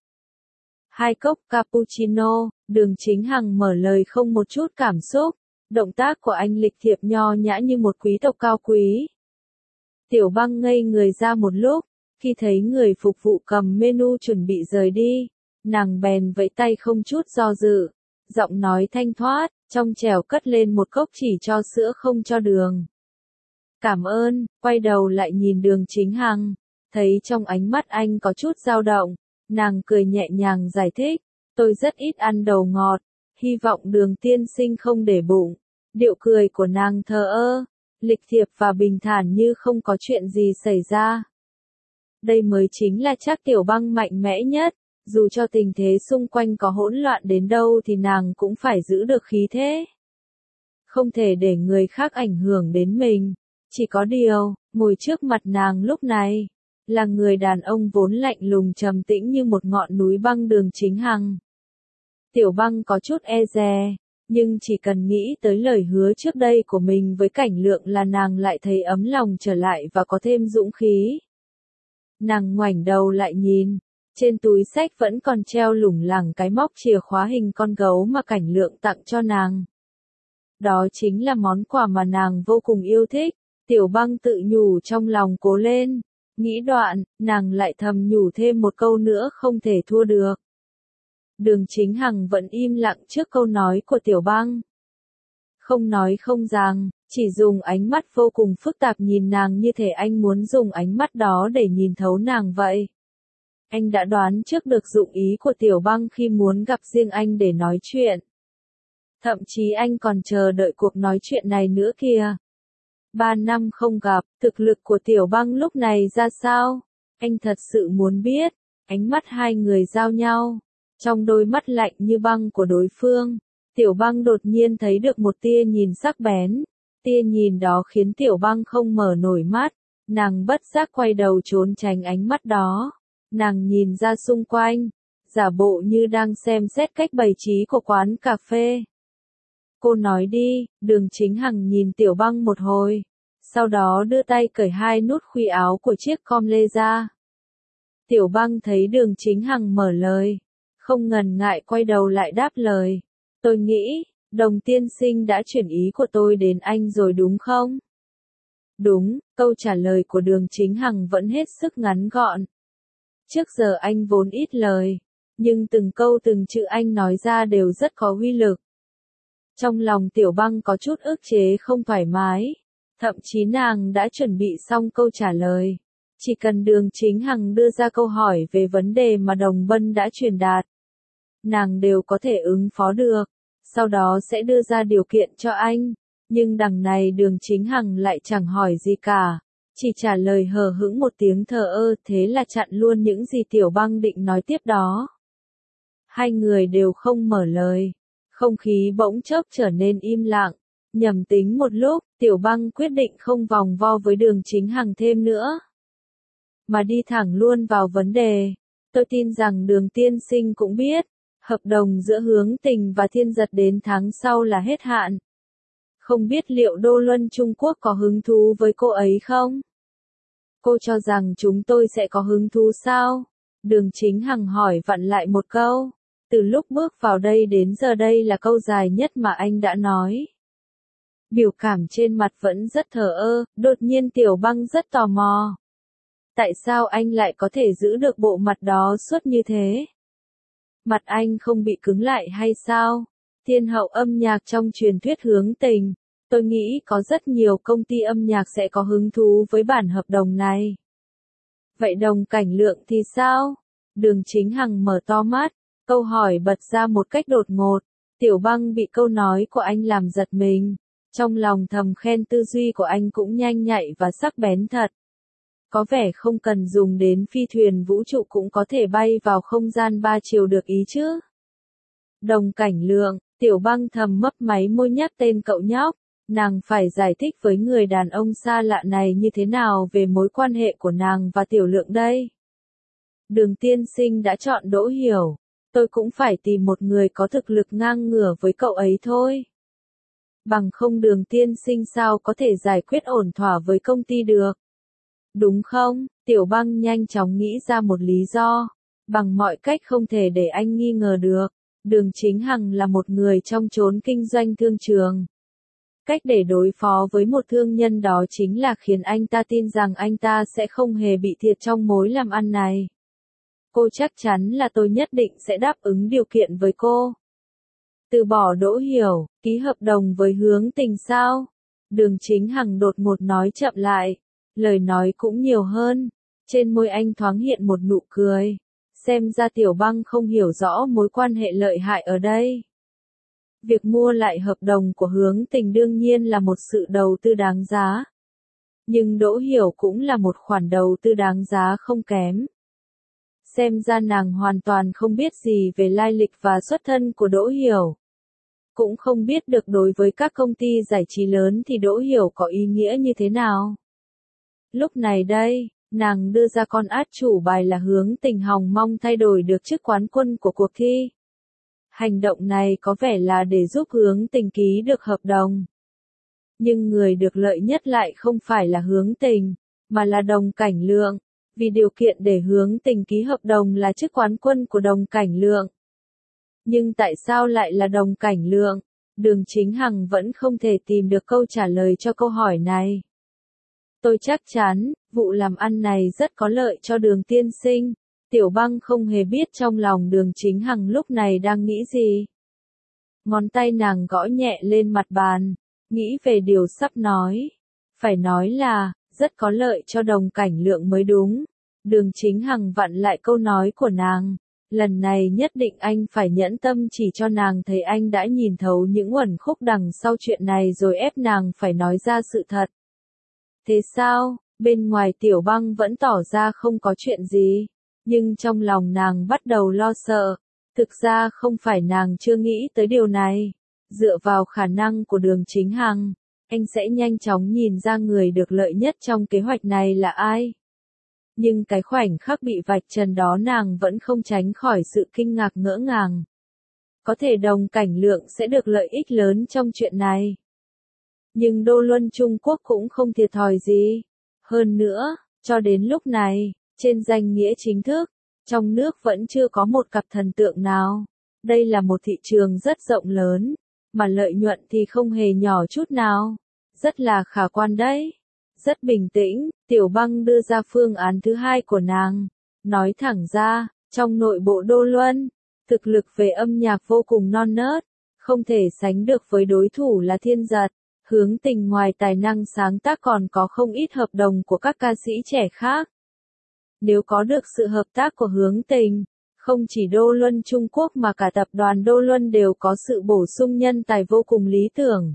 2 cốc cappuccino, Đường Chính Hằng mở lời không một chút cảm xúc. Động tác của anh lịch thiệp nho nhã như một quý tộc cao quý. Tiểu Băng ngây người ra một lúc, khi thấy người phục vụ cầm menu chuẩn bị rời đi, nàng bèn vẫy tay không chút do dự, giọng nói thanh thoát, trong trẻo cất lên một cốc chỉ cho sữa không cho đường. Cảm ơn, quay đầu lại nhìn Đường Chính Hằng, thấy trong ánh mắt anh có chút dao động, nàng cười nhẹ nhàng giải thích, tôi rất ít ăn đồ ngọt, hy vọng Đường tiên sinh không để bụng. Điệu cười của nàng thờ ơ, lịch thiệp và bình thản như không có chuyện gì xảy ra. Đây mới chính là chắc Tiểu Băng mạnh mẽ nhất, dù cho tình thế xung quanh có hỗn loạn đến đâu thì nàng cũng phải giữ được khí thế. Không thể để người khác ảnh hưởng đến mình. Chỉ có điều, ngồi trước mặt nàng lúc này, là người đàn ông vốn lạnh lùng trầm tĩnh như một ngọn núi băng Đường Chính Hằng. Tiểu Băng có chút e dè, nhưng chỉ cần nghĩ tới lời hứa trước đây của mình với Cảnh Lượng là nàng lại thấy ấm lòng trở lại và có thêm dũng khí. Nàng ngoảnh đầu lại nhìn, trên túi xách vẫn còn treo lủng lẳng cái móc chìa khóa hình con gấu mà Cảnh Lượng tặng cho nàng. Đó chính là món quà mà nàng vô cùng yêu thích. Tiểu Băng tự nhủ trong lòng cố lên, nghĩ đoạn, nàng lại thầm nhủ thêm một câu nữa không thể thua được. Đường Chính Hằng vẫn im lặng trước câu nói của Tiểu Băng. Không nói không rằng, chỉ dùng ánh mắt vô cùng phức tạp nhìn nàng như thể anh muốn dùng ánh mắt đó để nhìn thấu nàng vậy. Anh đã đoán trước được dụng ý của Tiểu Băng khi muốn gặp riêng anh để nói chuyện. Thậm chí anh còn chờ đợi cuộc nói chuyện này nữa kìa. 3 năm không gặp, thực lực của Tiểu Băng lúc này ra sao? Anh thật sự muốn biết. Ánh mắt hai người giao nhau. Trong đôi mắt lạnh như băng của đối phương, Tiểu Băng đột nhiên thấy được một tia nhìn sắc bén. Tia nhìn đó khiến Tiểu Băng không mở nổi mắt. Nàng bất giác quay đầu trốn tránh ánh mắt đó. Nàng nhìn ra xung quanh, giả bộ như đang xem xét cách bày trí của quán cà phê. Cô nói đi, Đường Chính Hằng nhìn Tiểu Băng một hồi, sau đó đưa tay cởi hai nút khuy áo của chiếc com lê ra. Tiểu Băng thấy Đường Chính Hằng mở lời, không ngần ngại quay đầu lại đáp lời. Tôi nghĩ, Đồng tiên sinh đã chuyển ý của tôi đến anh rồi đúng không? Đúng, câu trả lời của Đường Chính Hằng vẫn hết sức ngắn gọn. Trước giờ anh vốn ít lời, nhưng từng câu từng chữ anh nói ra đều rất có uy lực. Trong lòng Tiểu Băng có chút ức chế không thoải mái, thậm chí nàng đã chuẩn bị xong câu trả lời. Chỉ cần Đường Chính Hằng đưa ra câu hỏi về vấn đề mà Đồng Bân đã truyền đạt, nàng đều có thể ứng phó được, sau đó sẽ đưa ra điều kiện cho anh. Nhưng đằng này Đường Chính Hằng lại chẳng hỏi gì cả, chỉ trả lời hờ hững một tiếng thờ ơ, thế là chặn luôn những gì Tiểu Băng định nói tiếp đó. Hai người đều không mở lời, không khí bỗng chốc trở nên im lặng. Nhầm tính một lúc, Tiểu Băng quyết định không vòng vo với Đường Chính Hằng thêm nữa, mà đi thẳng luôn vào vấn đề. Tôi tin rằng Đường tiên sinh cũng biết, hợp đồng giữa Hướng Tình và Thiên Giật đến tháng sau là hết hạn. Không biết liệu Đô Luân Trung Quốc có hứng thú với cô ấy không? Cô cho rằng chúng tôi sẽ có hứng thú sao? Đường Chính Hằng hỏi vặn lại một câu. Từ lúc bước vào đây đến giờ đây là câu dài nhất mà anh đã nói. Biểu cảm trên mặt vẫn rất thờ ơ, đột nhiên Tiểu Băng rất tò mò. Tại sao anh lại có thể giữ được bộ mặt đó suốt như thế? Mặt anh không bị cứng lại hay sao? Thiên hậu âm nhạc trong truyền thuyết Hướng Tình, tôi nghĩ có rất nhiều công ty âm nhạc sẽ có hứng thú với bản hợp đồng này. Vậy Đồng Cảnh Lượng thì sao? Đường Chính Hằng mở to mắt, câu hỏi bật ra một cách đột ngột. Tiểu Băng bị câu nói của anh làm giật mình, trong lòng thầm khen tư duy của anh cũng nhanh nhạy và sắc bén thật. Có vẻ không cần dùng đến phi thuyền vũ trụ cũng có thể bay vào không gian 3 chiều được ý chứ. Đồng Cảnh Lượng, Tiểu Băng thầm mấp máy môi nhắc tên cậu nhóc, nàng phải giải thích với người đàn ông xa lạ này như thế nào về mối quan hệ của nàng và Tiểu Lượng đây. Đường tiên sinh đã chọn Đỗ Hiểu, tôi cũng phải tìm một người có thực lực ngang ngửa với cậu ấy thôi. Bằng không Đường tiên sinh sao có thể giải quyết ổn thỏa với công ty được. Đúng không? Tiểu Băng nhanh chóng nghĩ ra một lý do. Bằng mọi cách không thể để anh nghi ngờ được. Đường Chính Hằng là một người trong chốn kinh doanh thương trường. Cách để đối phó với một thương nhân đó chính là khiến anh ta tin rằng anh ta sẽ không hề bị thiệt trong mối làm ăn này. Cô chắc chắn là tôi nhất định sẽ đáp ứng điều kiện với cô. Từ bỏ Đỗ Hiểu, ký hợp đồng với Hướng Tình sao? Đường Chính Hằng đột ngột nói chậm lại, lời nói cũng nhiều hơn. Trên môi anh thoáng hiện một nụ cười. Xem ra Tiểu Băng không hiểu rõ mối quan hệ lợi hại ở đây. Việc mua lại hợp đồng của Hướng Tình đương nhiên là một sự đầu tư đáng giá. Nhưng Đỗ Hiểu cũng là một khoản đầu tư đáng giá không kém. Xem ra nàng hoàn toàn không biết gì về lai lịch và xuất thân của Đỗ Hiểu. Cũng không biết được đối với các công ty giải trí lớn thì Đỗ Hiểu có ý nghĩa như thế nào. Lúc này đây, nàng đưa ra con át chủ bài là Hướng Tình hòng mong thay đổi được chức quán quân của cuộc thi. Hành động này có vẻ là để giúp Hướng Tình ký được hợp đồng. Nhưng người được lợi nhất lại không phải là Hướng Tình, mà là Đồng Cảnh Lượng, vì điều kiện để Hướng Tình ký hợp đồng là chức quán quân của Đồng Cảnh Lượng. Nhưng tại sao lại là Đồng Cảnh Lượng? Đường Chính Hằng vẫn không thể tìm được câu trả lời cho câu hỏi này. Tôi chắc chắn, vụ làm ăn này rất có lợi cho Đường tiên sinh. Tiểu Băng không hề biết trong lòng Đường Chính Hằng lúc này đang nghĩ gì. Ngón tay nàng gõ nhẹ lên mặt bàn, nghĩ về điều sắp nói. Phải nói là, rất có lợi cho Đồng Cảnh Lượng mới đúng. Đường Chính Hằng vặn lại câu nói của nàng. Lần này nhất định anh phải nhẫn tâm chỉ cho nàng thấy anh đã nhìn thấu những uẩn khúc đằng sau chuyện này rồi ép nàng phải nói ra sự thật. Thế sao? Bên ngoài Tiểu Băng vẫn tỏ ra không có chuyện gì. Nhưng trong lòng nàng bắt đầu lo sợ. Thực ra không phải nàng chưa nghĩ tới điều này. Dựa vào khả năng của Đường Chính Hằng, anh sẽ nhanh chóng nhìn ra người được lợi nhất trong kế hoạch này là ai. Nhưng cái khoảnh khắc bị vạch trần đó nàng vẫn không tránh khỏi sự kinh ngạc ngỡ ngàng. Có thể Đồng Cảnh Lượng sẽ được lợi ích lớn trong chuyện này. Nhưng Đô Luân Trung Quốc cũng không thiệt thòi gì. Hơn nữa, cho đến lúc này, trên danh nghĩa chính thức, trong nước vẫn chưa có một cặp thần tượng nào. Đây là một thị trường rất rộng lớn, mà lợi nhuận thì không hề nhỏ chút nào. Rất là khả quan đấy. Rất bình tĩnh, Tiểu Băng đưa ra phương án thứ hai của nàng. Nói thẳng ra, trong nội bộ Đô Luân, thực lực về âm nhạc vô cùng non nớt, không thể sánh được với đối thủ là Thiên Giật. Hướng Tình ngoài tài năng sáng tác còn có không ít hợp đồng của các ca sĩ trẻ khác. Nếu có được sự hợp tác của Hướng Tình, không chỉ Đô Luân Trung Quốc mà cả tập đoàn Đô Luân đều có sự bổ sung nhân tài vô cùng lý tưởng.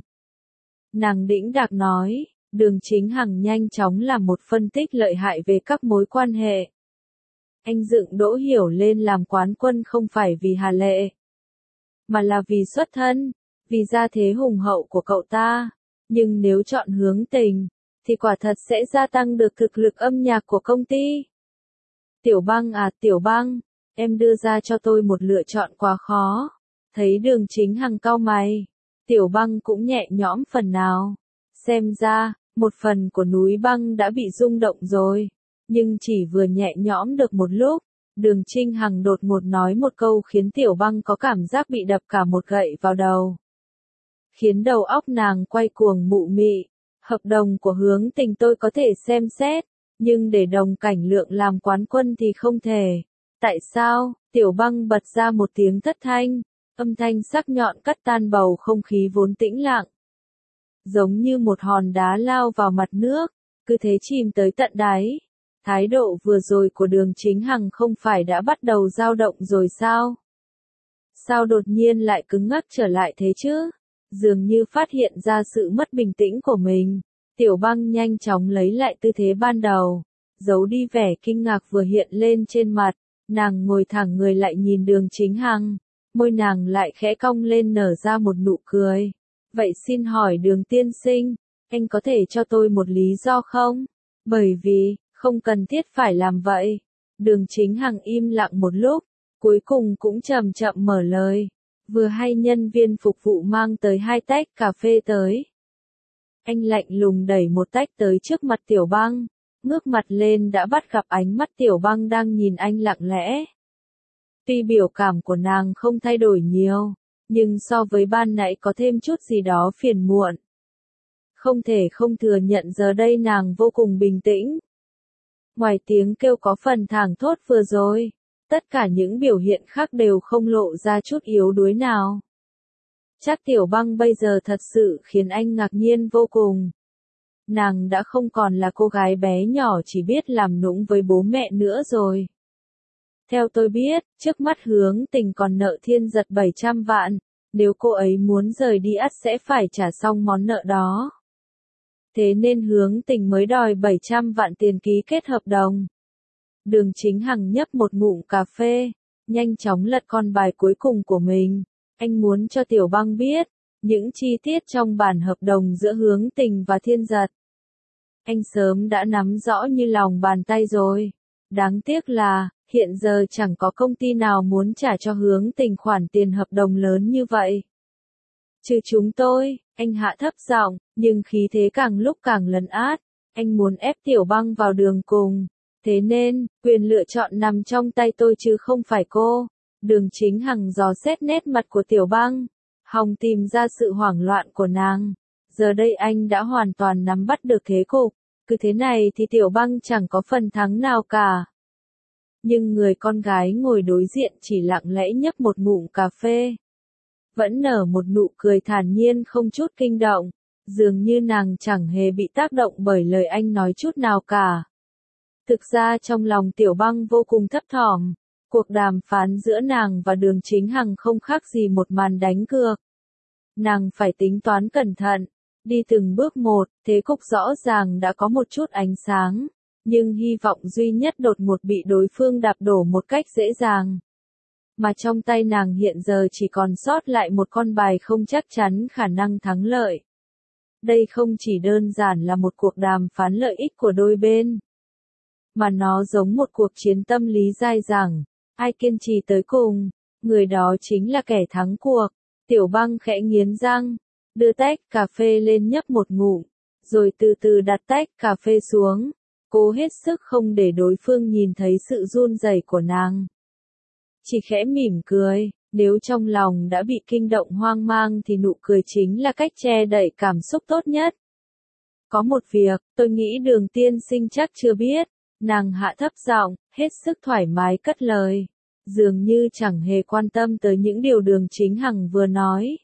Nàng đĩnh đạc nói. Đường Chính Hằng nhanh chóng làm một phân tích lợi hại về các mối quan hệ. Anh dựng Đỗ Hiểu lên làm quán quân không phải vì Hà Lệ, mà là vì xuất thân, vì gia thế hùng hậu của cậu ta. Nhưng nếu chọn Hướng Tình, thì quả thật sẽ gia tăng được thực lực âm nhạc của công ty. Tiểu Băng à, Tiểu Băng, em đưa ra cho tôi một lựa chọn quá khó. Thấy Đường Chính Hằng cau mày, Tiểu Băng cũng nhẹ nhõm phần nào. Xem ra, một phần của núi băng đã bị rung động rồi. Nhưng chỉ vừa nhẹ nhõm được một lúc, Đường Chính Hằng đột ngột nói một câu khiến Tiểu Băng có cảm giác bị đập cả một gậy vào đầu. Khiến đầu óc nàng quay cuồng mụ mị. Hợp đồng của Hướng Tình tôi có thể xem xét, nhưng để Đồng Cảnh Lượng làm quán quân thì không thể. Tại sao? Tiểu Băng bật ra một tiếng thất thanh, âm thanh sắc nhọn cắt tan bầu không khí vốn tĩnh lặng. Giống như một hòn đá lao vào mặt nước, cứ thế chìm tới tận đáy. Thái độ vừa rồi của Đường Chính Hằng không phải đã bắt đầu dao động rồi sao? Sao đột nhiên lại cứng ngắc trở lại thế chứ? Dường như phát hiện ra sự mất bình tĩnh của mình. Tiểu Băng nhanh chóng lấy lại tư thế ban đầu, giấu đi vẻ kinh ngạc vừa hiện lên trên mặt. Nàng ngồi thẳng người lại nhìn Đường Chính Hằng, môi nàng lại khẽ cong lên nở ra một nụ cười. Vậy xin hỏi Đường tiên sinh, anh có thể cho tôi một lý do không? Bởi vì, không cần thiết phải làm vậy. Đường Chính Hằng im lặng một lúc, cuối cùng cũng chậm chậm mở lời. Vừa hay nhân viên phục vụ mang tới 2 tách cà phê tới. Anh lạnh lùng đẩy một tách tới trước mặt Tiểu Băng, ngước mặt lên đã bắt gặp ánh mắt Tiểu Băng đang nhìn anh lặng lẽ. Tuy biểu cảm của nàng không thay đổi nhiều, nhưng so với ban nãy có thêm chút gì đó phiền muộn. Không thể không thừa nhận giờ đây nàng vô cùng bình tĩnh. Ngoài tiếng kêu có phần thảng thốt vừa rồi, tất cả những biểu hiện khác đều không lộ ra chút yếu đuối nào. Chắc Tiểu Băng bây giờ thật sự khiến anh ngạc nhiên vô cùng. Nàng đã không còn là cô gái bé nhỏ chỉ biết làm nũng với bố mẹ nữa rồi. Theo tôi biết, trước mắt Hướng Tình còn nợ Thiên Giật 700 vạn, nếu cô ấy muốn rời đi ắt sẽ phải trả xong món nợ đó. Thế nên Hướng Tình mới đòi 700 vạn tiền ký kết hợp đồng. Đường Chính Hằng nhấp một ngụm cà phê, nhanh chóng lật con bài cuối cùng của mình. Anh muốn cho Tiểu Băng biết những chi tiết trong bản hợp đồng giữa Hướng Tình và Thiên Giật. Anh sớm đã nắm rõ như lòng bàn tay rồi. Đáng tiếc là, hiện giờ chẳng có công ty nào muốn trả cho Hướng Tình khoản tiền hợp đồng lớn như vậy. Trừ chúng tôi, anh hạ thấp giọng, nhưng khí thế càng lúc càng lấn át. Anh muốn ép Tiểu Băng vào đường cùng. Thế nên, quyền lựa chọn nằm trong tay tôi chứ không phải cô. Đường Chính Hằng dò xét nét mặt của Tiểu Băng, hòng tìm ra sự hoảng loạn của nàng. Giờ đây anh đã hoàn toàn nắm bắt được thế cục. Cứ thế này thì Tiểu Băng chẳng có phần thắng nào cả. Nhưng người con gái ngồi đối diện chỉ lặng lẽ nhấp một ngụm cà phê. Vẫn nở một nụ cười thản nhiên không chút kinh động. Dường như nàng chẳng hề bị tác động bởi lời anh nói chút nào cả. Thực ra trong lòng Tiểu Băng vô cùng thấp thỏm. Cuộc đàm phán giữa nàng và Đường Chính Hằng không khác gì một màn đánh cược. Nàng phải tính toán cẩn thận, đi từng bước một, thế cục rõ ràng đã có một chút ánh sáng, nhưng hy vọng duy nhất đột ngột bị đối phương đạp đổ một cách dễ dàng. Mà trong tay nàng hiện giờ chỉ còn sót lại một con bài không chắc chắn khả năng thắng lợi. Đây không chỉ đơn giản là một cuộc đàm phán lợi ích của đôi bên, mà nó giống một cuộc chiến tâm lý dai dẳng. Ai kiên trì tới cùng, người đó chính là kẻ thắng cuộc. Tiểu Băng khẽ nghiến răng, đưa tách cà phê lên nhấp một ngụm, rồi từ từ đặt tách cà phê xuống, cố hết sức không để đối phương nhìn thấy sự run rẩy của nàng. Chỉ khẽ mỉm cười, nếu trong lòng đã bị kinh động hoang mang thì nụ cười chính là cách che đậy cảm xúc tốt nhất. Có một việc, tôi nghĩ Đường tiên sinh chắc chưa biết. Nàng hạ thấp giọng, hết sức thoải mái cất lời, dường như chẳng hề quan tâm tới những điều Đường Chính Hằng vừa nói.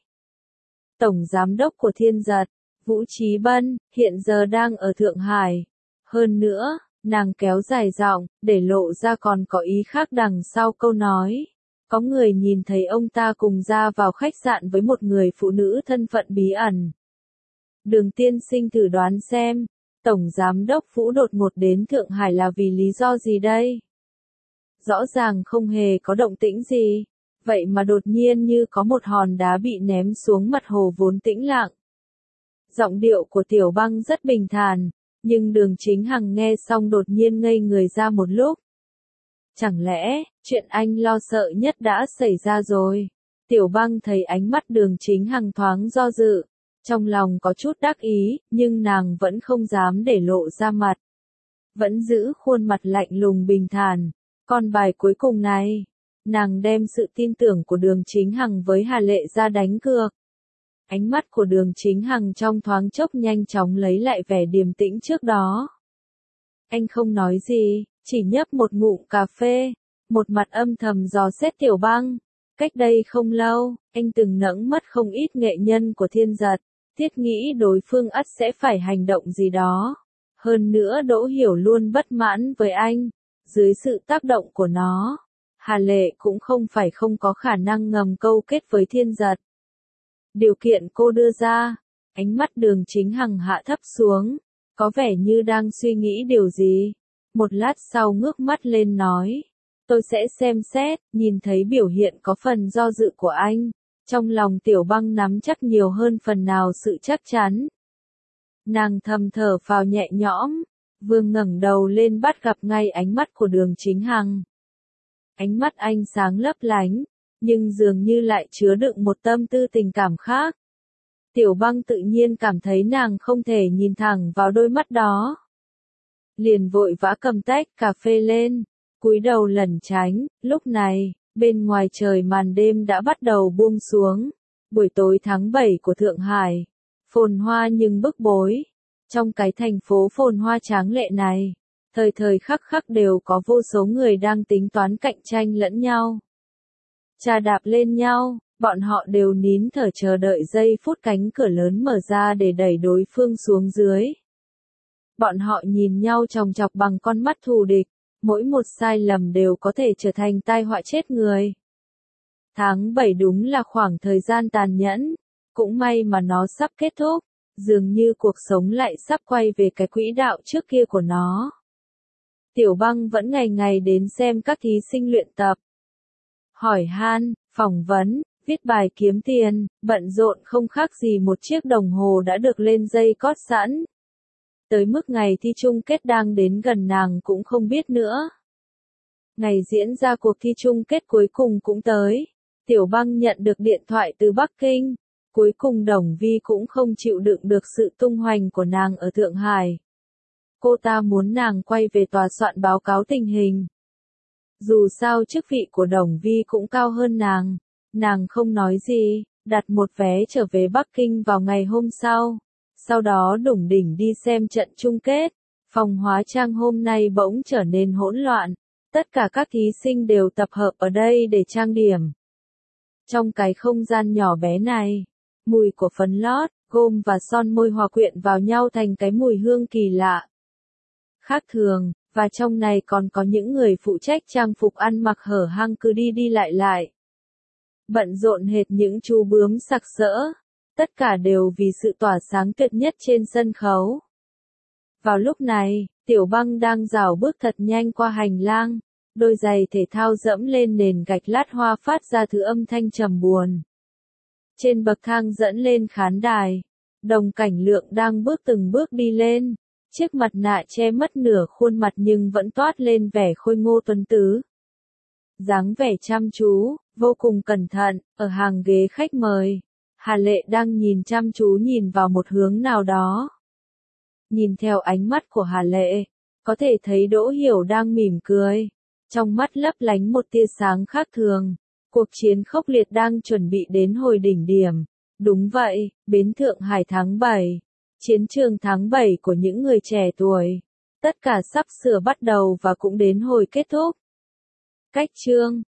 Tổng giám đốc của Thiên Giật, Vũ Chí Bân, hiện giờ đang ở Thượng Hải. Hơn nữa, nàng kéo dài giọng, để lộ ra còn có ý khác đằng sau câu nói. Có người nhìn thấy ông ta cùng ra vào khách sạn với một người phụ nữ thân phận bí ẩn. Đường tiên sinh thử đoán xem. Tổng Giám đốc Vũ đột ngột đến Thượng Hải là vì lý do gì đây? Rõ ràng không hề có động tĩnh gì, vậy mà đột nhiên như có một hòn đá bị ném xuống mặt hồ vốn tĩnh lặng. Giọng điệu của Tiểu Băng rất bình thản, nhưng Đường Chính Hằng nghe xong đột nhiên ngây người ra một lúc. Chẳng lẽ, chuyện anh lo sợ nhất đã xảy ra rồi? Tiểu Băng thấy ánh mắt Đường Chính Hằng thoáng do dự. Trong lòng có chút đắc ý, nhưng nàng vẫn không dám để lộ ra mặt. Vẫn giữ khuôn mặt lạnh lùng bình thản. Con bài cuối cùng này, nàng đem sự tin tưởng của Đường Chính Hằng với Hà Lệ ra đánh cược. Ánh mắt của Đường Chính Hằng trong thoáng chốc nhanh chóng lấy lại vẻ điềm tĩnh trước đó. Anh không nói gì, chỉ nhấp một ngụm cà phê, một mặt âm thầm dò xét Tiểu Băng. Cách đây không lâu, anh từng nẫng mất không ít nghệ nhân của Thiên Giật. Thiết nghĩ đối phương ắt sẽ phải hành động gì đó. Hơn nữa Đỗ Hiểu luôn bất mãn với anh. Dưới sự tác động của nó, Hà Lệ cũng không phải không có khả năng ngầm câu kết với Thiên Giật. Điều kiện cô đưa ra, ánh mắt Đường Chính Hằng hạ thấp xuống, có vẻ như đang suy nghĩ điều gì. Một lát sau ngước mắt lên nói, tôi sẽ xem xét. Nhìn thấy biểu hiện có phần do dự của anh. Trong lòng Tiểu Băng nắm chắc nhiều hơn phần nào sự chắc chắn. Nàng thầm thở phào nhẹ nhõm, vừa ngẩng đầu lên bắt gặp ngay ánh mắt của Đường Chính Hằng. Ánh mắt anh sáng lấp lánh, nhưng dường như lại chứa đựng một tâm tư tình cảm khác. Tiểu Băng tự nhiên cảm thấy nàng không thể nhìn thẳng vào đôi mắt đó. Liền vội vã cầm tách cà phê lên, cúi đầu lẩn tránh. Lúc này, bên ngoài trời màn đêm đã bắt đầu buông xuống. Buổi tối tháng 7 của Thượng Hải, phồn hoa nhưng bức bối. Trong cái thành phố phồn hoa tráng lệ này, thời thời khắc khắc đều có vô số người đang tính toán cạnh tranh lẫn nhau. Chà đạp lên nhau, bọn họ đều nín thở chờ đợi giây phút cánh cửa lớn mở ra để đẩy đối phương xuống dưới. Bọn họ nhìn nhau chòng chọc bằng con mắt thù địch, mỗi một sai lầm đều có thể trở thành tai họa chết người. Tháng 7 đúng là khoảng thời gian tàn nhẫn, cũng may mà nó sắp kết thúc, dường như cuộc sống lại sắp quay về cái quỹ đạo trước kia của nó. Tiểu Băng vẫn ngày ngày đến xem các thí sinh luyện tập. Hỏi han, phỏng vấn, viết bài kiếm tiền, bận rộn không khác gì một chiếc đồng hồ đã được lên dây cót sẵn. Tới mức ngày thi chung kết đang đến gần nàng cũng không biết nữa. Ngày diễn ra cuộc thi chung kết cuối cùng cũng tới. Tiểu Băng nhận được điện thoại từ Bắc Kinh. Cuối cùng Đồng Vi cũng không chịu đựng được sự tung hoành của nàng ở Thượng Hải. Cô ta muốn nàng quay về tòa soạn báo cáo tình hình. Dù sao chức vị của Đồng Vi cũng cao hơn nàng. Nàng không nói gì, đặt một vé trở về Bắc Kinh vào ngày hôm sau. Sau đó đủng đỉnh đi xem trận chung kết. Phòng hóa trang hôm nay bỗng trở nên hỗn loạn. Tất cả các thí sinh đều tập hợp ở đây để trang điểm. Trong cái không gian nhỏ bé này, mùi của phấn lót, gôm và son môi hòa quyện vào nhau thành cái mùi hương kỳ lạ. Khác thường, và trong này còn có những người phụ trách trang phục ăn mặc hở hang cứ đi đi lại lại. Bận rộn hệt những chú bướm sặc sỡ. Tất cả đều vì sự tỏa sáng tuyệt nhất trên sân khấu. Vào lúc này, Tiểu Băng đang rảo bước thật nhanh qua hành lang. Đôi giày thể thao dẫm lên nền gạch lát hoa phát ra thứ âm thanh trầm buồn. Trên bậc thang dẫn lên khán đài, Đồng Cảnh Lượng đang từng bước đi lên. Chiếc mặt nạ che mất nửa khuôn mặt nhưng vẫn toát lên vẻ khôi ngô tuấn tứ. Dáng vẻ chăm chú, vô cùng cẩn thận, ở hàng ghế khách mời. Hà Lệ đang nhìn chăm chú nhìn vào một hướng nào đó. Nhìn theo ánh mắt của Hà Lệ, có thể thấy Đỗ Hiểu đang mỉm cười. Trong mắt lấp lánh một tia sáng khác thường. Cuộc chiến khốc liệt đang chuẩn bị đến hồi đỉnh điểm. Đúng vậy, bến Thượng Hải tháng 7. Chiến trường tháng 7 của những người trẻ tuổi. Tất cả sắp sửa bắt đầu và cũng đến hồi kết thúc. Cách chương